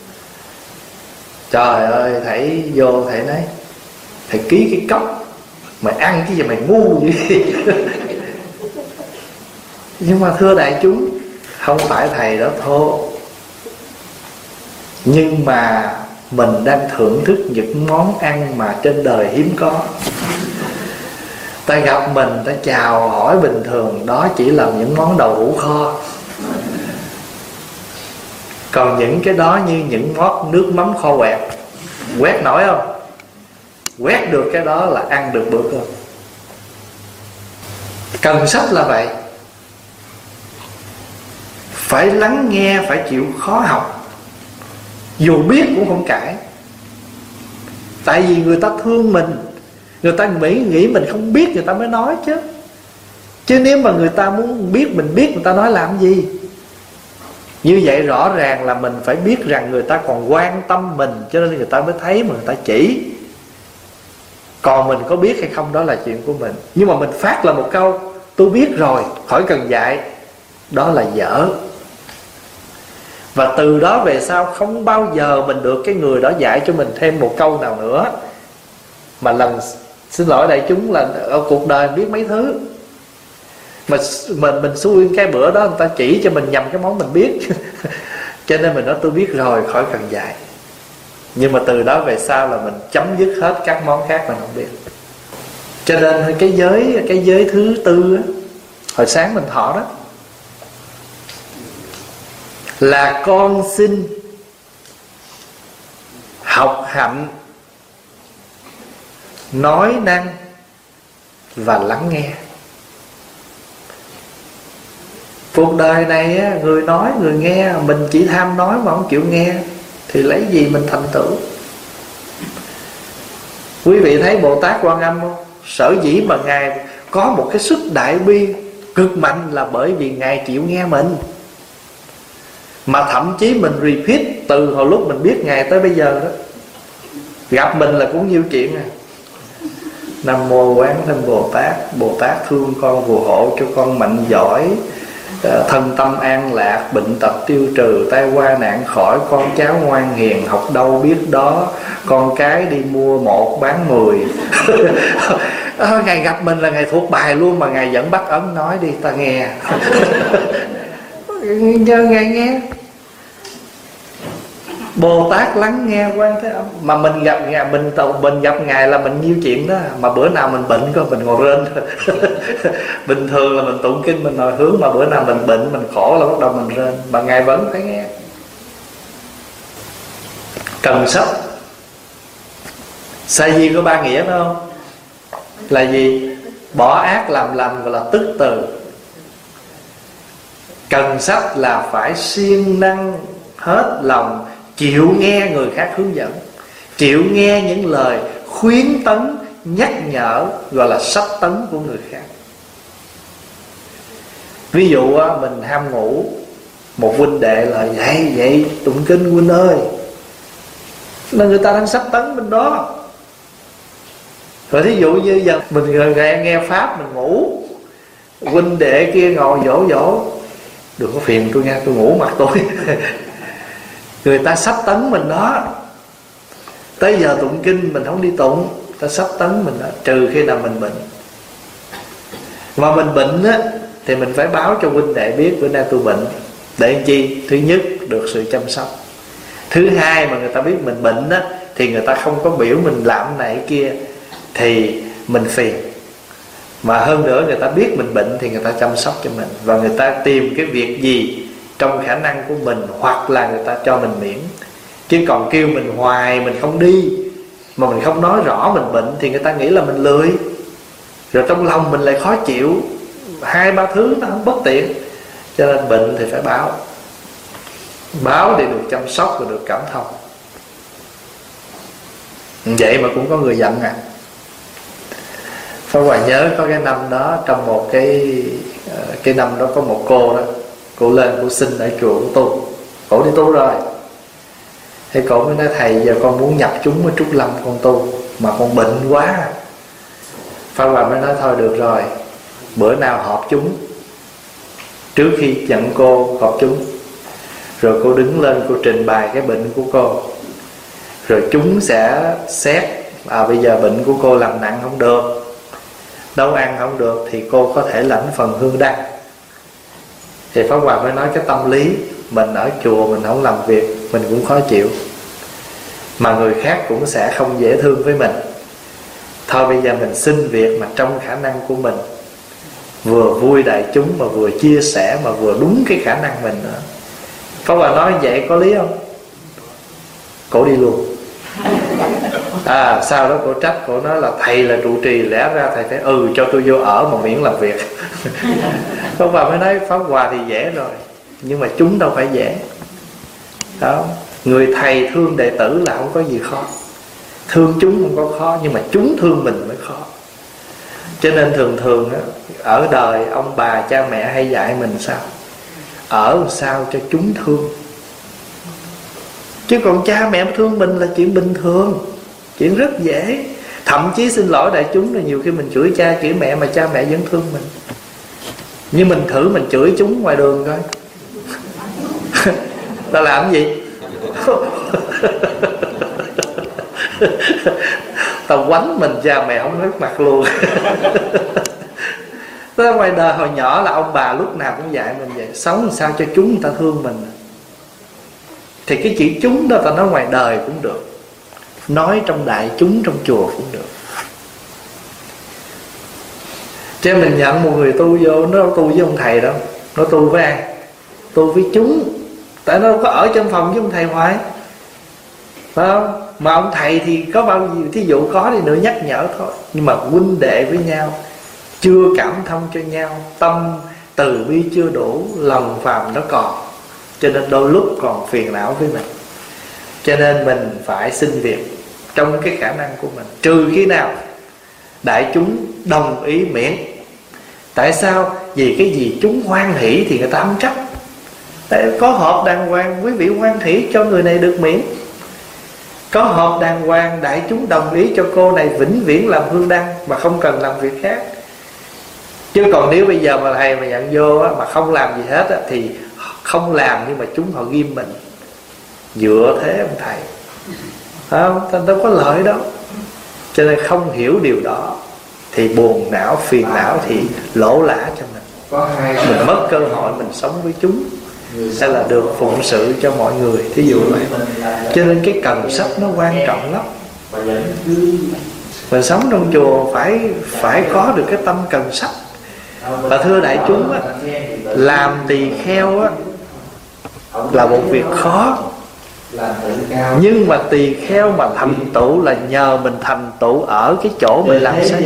Trời ơi, thầy vô thầy nói thầy ký cái cốc, mày ăn cái gì mày ngu vậy? Nhưng mà thưa đại chúng, không phải thầy đó thô, nhưng mà mình đang thưởng thức những món ăn mà trên đời hiếm có. Ta gặp mình, ta chào hỏi bình thường, đó chỉ là những món đậu hũ kho. Còn những cái đó như những mót nước mắm kho quẹt, quét nổi không? Quét được cái đó là ăn được bữa cơm. Cần sách là vậy, phải lắng nghe, phải chịu khó học, dù biết cũng không cãi. Tại vì người ta thương mình, người ta nghĩ, nghĩ mình không biết người ta mới nói chứ. Chứ nếu mà người ta muốn biết mình biết, người ta nói làm gì? Như vậy rõ ràng là mình phải biết rằng người ta còn quan tâm mình, cho nên người ta mới thấy mà người ta chỉ. Còn mình có biết hay không đó là chuyện của mình. Nhưng mà mình phát là một câu tôi biết rồi, khỏi cần dạy, đó là dở. Và từ đó về sau không bao giờ mình được cái người đó dạy cho mình thêm một câu nào nữa. Mà lần xin lỗi đại chúng là ở cuộc đời biết mấy thứ, mà mình mình xui cái bữa đó người ta chỉ cho mình nhầm cái món mình biết. Cho nên mình nói tôi biết rồi, khỏi cần dạy. Nhưng mà từ đó về sau là mình chấm dứt hết các món khác mình không biết. Cho nên cái giới cái giới thứ tư á, hồi sáng mình thọ đó, là con xin học hạnh nói năng và lắng nghe. Cuộc đời này á, người nói người nghe, mình chỉ tham nói mà không chịu nghe thì lấy gì mình thành tựu? Quý vị thấy Bồ Tát Quan Âm không? Sở dĩ mà Ngài có một cái sức đại bi cực mạnh là bởi vì Ngài chịu nghe mình. Mà thậm chí mình repeat từ hồi lúc mình biết Ngài tới bây giờ đó, gặp mình là cũng nhiêu chuyện à. Nam mô Quán Thân Bồ Tát, Bồ Tát thương con phù hộ cho con mạnh giỏi, thân tâm an lạc, bệnh tật tiêu trừ, tai qua nạn khỏi, con cháu ngoan hiền, học đâu biết đó, con cái đi mua một bán mười. Ngài gặp mình là Ngài thuộc bài luôn, mà Ngài vẫn bắt ấn nói đi ta nghe. Cho Ngài nghe. Bồ Tát lắng nghe Quan Thế Âm. Mà mình gặp Ngài, mình mình gặp Ngài là mình nhiêu chuyện đó. Mà bữa nào mình bệnh coi mình ngồi rên thôi. Bình thường là mình tụng kinh mình ngồi hướng, mà bữa nào mình bệnh mình khổ là bắt đầu mình rên. Mà Ngài vẫn phải nghe. Cần sốc. Sa di có ba nghĩa phải không? Là gì? Bỏ ác làm lành, gọi là tức từ. Cần sách là phải siêng năng hết lòng, chịu nghe người khác hướng dẫn, chịu nghe những lời khuyến tấn, nhắc nhở, gọi là sách tấn của người khác. Ví dụ mình ham ngủ, một huynh đệ là vậy vậy tụng kinh huynh ơi, là người ta đang sách tấn bên đó. Rồi thí dụ như giờ mình nghe, nghe pháp mình ngủ, huynh đệ kia ngồi dỗ dỗ, đừng có phiền tôi nha, tôi ngủ mặt tôi. Người ta sách tấn mình đó. Tới giờ tụng kinh mình không đi tụng, ta sách tấn mình đó, trừ khi nào mình bệnh. Mà mình bệnh á thì mình phải báo cho huynh đệ biết bữa nay tôi bệnh. Để làm chi? Thứ nhất, được sự chăm sóc. Thứ hai, mà người ta biết mình bệnh á thì người ta không có biểu mình làm này kia thì mình phiền. Mà hơn nữa người ta biết mình bệnh thì người ta chăm sóc cho mình, và người ta tìm cái việc gì trong khả năng của mình, hoặc là người ta cho mình miễn. Chứ còn kêu mình hoài mình không đi, mà mình không nói rõ mình bệnh thì người ta nghĩ là mình lười. Rồi trong lòng mình lại khó chịu, hai ba thứ nó không bất tiện. Cho nên bệnh thì phải báo. Báo để được chăm sóc và được cảm thông. Vậy mà cũng có người giận à. Pháp Hòa nhớ có cái năm đó, trong một cái Cái năm đó có một cô đó, cô lên cô xin ở chùa của tu. Cổ đi tu rồi. Thì cổ mới nói thầy giờ con muốn nhập chúng ở Trúc Lâm con tu, mà con bệnh quá. Pháp Hòa mới nói thôi được rồi, bữa nào họp chúng, trước khi nhận cô họp chúng, rồi cô đứng lên cô trình bày cái bệnh của cô, rồi chúng sẽ xét à bây giờ bệnh của cô làm nặng không được, nấu ăn không được, thì cô có thể lãnh phần hương đăng. Thì Pháp Hòa mới nói cái tâm lý mình ở chùa mình không làm việc mình cũng khó chịu, mà người khác cũng sẽ không dễ thương với mình. Thôi bây giờ mình xin việc mà trong khả năng của mình, vừa vui đại chúng mà vừa chia sẻ, mà vừa đúng cái khả năng mình nữa. Pháp Hòa nói vậy có lý không? Cổ đi luôn. À sau đó cổ trách, cổ nói là thầy là trụ trì, lẽ ra thầy phải ừ cho tôi vô ở mà miễn làm việc. Pháp Hòa mới nói Pháp Hòa thì dễ rồi, nhưng mà chúng đâu phải dễ đó. Người thầy thương đệ tử là không có gì khó, thương chúng không có khó, nhưng mà chúng thương mình mới khó. Cho nên thường thường á, ở đời ông bà cha mẹ hay dạy mình sao? Ở sao cho chúng thương. Chứ còn cha mẹ thương mình là chuyện bình thường, chuyện rất dễ. Thậm chí xin lỗi đại chúng là nhiều khi mình chửi cha chửi mẹ mà cha mẹ vẫn thương mình. Nhưng mình thử mình chửi chúng ngoài đường coi. ta làm gì? Tao quánh mình cha mẹ không nước mặt luôn. Tới ngoài đời hồi nhỏ là ông bà lúc nào cũng dạy mình vậy, sống làm sao cho chúng người ta thương mình. Thì cái chữ chúng đó ta nói ngoài đời cũng được, nói trong đại chúng trong chùa cũng được. Chứ mình nhận một người tu vô, nó đâu tu với ông thầy đâu, nó tu với ai? Tu với chúng. Tại nó đâu có ở trong phòng với ông thầy hoài, phải không? Mà ông thầy thì có bao nhiêu, thí dụ có thì nữa nhắc nhở thôi. Nhưng mà huynh đệ với nhau, chưa cảm thông cho nhau, tâm từ bi chưa đủ, lòng phàm nó còn, cho nên đôi lúc còn phiền não với mình. Cho nên mình phải xin việc trong cái khả năng của mình, trừ khi nào đại chúng đồng ý miễn. Tại sao? Vì cái gì chúng hoan hỷ thì người ta không trách. Tại có họp đàng hoàng, quý vị hoan hỷ cho người này được miễn. Có họp đàng hoàng, đại chúng đồng ý cho cô này vĩnh viễn làm hương đăng mà không cần làm việc khác. Chứ còn nếu bây giờ mà thầy mà nhận vô á, mà không làm gì hết á, thì không làm nhưng mà chúng họ ghim mình. Dựa thế ông thầy, phải không? Thành đâu có lợi đâu. Cho nên không hiểu điều đó thì buồn não, phiền não, thì lỗ lã cho mình. Mình mất cơ hội mình sống với chúng, hay là được phụng sự cho mọi người, thí dụ vậy. Cho nên cái cần sách nó quan trọng lắm. Mình sống trong chùa phải phải có được cái tâm cần sách. Và thưa đại chúng á, làm tỳ kheo á là một việc khó. Nhưng mà tỳ kheo mà thành tựu là nhờ mình thành tựu ở cái chỗ mình làm sa di.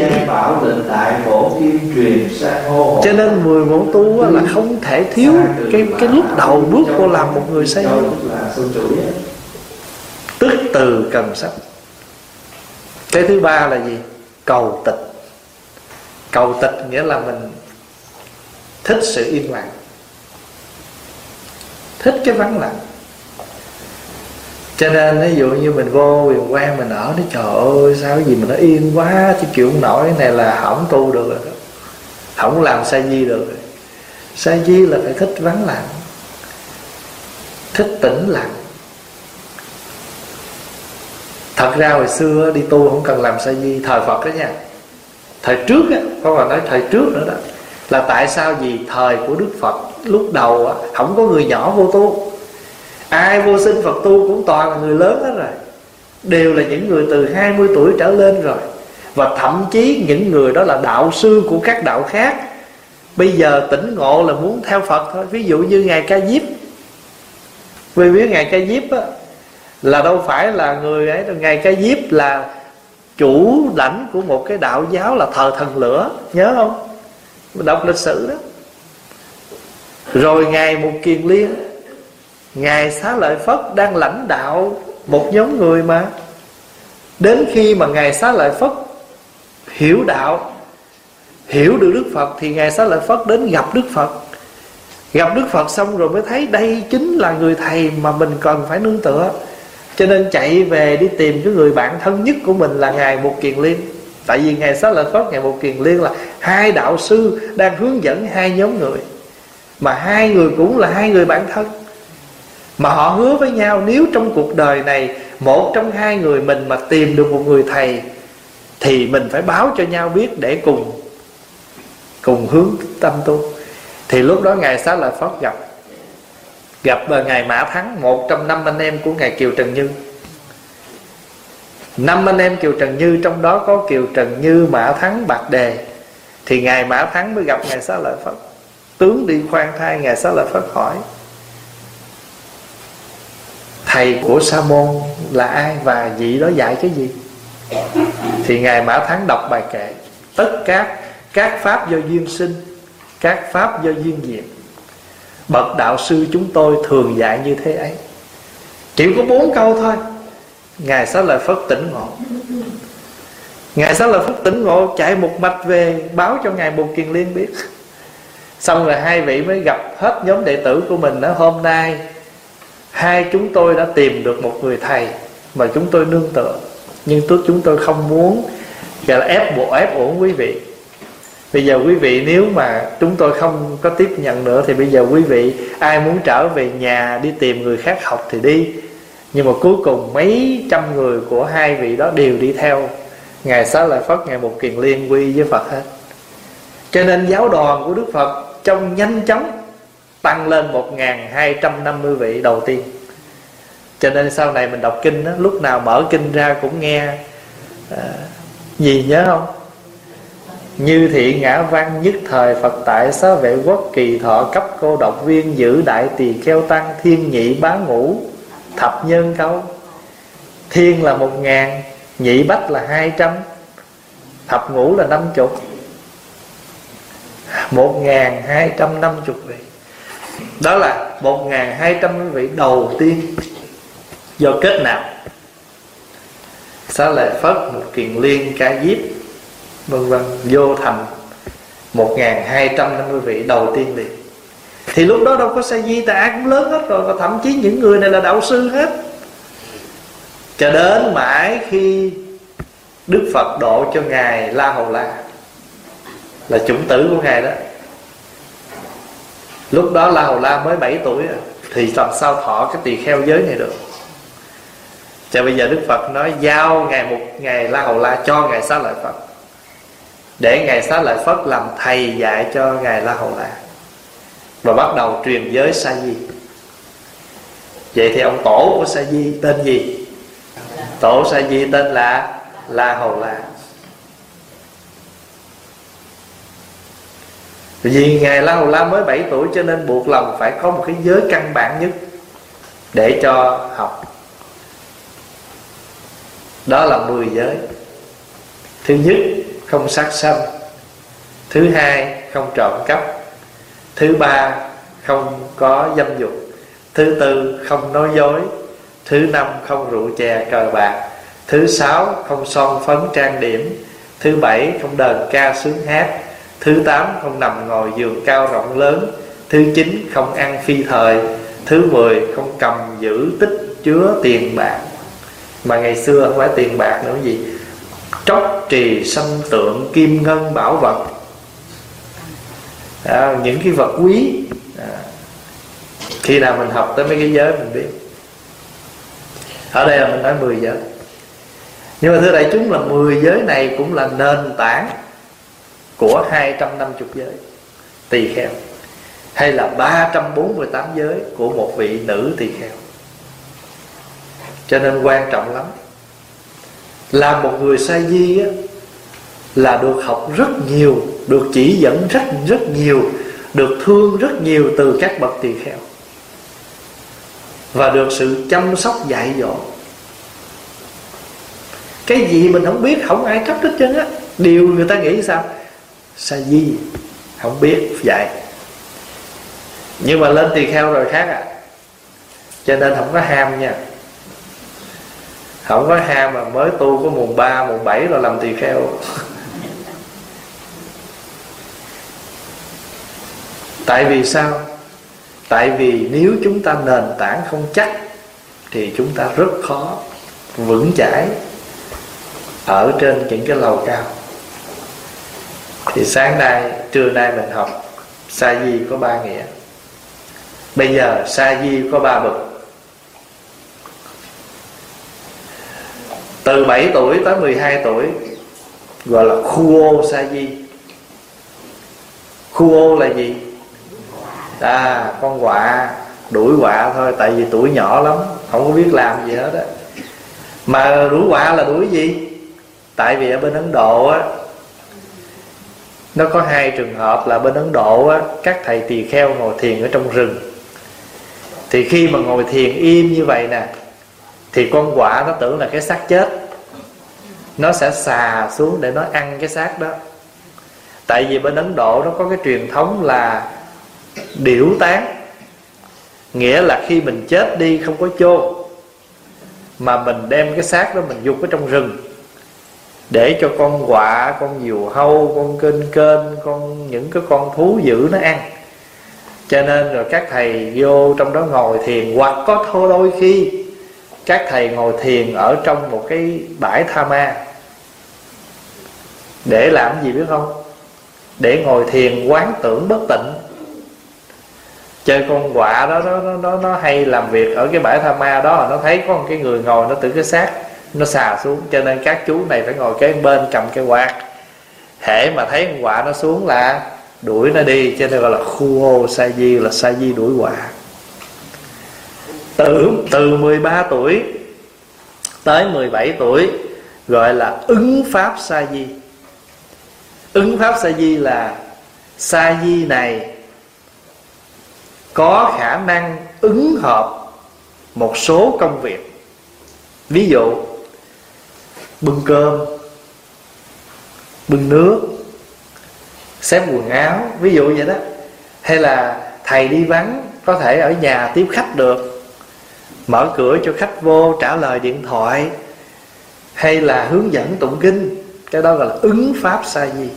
Cho nên mười bộ tu là không thể thiếu cái cái lúc đầu bước vô làm một người sa di. Tức từ cần sách. Cái thứ ba là gì? Cầu tịch. Cầu tịch nghĩa là mình thích sự yên lặng, thích cái vắng lặng. Cho nên ví dụ như mình vô Huyền Quang mình ở, nó trời ơi sao cái gì mà nó yên quá, chứ chịu không nổi. Cái này là không tu được rồi đó, không làm sa di được rồi. Sa di là phải thích vắng lặng, thích tĩnh lặng. Thật ra hồi xưa đi tu không cần làm sa di, thời Phật đó nha. Thời trước á, không phải nói thời trước nữa đó, là tại sao? Vì thời của Đức Phật lúc đầu á, không có người nhỏ vô tu. Ai vô sinh Phật tu cũng toàn là người lớn hết rồi, đều là những người từ hai mươi tuổi trở lên rồi. Và thậm chí những người đó là đạo sư của các đạo khác. Bây giờ tỉnh ngộ là muốn theo Phật thôi. Ví dụ như Ngài Ca Diếp, vì biết Ngài Ca Diếp á, là đâu phải là người ấy đâu. Ngài Ca Diếp là chủ lãnh của một cái đạo giáo là thờ thần lửa, nhớ không? Đọc lịch sử đó. Rồi Ngài Một Kiền Liên, Ngài Xá Lợi Phất đang lãnh đạo một nhóm người mà. Đến khi mà Ngài Xá Lợi Phất hiểu đạo, hiểu được Đức Phật, thì Ngài Xá Lợi Phất đến gặp Đức Phật. Gặp Đức Phật xong rồi mới thấy đây chính là người thầy mà mình cần phải nương tựa. Cho nên chạy về đi tìm cái người bạn thân nhất của mình là Ngài Một Kiền Liên. Tại vì Ngài Xá Lợi Phất, Ngài Một Kiền Liên là hai đạo sư đang hướng dẫn hai nhóm người, mà hai người cũng là hai người bạn thân. Mà họ hứa với nhau, nếu trong cuộc đời này một trong hai người mình mà tìm được một người thầy, thì mình phải báo cho nhau biết để cùng cùng hướng tâm tu. Thì lúc đó Ngài Xá Lợi Phất gặp Gặp Ngài Mã Thắng, một trong năm anh em của Ngài Kiều Trần Như. Năm anh em Kiều Trần Như, trong đó có Kiều Trần Như, Mã Thắng, Bạc Đề. Thì Ngài Mã Thắng mới gặp Ngài Xá Lợi Phất. Tướng đi khoan thai, Ngài Xá Lợi Phất hỏi: thầy của Sa môn là ai và vị đó dạy cái gì? Thì Ngài Mã Thắng đọc bài kệ: tất các các pháp do duyên sinh, các pháp do duyên diệt. Bậc đạo sư chúng tôi thường dạy như thế ấy. Chỉ có bốn câu thôi, Ngài Xá Lợi Phất tỉnh ngộ. Ngài Xá Lợi Phất tỉnh ngộ, chạy một mạch về báo cho Ngài Một Kiền Liên biết. Xong rồi hai vị mới gặp hết nhóm đệ tử của mình đó: hôm nay hai chúng tôi đã tìm được một người thầy mà chúng tôi nương tựa, nhưng chúng tôi không muốn gọi là ép bộ ép uổng quý vị. Bây giờ quý vị nếu mà chúng tôi không có tiếp nhận nữa, thì bây giờ quý vị ai muốn trở về nhà đi tìm người khác học thì đi. Nhưng mà cuối cùng mấy trăm người của hai vị đó đều đi theo Ngài Xá Lợi Phất, Ngài Mục Kiền Liên quy với Phật hết. Cho nên giáo đoàn của Đức Phật trong nhanh chóng tăng lên một nghìn hai trăm năm mươi vị đầu tiên. Cho nên sau này mình đọc kinh đó, lúc nào mở kinh ra cũng nghe à, gì nhớ không? Như thị ngã văn nhất thời Phật tại xá vệ quốc, kỳ thọ cấp cô độc viên, giữ đại tỳ kheo tăng, thiên nhị bá ngũ thập nhân câu. Thiên là một ngàn, nhị bách là hai trăm, thập ngũ là năm chục, một ngàn hai trăm năm chục vị. Đó là một ngàn hai trăm vị đầu tiên. Do kết nào? Xá Lợi Phất, Mục Kiền Liên, Ca Diếp vân vân vô thành một ngàn hai trăm năm mươi vị đầu tiên liền. Thì lúc đó đâu có sa di, tại ai cũng lớn hết rồi, và thậm chí những người này là đạo sư hết. Cho đến mãi khi Đức Phật độ cho Ngài La Hầu La, là chủng tử của Ngài đó. Lúc đó La Hầu La mới bảy tuổi, thì làm sao thọ cái tỳ kheo giới này được. Cho bây giờ Đức Phật nói giao Ngài một Ngài La Hầu La cho Ngài Xá Lợi Phất, để Ngài Xá Lợi Phất làm thầy dạy cho Ngài La Hầu La, và bắt đầu truyền giới Sa Di. Vậy thì ông tổ của Sa Di tên gì? Tổ Sa Di tên là La Hầu La. Vì Ngài La Hầu La mới bảy tuổi, cho nên buộc lòng phải có một cái giới căn bản nhất để cho học. Đó là mười giới. Thứ nhất, không sát sanh. Thứ hai, không trộm cắp. Thứ ba, không có dâm dục. Thứ tư, không nói dối. Thứ năm, không rượu chè cờ bạc. Thứ sáu, không son phấn trang điểm. Thứ bảy, không đờn ca sướng hát. Thứ tám, không nằm ngồi giường cao rộng lớn. Thứ chín, không ăn phi thời. Thứ mười, không cầm giữ tích chứa tiền bạc. Mà ngày xưa không phải tiền bạc nữa, gì tróc trì sanh tượng kim ngân bảo vật, à, những cái vật quý. à, Khi nào mình học tới mấy cái giới mình biết. Ở đây là mình nói mười giới. Nhưng mà thưa đại chúng, là mười giới này cũng là nền tảng của hai trăm năm mươi giới tỳ kheo, hay là ba trăm bốn mươi tám giới của một vị nữ tỳ kheo. Cho nên quan trọng lắm. Là một người sa di á, là được học rất nhiều, được chỉ dẫn rất rất nhiều, được thương rất nhiều từ các bậc tỳ kheo, và được sự chăm sóc dạy dỗ. Cái gì mình không biết không ai trách hết trơn á. Điều người ta nghĩ sao? Sa di không biết dạy. Nhưng mà lên tỳ kheo rồi khác à. Cho nên không có ham nha. Không có ham mà mới tu có mùng ba, mùng bảy rồi làm tỳ kheo. Tại vì sao? Tại vì nếu chúng ta nền tảng không chắc, thì chúng ta rất khó vững chãi ở trên những cái lầu cao. Thì sáng nay, trưa nay mình học sa di có ba nghĩa. Bây giờ sa di có ba bậc. Từ bảy tuổi tới mười hai tuổi gọi là khu ô sa di. Khu ô là gì? À, con quạ, đuổi quạ thôi. Tại vì tuổi nhỏ lắm, không có biết làm gì hết á. Mà đuổi quạ là đuổi gì? Tại vì ở bên Ấn Độ á, nó có hai trường hợp. Là bên Ấn Độ á, các thầy tỳ kheo ngồi thiền ở trong rừng. Thì khi mà ngồi thiền im như vậy nè, thì con quạ nó tưởng là cái xác chết, nó sẽ xà xuống để nó ăn cái xác đó. Tại vì bên Ấn Độ nó có cái truyền thống là điểu tán. Nghĩa là khi mình chết đi không có chôn, mà mình đem cái xác đó mình dục ở trong rừng, để cho con quạ, con diều hâu, con kênh kênh, con những cái con thú dữ nó ăn. Cho nên rồi các thầy vô trong đó ngồi thiền. Hoặc có thôi đôi khi các thầy ngồi thiền ở trong một cái bãi tha ma. Để làm gì biết không? để ngồi thiền quán tưởng bất tịnh. Chơi con quạ đó, đó, đó, đó nó hay làm việc ở cái bãi tha ma đó. Nó thấy có một cái người ngồi, nó tự cái xác nó xà xuống, cho nên các chú này phải ngồi kế bên cầm cái quạt. Hễ mà thấy con quạ nó xuống là đuổi nó đi, cho nên gọi là khu ô sa di, là sa di đuổi quạ. Từ, từ mười ba tuổi tới mười bảy tuổi gọi là ứng pháp sa di. Ứng pháp sa di là sa di này có khả năng ứng hợp một số công việc. Ví dụ bưng cơm, bưng nước, xếp quần áo, ví dụ vậy đó. Hay là thầy đi vắng, có thể ở nhà tiếp khách được, mở cửa cho khách vô, trả lời điện thoại, hay là hướng dẫn tụng kinh. Cái đó gọi là ứng pháp sa di.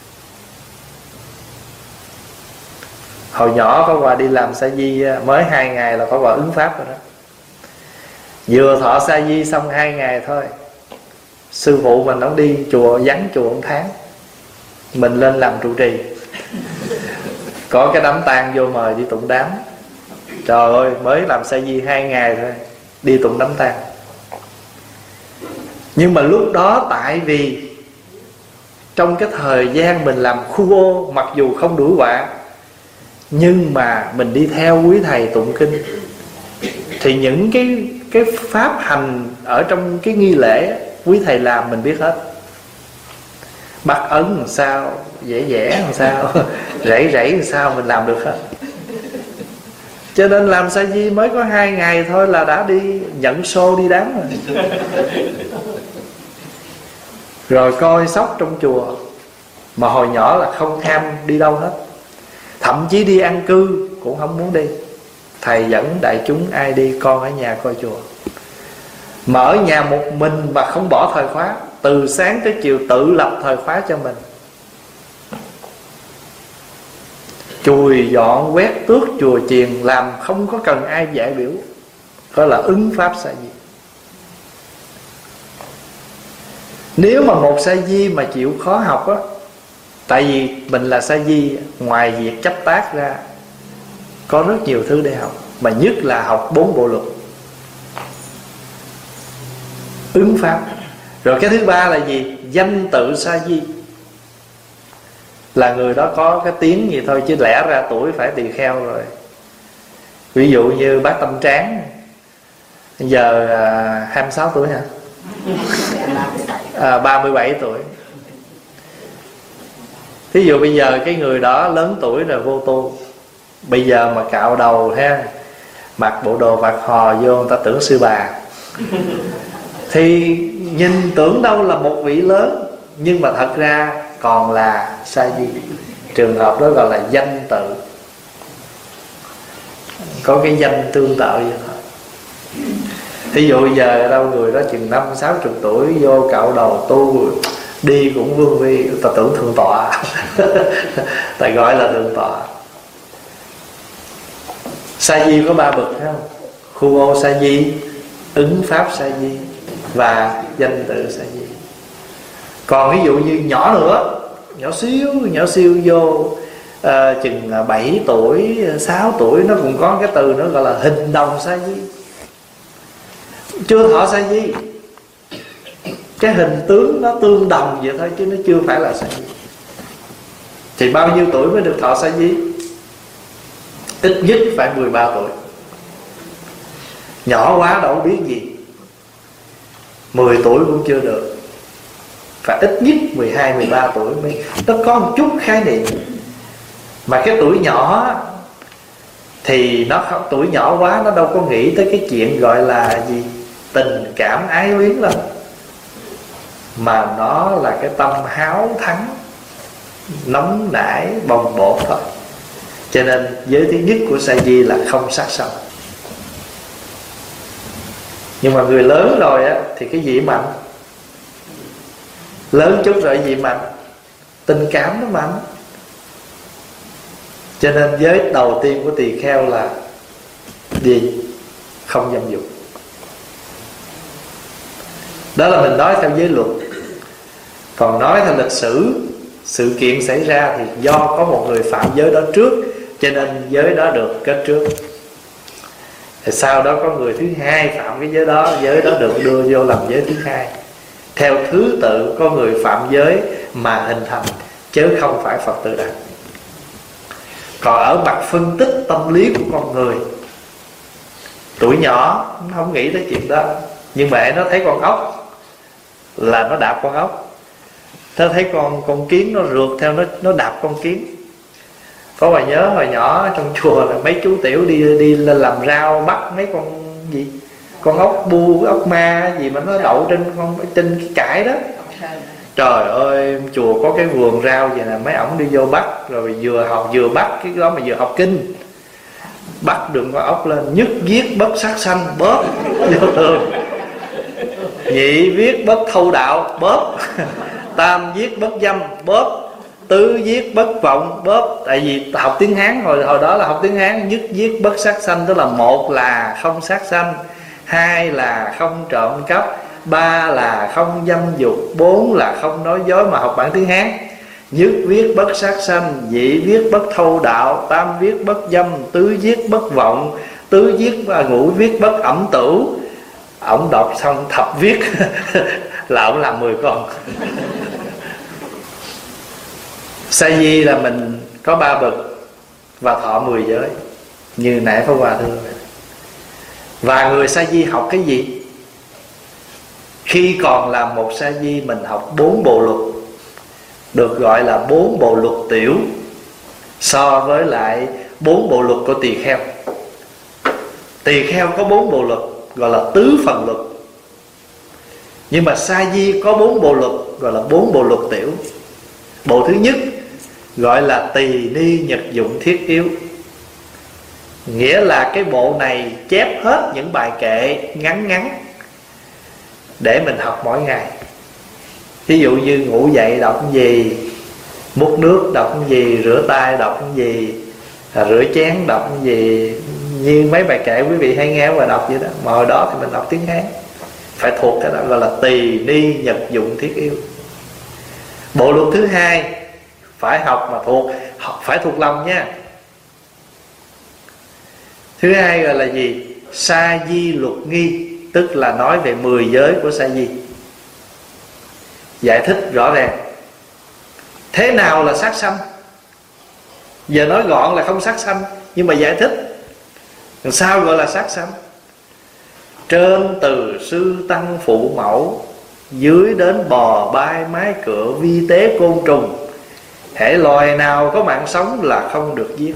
Hồi nhỏ có quà đi làm sa di mới hai ngày là có quà ứng pháp rồi đó. Vừa thọ sa di xong hai ngày thôi, sư phụ mình ông đi chùa, vắng chùa một tháng, mình lên làm trụ trì. Có cái đám tang vô mời đi tụng đám. Trời ơi, mới làm sa di hai ngày thôi, đi tụng đám tang. Nhưng mà lúc đó tại vì trong cái thời gian mình làm khu ô, mặc dù không đuổi quạ, nhưng mà mình đi theo quý thầy tụng kinh, thì những cái cái pháp hành ở trong cái nghi lễ quý thầy làm mình biết hết. Bắt ấn làm sao, vẽ vẽ làm sao, rảy rảy làm sao, mình làm được hết. Cho nên làm sa di mới có hai ngày thôi là đã đi nhận xô đi đám rồi. Rồi coi sóc trong chùa, mà hồi nhỏ là không ham đi đâu hết, thậm chí đi ăn cư cũng không muốn đi. Thầy dẫn đại chúng ai đi, con ở nhà coi chùa. Mà ở nhà một mình mà không bỏ thời khóa, từ sáng tới chiều tự lập thời khóa cho mình, chùi dọn quét tước chùa chiền, làm không có cần ai dạy biểu. Đó là ứng pháp sa di. Nếu mà một sa di mà chịu khó học á, tại vì mình là sa di, ngoài việc chấp tác ra có rất nhiều thứ để học, mà nhất là học bốn bộ luật, ứng pháp. Rồi cái thứ ba là gì? Danh tự sa di. Là người đó có cái tiếng gì thôi, chứ lẽ ra tuổi phải tỳ kheo rồi. Ví dụ như bác Tâm Tráng, giờ à, hai mươi sáu tuổi hả? À, ba mươi bảy tuổi. Thí dụ bây giờ cái người đó lớn tuổi rồi vô tu, bây giờ mà cạo đầu ha, mặc bộ đồ vạt hò vô, người ta tưởng sư bà. Thì nhìn tưởng đâu là một vị lớn, nhưng mà thật ra còn là sa di. Trường hợp đó gọi là danh tự, có cái danh tương tự vậy thôi. Thí dụ bây giờ đâu người đó chừng năm sáu chục tuổi vô cạo đầu tu, đi cũng vương vi, ta tưởng thượng tọa. Tại gọi là thượng tọa. Sa di có ba bậc thấy không? Khu ô sa di, ứng pháp sa di và danh tự sa di. Còn ví dụ như nhỏ nữa, nhỏ xíu, nhỏ siêu vô uh, chừng bảy tuổi, sáu tuổi, nó cũng có cái từ nữa gọi là hình đồng sa di. Chưa thọ sa di, cái hình tướng nó tương đồng vậy thôi, chứ nó chưa phải là sa di. Thì bao nhiêu tuổi mới được thọ sa di? Ít nhất phải mười ba tuổi. Nhỏ quá đâu biết gì, mười tuổi cũng chưa được, phải ít nhất mười hai, mười ba tuổi mới nó có một chút khái niệm. Mà cái tuổi nhỏ thì nó không, tuổi nhỏ quá nó đâu có nghĩ tới cái chuyện gọi là gì tình cảm ái luyến đâu, mà nó là cái tâm háo thắng, nóng nảy, bồng bột thôi. Cho nên giới thứ nhất của sa di là không sát sanh. Nhưng mà người lớn rồi á thì cái gì mạnh, lớn chút rồi gì mạnh, tình cảm nó mạnh. Cho nên giới đầu tiên của tỳ kheo là gì? Không dâm dục. Đó là mình nói theo giới luật. Còn nói theo lịch sử sự kiện xảy ra thì do có một người phạm giới đó trước, cho nên giới đó được kết trước. Thì sau đó có người thứ hai phạm cái giới đó, giới đó được đưa vô làm giới thứ hai. Theo thứ tự có người phạm giới mà hình thành, chứ không phải Phật tự đặt. Còn ở mặt phân tích tâm lý của con người, tuổi nhỏ nó không nghĩ tới chuyện đó, nhưng mẹ nó thấy con ốc là nó đạp con ốc, nó thấy con con kiến nó rượt theo nó nó đạp con kiến. Có bà nhớ hồi nhỏ trong chùa là mấy chú tiểu đi đi lên làm rau, bắt mấy con gì, con ốc bu, ốc ma gì mà nó đậu trên con trên cái cải đó. Trời ơi, chùa có cái vườn rau vậy nè, mấy ổng đi vô bắt, rồi vừa học vừa bắt cái đó mà vừa học kinh, bắt được con ốc lên, nhất giết bất sát sanh, bóp vô tường. Nhị viết bất thâu đạo, bóp. Tam viết bất dâm, bóp. Tứ viết bất vọng, bóp. Tại vì học tiếng Hán hồi hồi đó là học tiếng Hán, nhất viết bất sát sanh, tức là một là không sát sanh, hai là không trộm cắp, ba là không dâm dục, bốn là không nói dối, mà học bản tiếng Hán. Nhất viết bất sát sanh, nhị viết bất thâu đạo, tam viết bất dâm, tứ viết bất vọng, tứ viết và ngũ viết bất ẩm tửu. Ổng đọc xong thập viết là ổng làm mười con. Sa di là mình có ba bậc và thọ mười giới, như nãy Pháp Hòa thưa. Và người sa di học cái gì? Khi còn là một sa di, mình học bốn bộ luật, được gọi là bốn bộ luật tiểu, so với lại bốn bộ luật của tỳ kheo. Tỳ kheo có bốn bộ luật gọi là tứ phần luật, nhưng mà sa di có bốn bộ luật gọi là bốn bộ luật tiểu. Bộ thứ nhất gọi là tỳ ni nhật dụng thiết yếu, nghĩa là cái bộ này chép hết những bài kệ ngắn ngắn để mình học mỗi ngày. Ví dụ như ngủ dậy đọc cái gì, múc nước đọc cái gì, rửa tay đọc cái gì, rửa chén đọc cái gì, như mấy bài kệ quý vị hay nghe và đọc vậy đó. Mà hồi đó thì mình đọc tiếng Hán, phải thuộc cái đó gọi là tỳ ni nhật dụng thiết yếu. Bộ luật thứ hai phải học mà thuộc, học phải thuộc lòng nha. Thứ hai gọi là gì? Sa di luật nghi, tức là nói về mười giới của sa di, giải thích rõ ràng. Thế nào là sát sanh? Giờ nói gọn là không sát sanh, nhưng mà giải thích sao gọi là sát sanh. Trên từ sư tăng phụ mẫu, dưới đến bò bay mái cửa vi tế côn trùng, hễ loài nào có mạng sống là không được giết.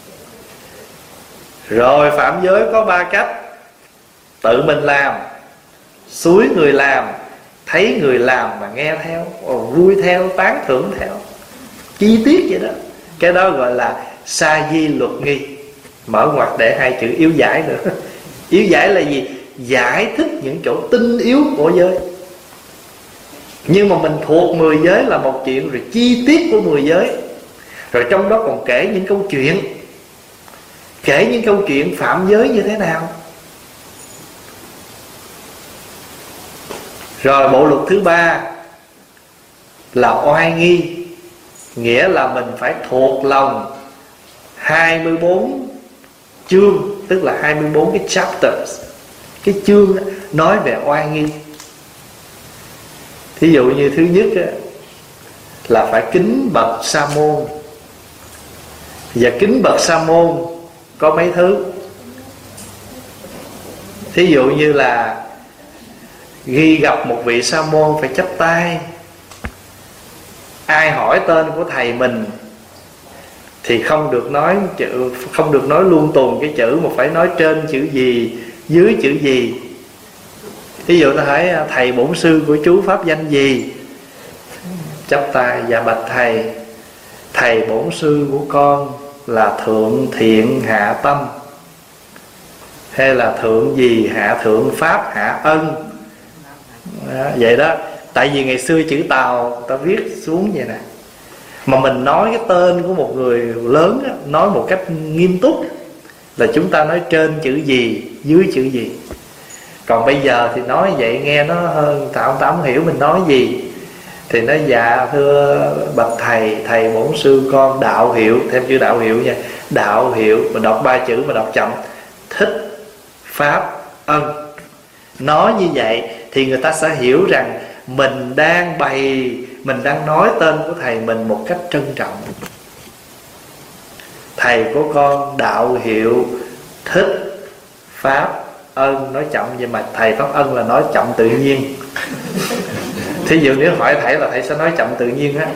Rồi phạm giới có ba cách: tự mình làm, xúi người làm, thấy người làm mà nghe theo, vui theo, tán thưởng theo, chi tiết vậy đó. Cái đó gọi là sa di luật nghi. Mở ngoặc để hai chữ yếu giải nữa. Yếu giải là gì? Giải thích những chỗ tinh yếu của giới. Nhưng mà mình thuộc mười giới là một chuyện, rồi chi tiết của mười giới, rồi trong đó còn kể những câu chuyện, kể những câu chuyện phạm giới như thế nào. Rồi bộ luật thứ ba là oai nghi, nghĩa là mình phải thuộc lòng hai mươi bốn chương, tức là hai mươi bốn cái chapters, cái chương nói về oai nghi. Thí dụ như thứ nhất là phải kính bậc sa môn. Và kính bậc sa môn có mấy thứ. Thí dụ như là khi gặp một vị sa môn phải chắp tay. Ai hỏi tên của thầy mình thì không được nói chữ, không được nói luôn tuần cái chữ, mà phải nói trên chữ gì, dưới chữ gì. Ví dụ ta hỏi thầy bổn sư của chú pháp danh gì, chắp tay: dạ bạch thầy, thầy bổn sư của con là thượng thiện hạ tâm, hay là thượng gì hạ thượng pháp hạ ân đó, vậy đó. Tại vì ngày xưa chữ Tàu ta viết xuống vậy nè, mà mình nói cái tên của một người lớn đó, nói một cách nghiêm túc là chúng ta nói trên chữ gì, dưới chữ gì. Còn bây giờ thì nói vậy nghe nó hơn, tạo ta không hiểu mình nói gì. Thì nói dạ thưa bạch thầy, thầy bổn sư con đạo hiệu, thêm chữ đạo hiệu nha, đạo hiệu, mình đọc ba chữ mà đọc chậm, Thích Pháp Ân. Nói như vậy thì người ta sẽ hiểu rằng mình đang bày, mình đang nói tên của thầy mình một cách trân trọng. Thầy của con đạo hiệu Thích Pháp Ân, nói chậm vậy mà thầy Pháp Ân là nói chậm tự nhiên. Thí dụ nếu hỏi thầy là thầy sẽ nói chậm tự nhiên á.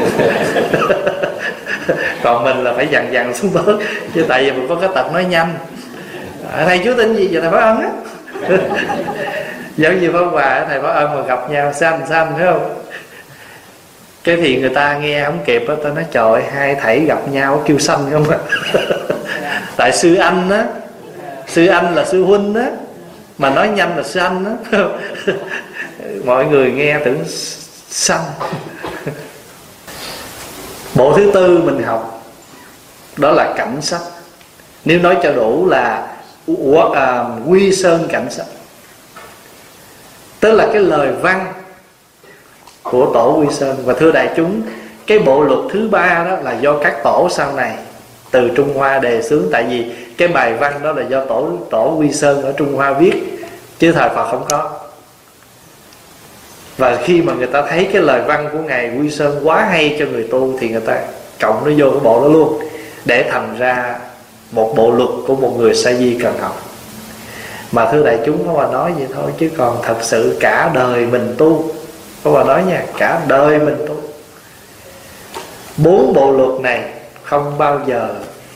Còn mình là phải dằn dằn xuống bớt, chứ tại vì mình có cái tật nói nhanh. Thầy chú tên gì vậy thầy Pháp Ân á? Giống như Pháp Hòa thầy Pháp Ân mà gặp nhau xanh xanh phải không? Cái thì người ta nghe không kịp á, ta nói trời ơi, hai thầy gặp nhau kêu xanh không á. Tại sư anh á, sư anh là sư huynh á, mà nói nhanh là sư anh á. Mọi người nghe tưởng xanh. Bộ thứ tư mình học đó là cảnh sách. Nếu nói cho đủ là à, Quy Sơn cảnh sách, tức là cái lời văn của tổ Quy Sơn. Và thưa đại chúng, cái bộ luật thứ ba đó là do các tổ sau này từ Trung Hoa đề xướng. Tại vì cái bài văn đó là do tổ tổ Quy Sơn ở Trung Hoa viết, chứ thời Phật không có. Và khi mà người ta thấy cái lời văn của Ngài Quy Sơn quá hay cho người tu, thì người ta cộng nó vô cái bộ đó luôn, để thành ra một bộ luật của một người sa di cần học. Mà thưa đại chúng, có bà nói vậy thôi, chứ còn thật sự cả đời mình tu, có bà nói nha, cả đời mình tu, bốn bộ luật này không bao giờ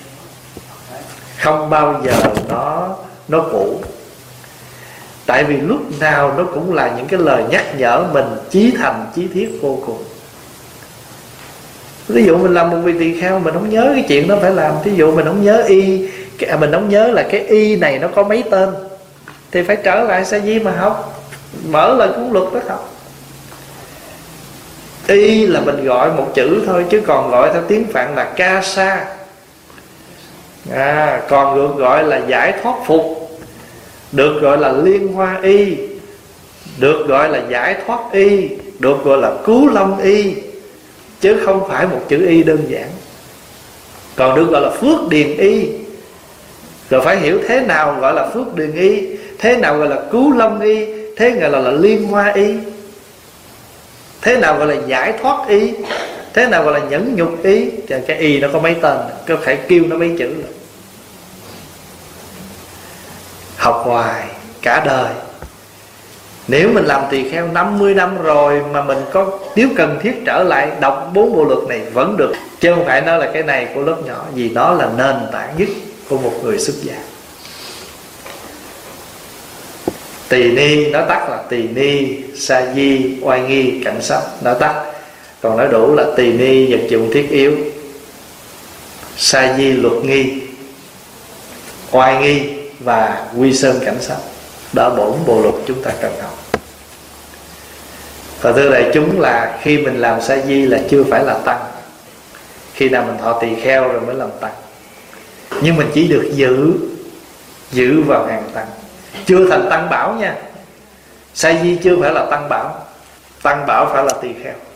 không bao giờ nó nó cũ. Tại vì lúc nào nó cũng là những cái lời nhắc nhở mình chí thành chí thiết vô cùng. Ví dụ mình làm một vị tỳ kheo, mình không nhớ cái chuyện đó phải làm. Ví dụ mình không nhớ y, mình không nhớ là cái y này nó có mấy tên, thì phải trở lại sa di mà học, mở lại cuốn luật đó học. Y là mình gọi một chữ thôi, chứ còn gọi theo tiếng Phạn là ca sa, à, còn được gọi là giải thoát phục, được gọi là liên hoa y, được gọi là giải thoát y, được gọi là cứu lâm y, chứ không phải một chữ y đơn giản. Còn được gọi là phước điền y, rồi phải hiểu thế nào gọi là phước điền y, thế nào gọi là cứu lâm y, thế nào là, là liên hoa y, thế nào gọi là giải thoát y, thế nào gọi là nhẫn nhục y. Cái y nó có mấy tên, có phải kêu nó mấy chữ rồi. Học hoài cả đời. Nếu mình làm tỳ kheo năm mươi năm rồi mà mình có, nếu cần thiết trở lại đọc bốn bộ luật này vẫn được, chứ không phải nói là cái này của lớp nhỏ, vì nó là nền tảng nhất của một người xuất gia. Tỳ ni nói tắt là tỳ ni, sa di, oai nghi, cảnh sách, nói tắt. Còn nói đủ là tỳ ni vật dụng thiết yếu, sa di luật nghi, oai nghi và Quy Sơn cảnh sách. Đó bốn bộ luật chúng ta cần học. Và thưa đại chúng, là khi mình làm sa di là chưa phải là tăng. Khi nào mình thọ tỳ kheo rồi mới làm tăng. Nhưng mình chỉ được giữ Giữ vào hàng tăng, chưa thành tăng bảo nha. Sa di chưa phải là tăng bảo, tăng bảo phải là tỳ kheo.